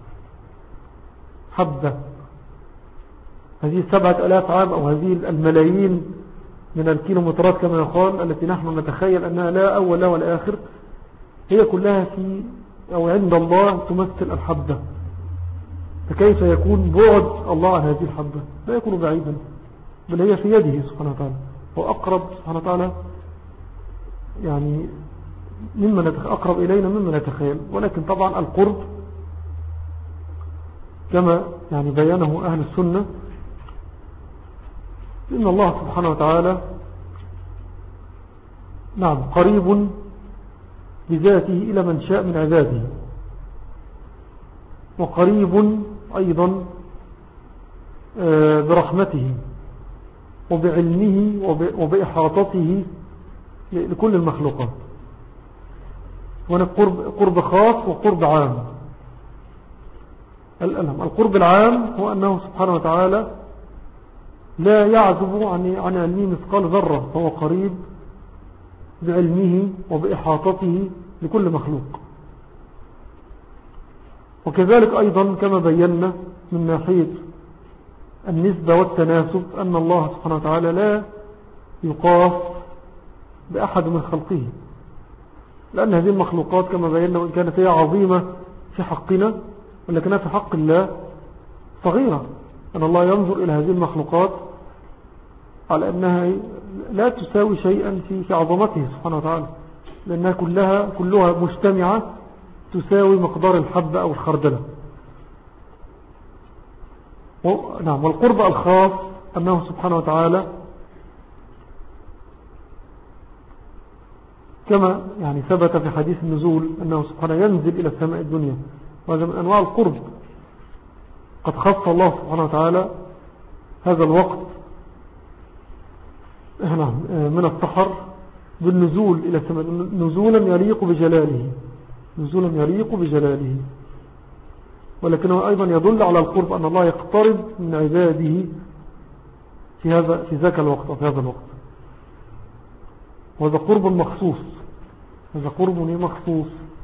حبة. هذه السبعة ألاف عام أو هذه الملايين من الكيلومترات كما يقال التي نحن نتخيل أنها لا أول ولا آخر، هي كلها في أو عند الله تمثل الحبة. فكيف يكون بعد الله عن هذه الحبة؟ لا يكون بعيدا، بل هي في يده سبحانه وتعالى، هو أقرب سبحانه وتعالى يعني مما أقرب إلينا مما نتخيل. ولكن طبعا القرب كما يعني بيانه أهل السنة إن الله سبحانه وتعالى نعم قريب بذاته إلى من شاء من عباده، وقريب أيضا برحمته وبعلمه وبإحاطته لكل المخلوقات. هناك قرب خاص وقرب عام. القرب العام هو أنه سبحانه وتعالى لا يعزب عن عن علمه مثقال ذرة، فهو قريب بعلمه وبإحاطته لكل مخلوق. وكذلك أيضا كما بينا من ناحية النسبة والتناسب أن الله سبحانه وتعالى لا يقاس بأحد من خلقه، لأن هذه المخلوقات كما بينا وإن كانت هي عظيمة في حقنا ولكنها في حق الله صغيرة. أن الله ينظر إلى هذه المخلوقات على أنها لا تساوي شيئا في عظمته سبحانه وتعالى، لأنها كلها كلها مجتمعة تساوي مقدار الحبة أو الخردلة. نعم. والقرب الخاص أنه سبحانه وتعالى كما يعني ثبت في حديث النزول أنه سبحانه ينزل إلى السماء الدنيا، وهذا من أنواع القرب. قد خص الله سبحانه وتعالى هذا الوقت من السحر بالنزول إلى السماء نزولا يليق بجلاله نزولا يليق بجلاله ولكنه أيضا يدل على القرب أن الله يقترب من عباده في هذا في ذاك الوقت في هذا الوقت. وهذا قرب مخصوص هذا قرب مخصوص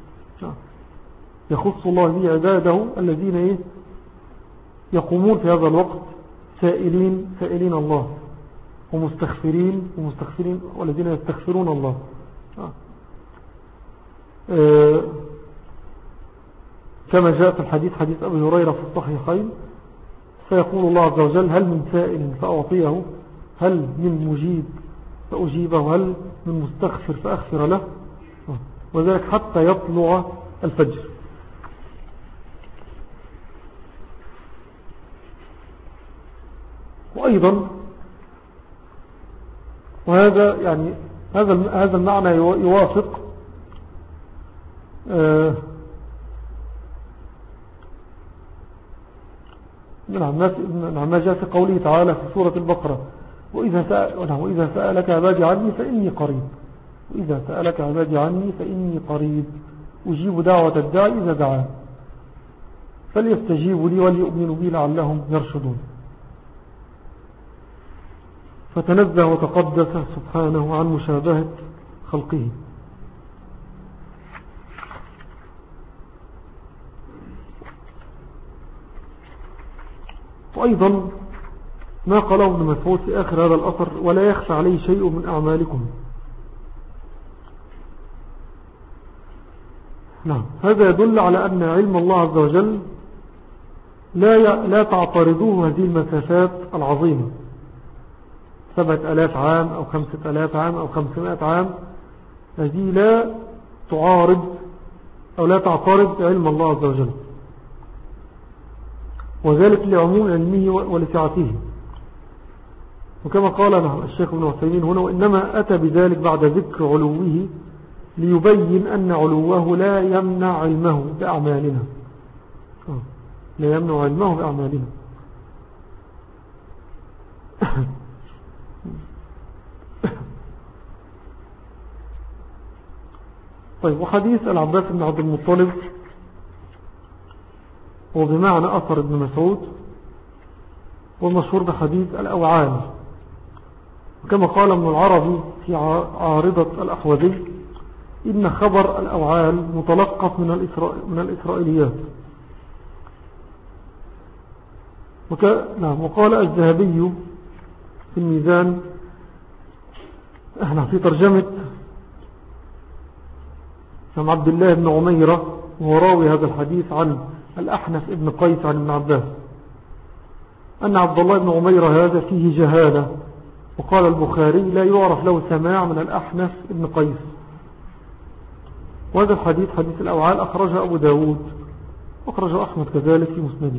يخص الله به عباده الذين يقومون في هذا الوقت سائلين سائلين الله ومستغفرين ومستغفرين والذين يستغفرون الله. آه كما جاء في الحديث حديث أبي هريرة في الصحيحين سيقول الله عز وجل هل من سائل فأعطيه، هل من مجيب فأجيبه، هل من مستغفر فأغفر له، وذلك حتى يطلع الفجر. وأيضا وهذا يعني هذا هذا المعنى يوافق آه نعم ما جاء في قوله تعالى في سورة البقرة وإذا سأل وإذا سألك عبادي عني فإني قريب وإذا سألك عبادي عني فإني قريب أجيب دعوة الداعي إذا دعان فليستجيبوا لي وليؤمنوا بي لعلهم يرشدون. فتنزه وتقدس سبحانه عن مشابهة خلقه. وأيضا ما قاله ابن مسعود في آخر هذا الأثر ولا يخفى عليه شيء من أعمالكم. نعم. هذا يدل على أن علم الله عز وجل لا لا تعترضوه هذه المسافات العظيمة، سبعة ألاف عام أو خمسة ألاف عام أو خمسمائة عام، هذه لا تعارض أو لا تعترض علم الله عز وجل، وذلك لعموم علمه ولسعته. وكما قال الشيخ ابن عثيمين هنا: وإنما أتى بذلك بعد ذكر علوه ليبين أن علوه لا يمنع علمه بأعمالنا، لا يمنع علمه بأعمالنا. طيب، وحديث العباس بن عبد المطلب هو بمعنى أثر ابن مسعود، والمشهور بحديث الأوعال. وكما قال ابن العربي في عارضة الأحوذي: إن خبر الأوعال متلقف من, من الإسرائيليات. وك... نعم. وقال الذهبي في الميزان احنا في ترجمة عن عبد الله بن عميرة، وهو راوي هذا الحديث عن الأحنف ابن قيس عن ابن عباس، أن عبد الله بن عميرة هذا فيه جهالة. وقال البخاري: لا يعرف له سماع من الأحنف ابن قيس. وهذا الحديث حديث الأوعال أخرجه أبو داود، وأخرجه أحمد كذلك في مسنده.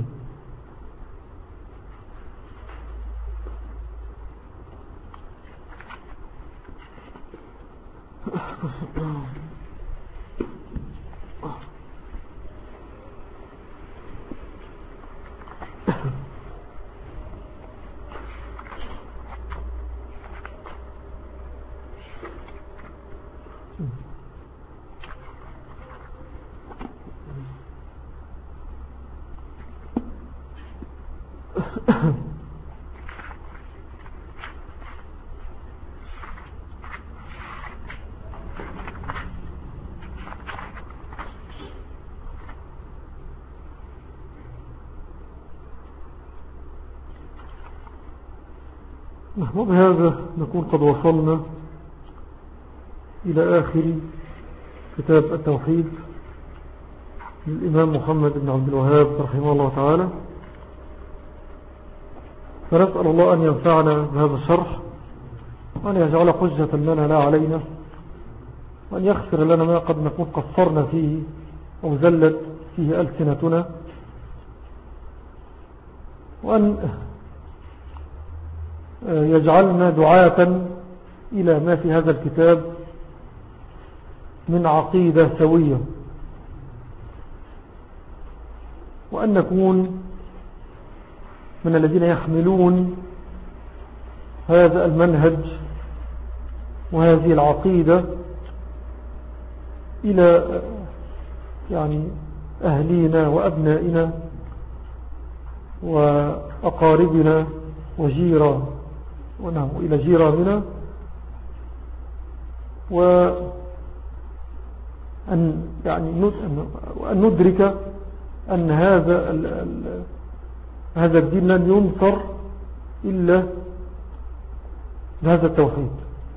وبهذا نكون قد وصلنا إلى آخر كتاب التوحيد للإمام محمد بن عبد الوهاب رحمه الله تعالى. فنسأل الله أن ينفعنا بهذا الشرح، وأن يجعل حجة لنا لا علينا، وأن يغفر لنا ما قد نكون قصرنا فيه أو زلت فيه ألسنتنا، وأن يجعلنا دعاة إلى ما في هذا الكتاب من عقيدة سوية، وأن نكون من الذين يحملون هذا المنهج وهذه العقيدة إلى يعني أهلينا وأبنائنا وأقاربنا وجيرا ونعم إلى جيراننا، وأن يعني وأن ندرك أن هذا ال ال هذا الدين لن ينصر إلا بهذا التوحيد،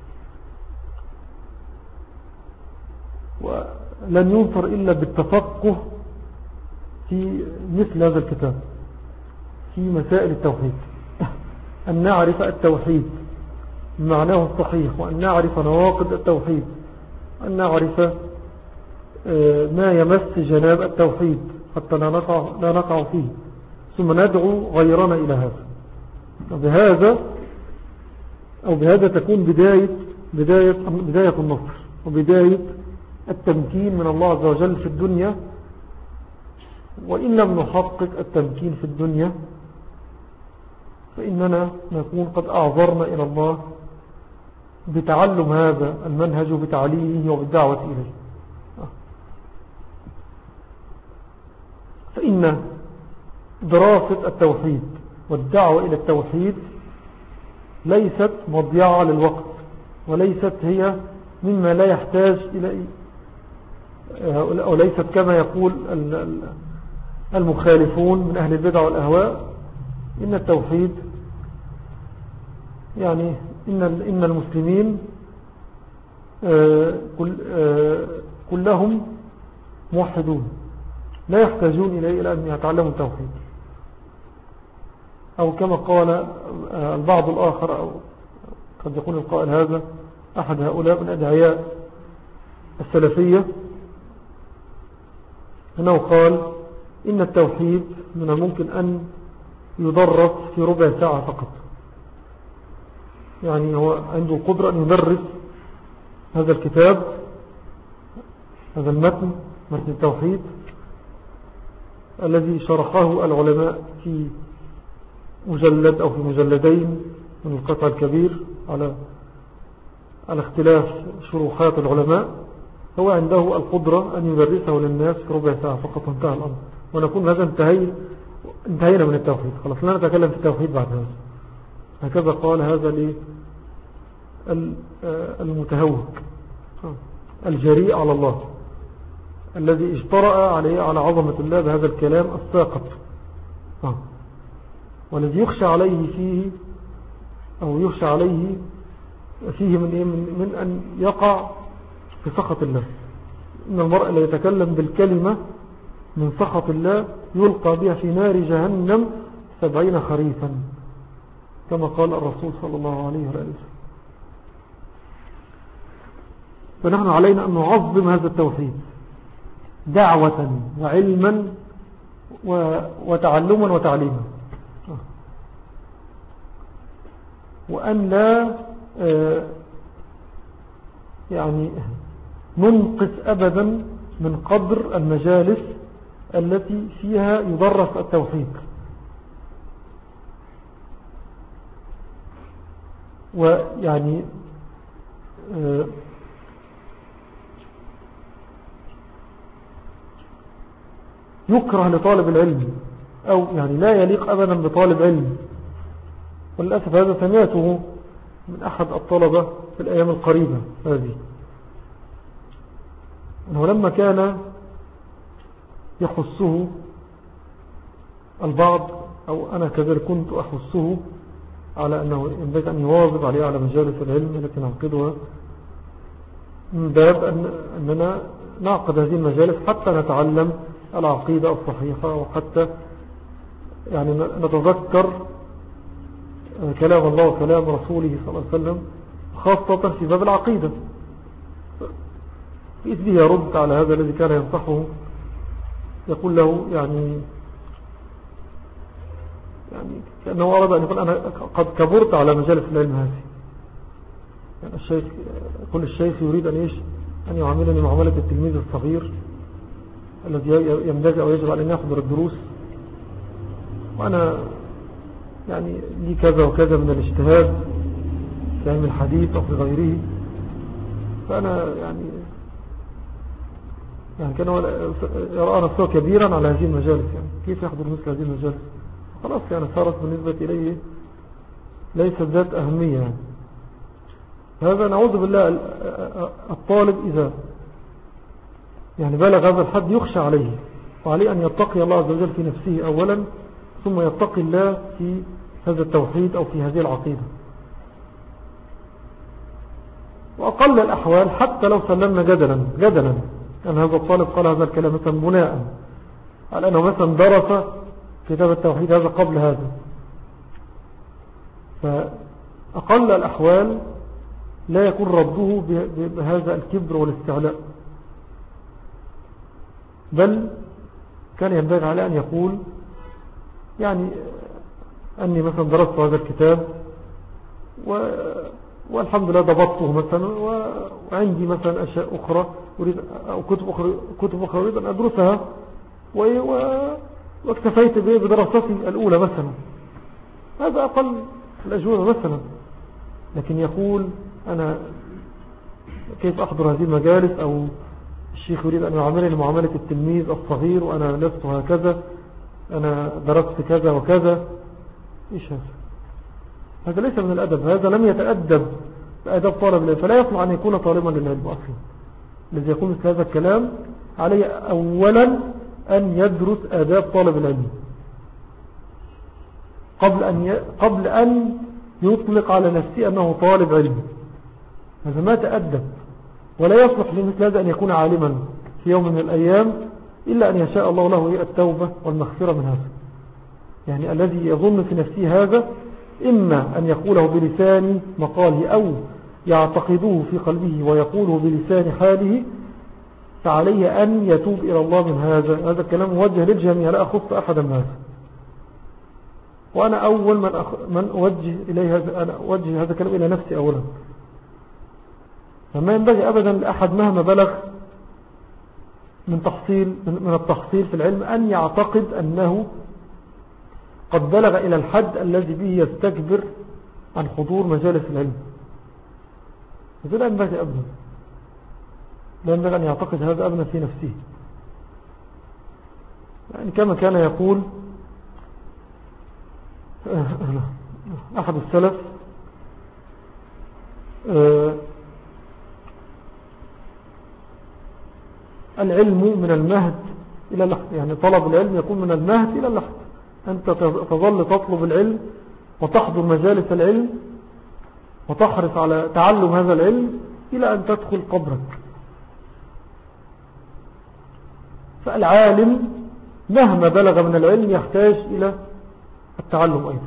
ولن ينصر إلا بالتفقه في مثل هذا الكتاب في مسائل التوحيد، أن نعرف التوحيد بمعناه الصحيح، وأن نعرف نواقض التوحيد، وأن نعرف ما يمس جناب التوحيد حتى لا نقع, لا نقع فيه، ثم ندعو غيرنا إلى هذا. وبهذا أو بهذا تكون بداية, بداية, بداية النصر وبداية التمكين من الله عز وجل في الدنيا. وإن لم نحقق التمكين في الدنيا فإننا نكون قد أعذرنا إلى الله بتعلم هذا المنهج وبتعليمه وبالدعوة إليه. فإن دراسة التوحيد والدعوة إلى التوحيد ليست مضيعة للوقت، وليست هي مما لا يحتاج إلى، أو ليست كما يقول المخالفون من أهل البدع والأهواء إن التوحيد يعني إن إن المسلمين كلهم موحدون لا يحتاجون إليه إلى أن يتعلموا التوحيد. أو كما قال البعض الآخر، أو قد يكون القائل هذا أحد هؤلاء من أدعياء السلفية، أنه قال إن التوحيد من الممكن أن يدرس في ربع ساعة فقط. يعني هو عنده القدرة أن يدرس هذا الكتاب، هذا المتن، متن التوحيد الذي شرحه العلماء في مجلد أو في مجلدين من القطع الكبير على على اختلاف شروحات العلماء. هو عنده القدرة أن يدرسه للناس في ربع ساعة فقط، انتهى الأمر، ونكون هذا انتهي انتهينا من التوحيد، خلاص لا نتكلم في التوحيد بعد هذا. هكذا قال هذا المتهوك الجريء على الله، الذي اجترأ عليه على عظمة الله بهذا الكلام الساقط، والذي يخشى عليه فيه أو يخشى عليه فيه من, من, من أن يقع في سخط الله. إن المرء اللي يتكلم بالكلمة من سخط الله يلقى بها في نار جهنم سبعين خريفا، كما قال الرسول صلى الله عليه وسلم. فنحن علينا أن نعظم هذا التوحيد دعوة وعلما وتعلما وتعليما، وأن لا يعني ننقص أبدا من قدر المجالس التي فيها يدرس التوحيد. ويعني يكره لطالب العلم، أو يعني لا يليق أبدا بطالب علم، وللأسف هذا سمعته من أحد الطلبة في الأيام القريبة هذه، أنه لما كان يخصه البعض، أو أنا كذلك كنت أخصه على أنه ينبغي أن يواظب عليه على مجالس العلم التي نعقدها، من باب أن أننا نعقد هذه المجالس حتى نتعلم العقيدة الصحيحة، وحتى يعني نتذكر كلام الله وكلام رسوله صلى الله عليه وسلم، خاصة في باب العقيدة. بإذنه يرد على هذا الذي كان ينصحه، يقول له يعني يعني كأنه أراد أن يقول أنا قد كبرت على مجالس العلم هذه. يعني الشيخ، كل الشيخ يريد أن إيش أن يعاملني معاملة التلميذ الصغير الذي ينبغي أو يجب على أن يحضر الدروس، وأنا يعني لي كذا وكذا من الاجتهاد في علم الحديث أو في غيره. فأنا يعني يعني كان يرى نفسه كبيرا على هذه المجالس، يعني كيف يحضر مثل هذه المجالس؟ خلاص يعني صارت بالنسبة إليه ليست ذات أهمية. يعني هذا نعوذ بالله الطالب إذا يعني بلغ هذا الحد يخشى عليه، وعليه أن يتقي الله عز وجل في نفسه أولا، ثم يتقي الله في هذا التوحيد أو في هذه العقيدة. وأقل الأحوال حتى لو سلمنا جدلا جدلا أن هذا الطالب قال هذا الكلام مثلا بناء على أنه مثلا درس كتاب التوحيد هذا قبل هذا، فأقل الأحوال لا يكون رده بهذا الكبر والاستعلاء، بل كان ينبغي عليه أن يقول يعني أني مثلا درست هذا الكتاب و... والحمد لله ضبطته مثلا، وعندي مثلا أشياء أخرى أريد أو كتب أخرى, كتب أخرى أريد أن أدرسها، و... و... واكتفيت بدراستي الأولى مثلا. هذا أقل الأجوبة مثلا. لكن يقول أنا كيف أحضر هذه المجالس، أو الشيخ يريد أن يعاملني معاملة التلميذ الصغير وأنا لست هكذا، أنا درست كذا وكذا. إيش هذا؟ هذا ليس من الأدب، هذا لم يتأدب بأدب طالب العلم، فلا يطمع أن يكون طالبا للعلم أصلا. الذي يقول مثل هذا الكلام عليه أولا أن يدرس آداب طالب العلم قبل أن ي... قبل أن يطلق على نفسه أنه طالب علم. هذا ما تأدب، ولا يصلح لمثل هذا أن يكون عالما في يوم من الأيام إلا أن يشاء الله له التوبة والمغفرة من هذا. يعني الذي يظن في نفسه هذا إما أن يقوله بلسان مقاله أو يعتقدوه في قلبه ويقوله بلسان حاله، فعليه أن يتوب إلى الله من هذا. هذا الكلام موجه للجميع لا أخص أحدا من هذا. وأنا أول من, أخ... من أوجه إليه هذا، أنا أوجه هذا الكلام إلى نفسي أولا. فما ينبغي أبدا لأحد مهما بلغ من تحصيل من التحصيل في العلم أن يعتقد أنه قد بلغ إلى الحد الذي به يستكبر عن حضور مجالس العلم. هذا لا ينبغي أبدا، لا ينبغي أن يعتقد هذا أبدا في نفسه. يعني كما كان يقول أحد السلف العلم من المهد إلى اللحد، يعني طلب العلم يكون من المهد إلى اللحد. أنت تظل تطلب العلم وتحضر مجالس العلم وتحرص على تعلم هذا العلم إلى أن تدخل قبرك. فالعالم مهما بلغ من العلم يحتاج إلى التعلم أيضا.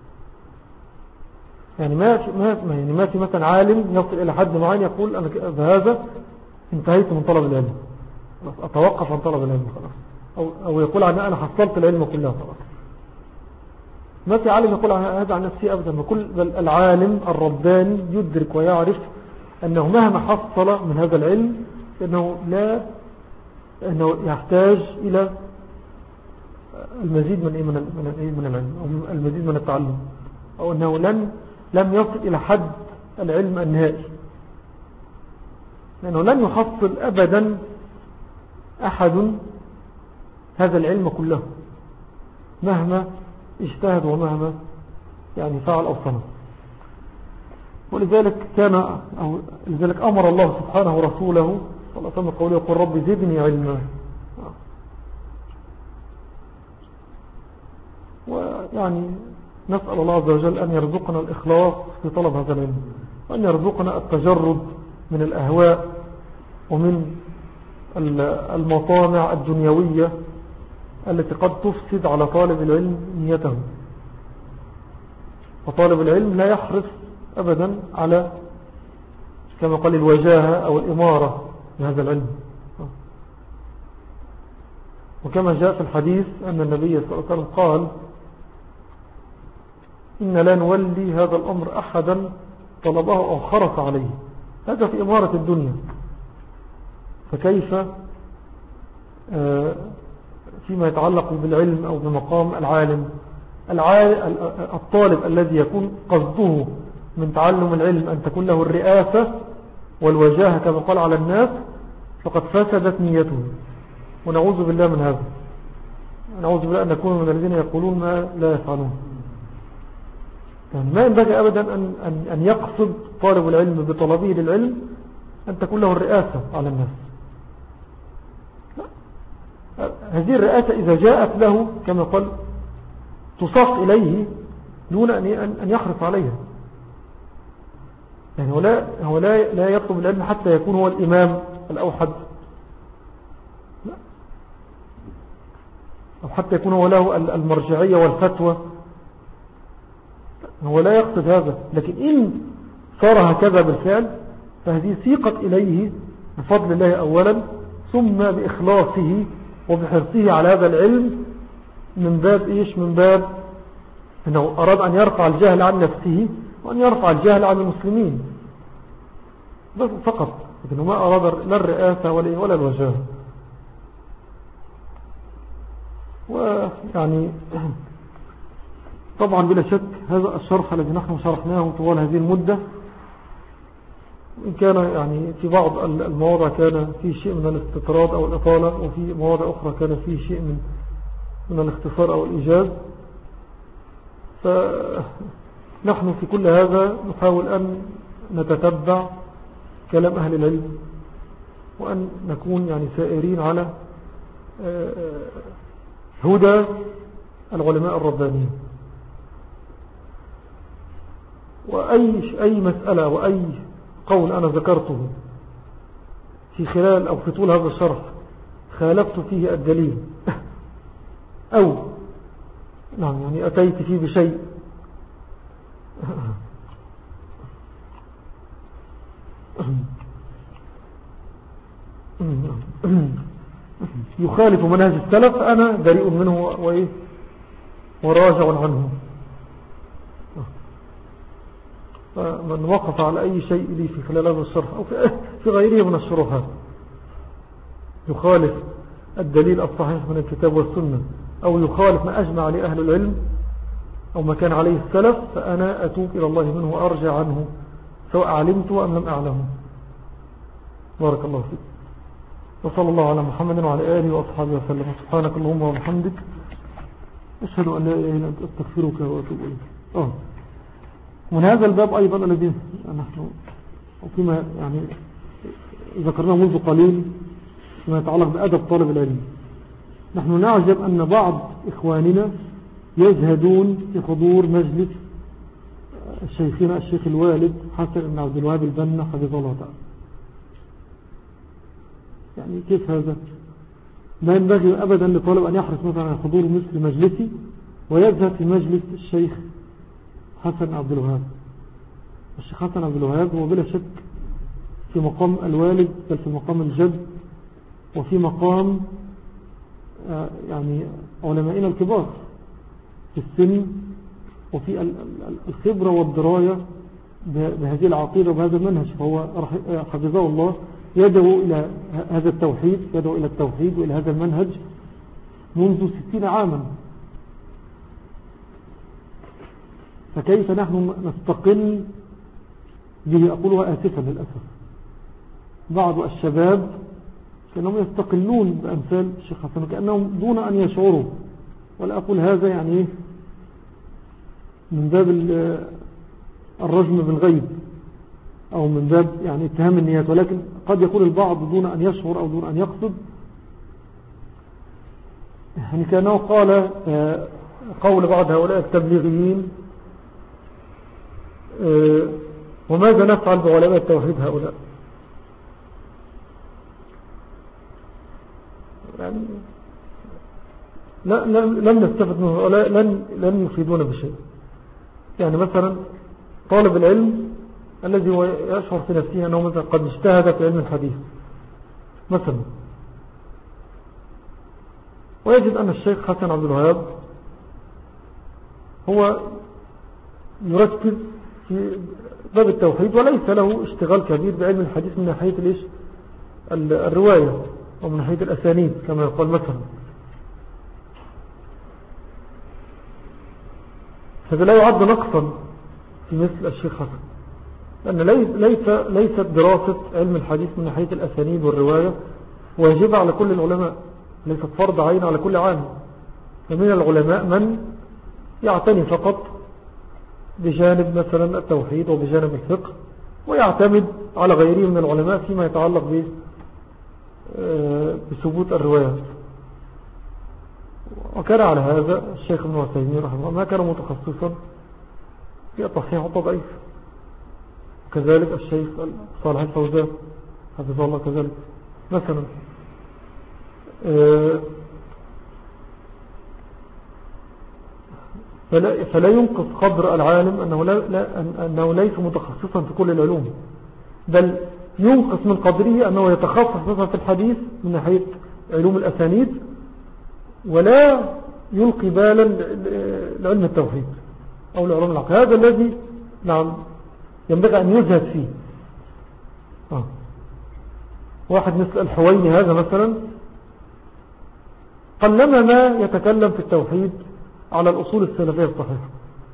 يعني ما في, ما يعني ما في مثلا عالم يصل إلى حد معين يقول أنا بهذا انتهيت من طلب العلم، أتوقف عن طلب العلم خلاص، أو, أو يقول عن أنا حصلت العلم كله خلاص. ما في عالم يقول هذا عن نفسه أبدا. كل العالم الرباني يدرك ويعرف أنه مهما حصل من هذا العلم أنه لا أنه يحتاج إلى المزيد من من من العلم أو المزيد من التعلم، أو أنه لن لم يصل إلى حد العلم النهائي، لأنه لن يحصل أبدا أحد هذا العلم كله مهما اجتهد ومهما يعني فعل أو صنع. ولذلك كان أو لذلك أمر الله سبحانه ورسوله صلى الله عليه وسلم قوله يقول رب زدني علما. ويعني نسأل الله عز وجل أن يرزقنا الإخلاص في طلب هذا العلم، وأن يرزقنا التجرد من الأهواء ومن المطامع الدنيوية التي قد تفسد على طالب العلم نيته. وطالب العلم لا يحرص أبدا على كما قال الوجاهة أو الإمارة بهذا العلم. وكما جاء في الحديث أن النبي صلى الله عليه وسلم قال إن لا نولي هذا الأمر أحدا طلبه أو خرص عليه. هذا في إمارة الدنيا، فكيف فيما يتعلق بالعلم أو بمقام العالم. الطالب الذي يكون قصده من تعلم العلم أن تكون له الرئاسة والوجاهة كما قال على الناس، فقد فسدت نيته، ونعوذ بالله من هذا. نعوذ بالله أن نكون من الذين يقولون ما لا يفعلون. يعني ما ينبغي أبدا أن, أن, أن يقصد طالب العلم بطلبه للعلم أن تكون له الرئاسة على الناس. لا. هذه الرئاسة إذا جاءت له كما قال تصاق إليه دون أن يحرص عليها. يعني هو لا, هو لا, لا يطلب العلم حتى يكون هو الإمام الأوحد، لا، أو حتى يكون هو له المرجعية والفتوى. هو لا يقصد هذا، لكن إن صار هكذا بالفعل فهذه سيقت إليه بفضل الله أولا، ثم بإخلاصه وبحرصه على هذا العلم من باب إيش؟ من باب أنه أراد أن يرفع الجهل عن نفسه وأن يرفع الجهل عن المسلمين بس فقط، لكنه ما أراد لا الرئاسة ولا الوجاهة. ويعني طبعا بلا شك هذا الشرح الذي نحن شرحناه طوال هذه المدة، إن كان يعني في بعض المواضع كان فيه شيء من الاستطراد أو الإطالة، وفي مواضع أخرى كان فيه شيء من من الاختصار أو الإيجاز. فنحن في كل هذا نحاول أن نتتبع كلام أهل العلم، وأن نكون يعني سائرين على هدى العلماء الربانيين. وأي أي مسألة وأي قول أنا ذكرته في خلال أو في طول هذا الشرح خالفت فيه الدليل أو نعم يعني أتيت فيه بشيء يخالف منهج السلف أنا بريء منه وإيه وراجع عنه. من وقف على أي شيء لي في خلال هذا الشرح أو في غيره من الشروحات يخالف الدليل الصحيح من الكتاب والسنة أو يخالف ما أجمع عليه أهل العلم أو ما كان عليه السلف فأنا أتوب إلى الله منه وأرجع عنه سواء علمت أم لم أعلمه. بارك الله فيك. وصلى الله على محمد وعلى آله وأصحابه وسلم. سبحانك اللهم وبحمدك أشهد أن لا إله إلا أنت أستغفرك وأتوب إليك. آه من هذا الباب أيضا الذي نحن فيما يعني ذكرناه منذ قليل فيما يتعلق بأدب طالب العلم، نحن نعجب أن بعض إخواننا يزهدون في حضور مجلس الشيخنا الشيخ الوالد حسن بن عبد الوهاب البنا حفظه الله تعالى. يعني كيف هذا؟ ما ينبغي أبدا لطالب أن يحرص مثلا على حضور مثل مجلسي ويذهب في مجلس الشيخ حسن عبد الوهاب. الشيخ حسن عبد الوهاب هو بلا شك في مقام الوالد بل في مقام الجد وفي مقام يعني علمائنا الكبار في السن وفي الخبرة والدراية بهذه العقيدة وبهذا المنهج. فهو حفظه الله يدعو إلى هذا التوحيد يدعو إلى التوحيد وإلى هذا المنهج منذ ستين عاما. فكيف نحن نستقل به؟ أقولها آسفا للأسف. بعض الشباب كأنهم يستقلون بأمثال الشيخ حسن كأنهم دون أن يشعروا، ولا أقول هذا يعني من باب الرجم بالغيب أو من باب يعني اتهام النيات، ولكن قد يقول البعض دون أن يشعر أو دون أن يقصد. يعني كأنه قال قول بعض هؤلاء التبليغيين وماذا نفعل بعلماء التوحيد هؤلاء؟ يعني لم نستفد منه هؤلاء، لن, لن يفيدون بشيء. يعني مثلا طالب العلم الذي يشعر في نفسه أنه مثلا قد اجتهد في علم الحديث مثلا، ويجد أن الشيخ حسن عبد الوهاب هو يركز في باب التوحيد وليس له اشتغال كبير بعلم الحديث من ناحية ليش الرواية أو من ناحية الأسانيد كما يقول مثلا. هذا لا يعد نقصا في مثل الشيخ حسن، لأن ليس ليست دراسة علم الحديث من ناحية الأسانيد والرواية واجبة على كل العلماء، ليست فرض عين على كل عام. فمن العلماء من يعتني فقط بجانب مثلا التوحيد وبجانب الفقه ويعتمد على غيره من العلماء فيما يتعلق بثبوت الروايات. وكان على هذا الشيخ ابن عثيمين رحمه الله ما كان متخصصا في التصحيح والتضعيف، وكذلك الشيخ صالح الفوزان حفظه الله كذلك مثلا. فلا, فلا ينقص قدر العالم أنه, لا لا أنه ليس متخصصا في كل العلوم، بل ينقص من قدره أنه يتخصص مثلا في الحديث من ناحية علوم الأسانيد ولا يلقي بالا لعلم التوحيد أو لعلوم العقل. هذا الذي نعم ينبغي أن يزهد فيه. آه. واحد مثل الحويني هذا مثلا قلما ما يتكلم في التوحيد على الأصول السلفية الصحيحة،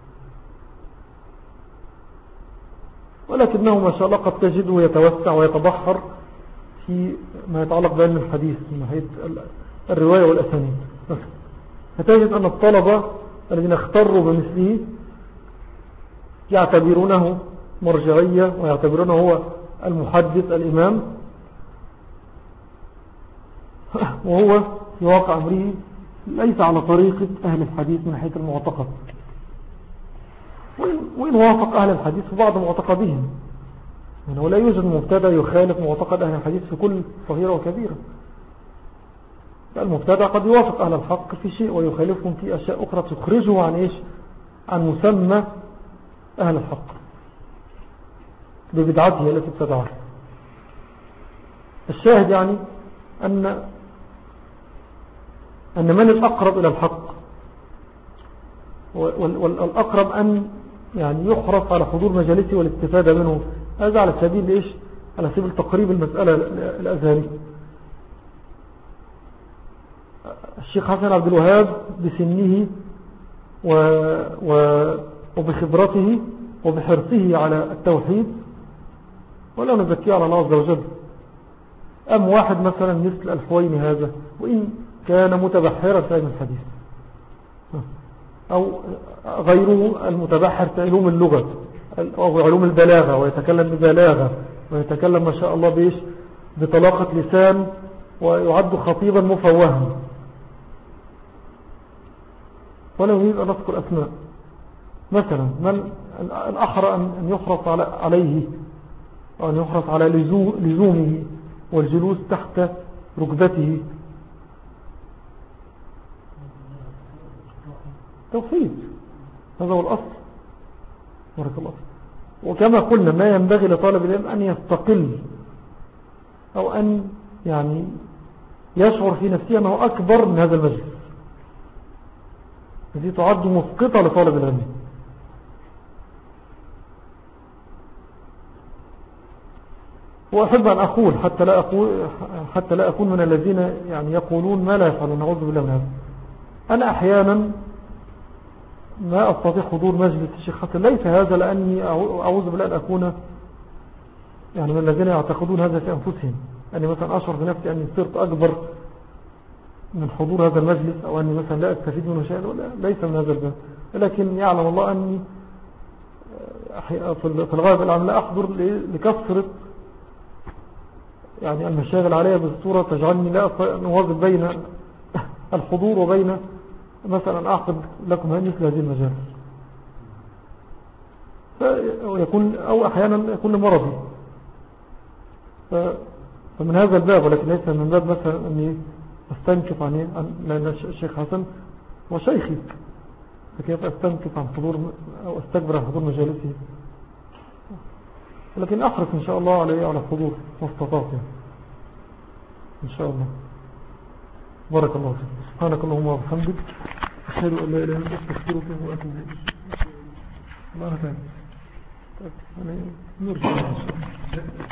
ولكنه ما شاء الله قد تجده يتوسع ويتبحر في ما يتعلق بعلم الحديث من ناحية الرواية والأسانيد. فتجد أن الطلبة الذين اختروا بمثله يعتبرونه مرجعية ويعتبرونه هو المحدث الإمام، وهو في واقع أمره ليس على طريقة أهل الحديث من ناحية المعتقد، وإن وافق أهل الحديث في بعض معتقدهم. يعني ولا يوجد مبتدع يخالف معتقد أهل الحديث في كل صغيرة وكبيرة. المبتدع قد يوافق أهل الحق في شيء ويخالفهم في أشياء أخرى تخرجه عن إيش عن مسمى أهل الحق ببدعته التي ابتدعها. الشاهد يعني أن أن من الأقرب إلى الحق والأقرب أن يعني يحرص على حضور مجالسه والاستفادة منه. هذا على سبيل إيش على سبيل تقريب المسألة الأذهانية. الشيخ حسن عبد الوهاب بسنه و و وبخبرته وبحرصه على التوحيد ولا نزكيه على الله عز وجل، أم واحد مثلا مثل الحويني هذا وإن كان متبحرا في علم الحديث أو غيره المتبحر في علوم اللغة أو علوم البلاغة ويتكلم ببلاغة ويتكلم ما شاء الله بإيش بطلاقة لسان ويعد خطيبا مفوها، ولا يريد أن نذكر أسماء. مثلا من الأحرى أن يحرص عليه أو أن يحرص على لزومه والجلوس تحت ركبته. توحيد هذا هو الأصل. بارك الله. وكما قلنا ما ينبغي لطالب العلم أن يستقل أو أن يعني يشعر في نفسه أنه أكبر من هذا المجلس، التي تعد مسقطة لطالب العلم. وأحب أن أقول حتى لا أقول حتى لا أكون من الذين يعني يقولون ما لا يفعلون، نعوذ بالله من هذا. أنا أحيانا ما أستطيع حضور مجلس الشيخ حسن، ليس هذا لأني أعوذ بالله أن أكون يعني من الذين يعتقدون هذا في أنفسهم، أني مثلا أشعر بنفسي أني صرت أكبر من حضور هذا المجلس أو أني مثلا لا أستفيد منه شيئا، ليس من هذا الباب. لكن يعلم الله أني في الغالب العام لا أحضر لكثرة يعني المشاغل علي بالصورة تجعلني لا نواظب بين الحضور وبين مثلا أعقد لكم مثل هذه المجال، فيكون أو أحيانا يكون لمرضي، فمن هذا الباب. ولكن ليس من باب مثلا أني أستنكف عنه، لأن الشيخ حسن وشيخي، فكيف أستنكف عن حضور أو أستكبر عن حضور مجالسه. لكن أحرص إن شاء الله عليه على الحضور واستطاعته إن شاء الله. بارك الله فيك. سبحانك اللهم وبحمدك، أشهد أن لا إله إلا أنت، أستغفرك وأتوب إليك. الله تعالى. طيب أنا نرجع إن شاء الله.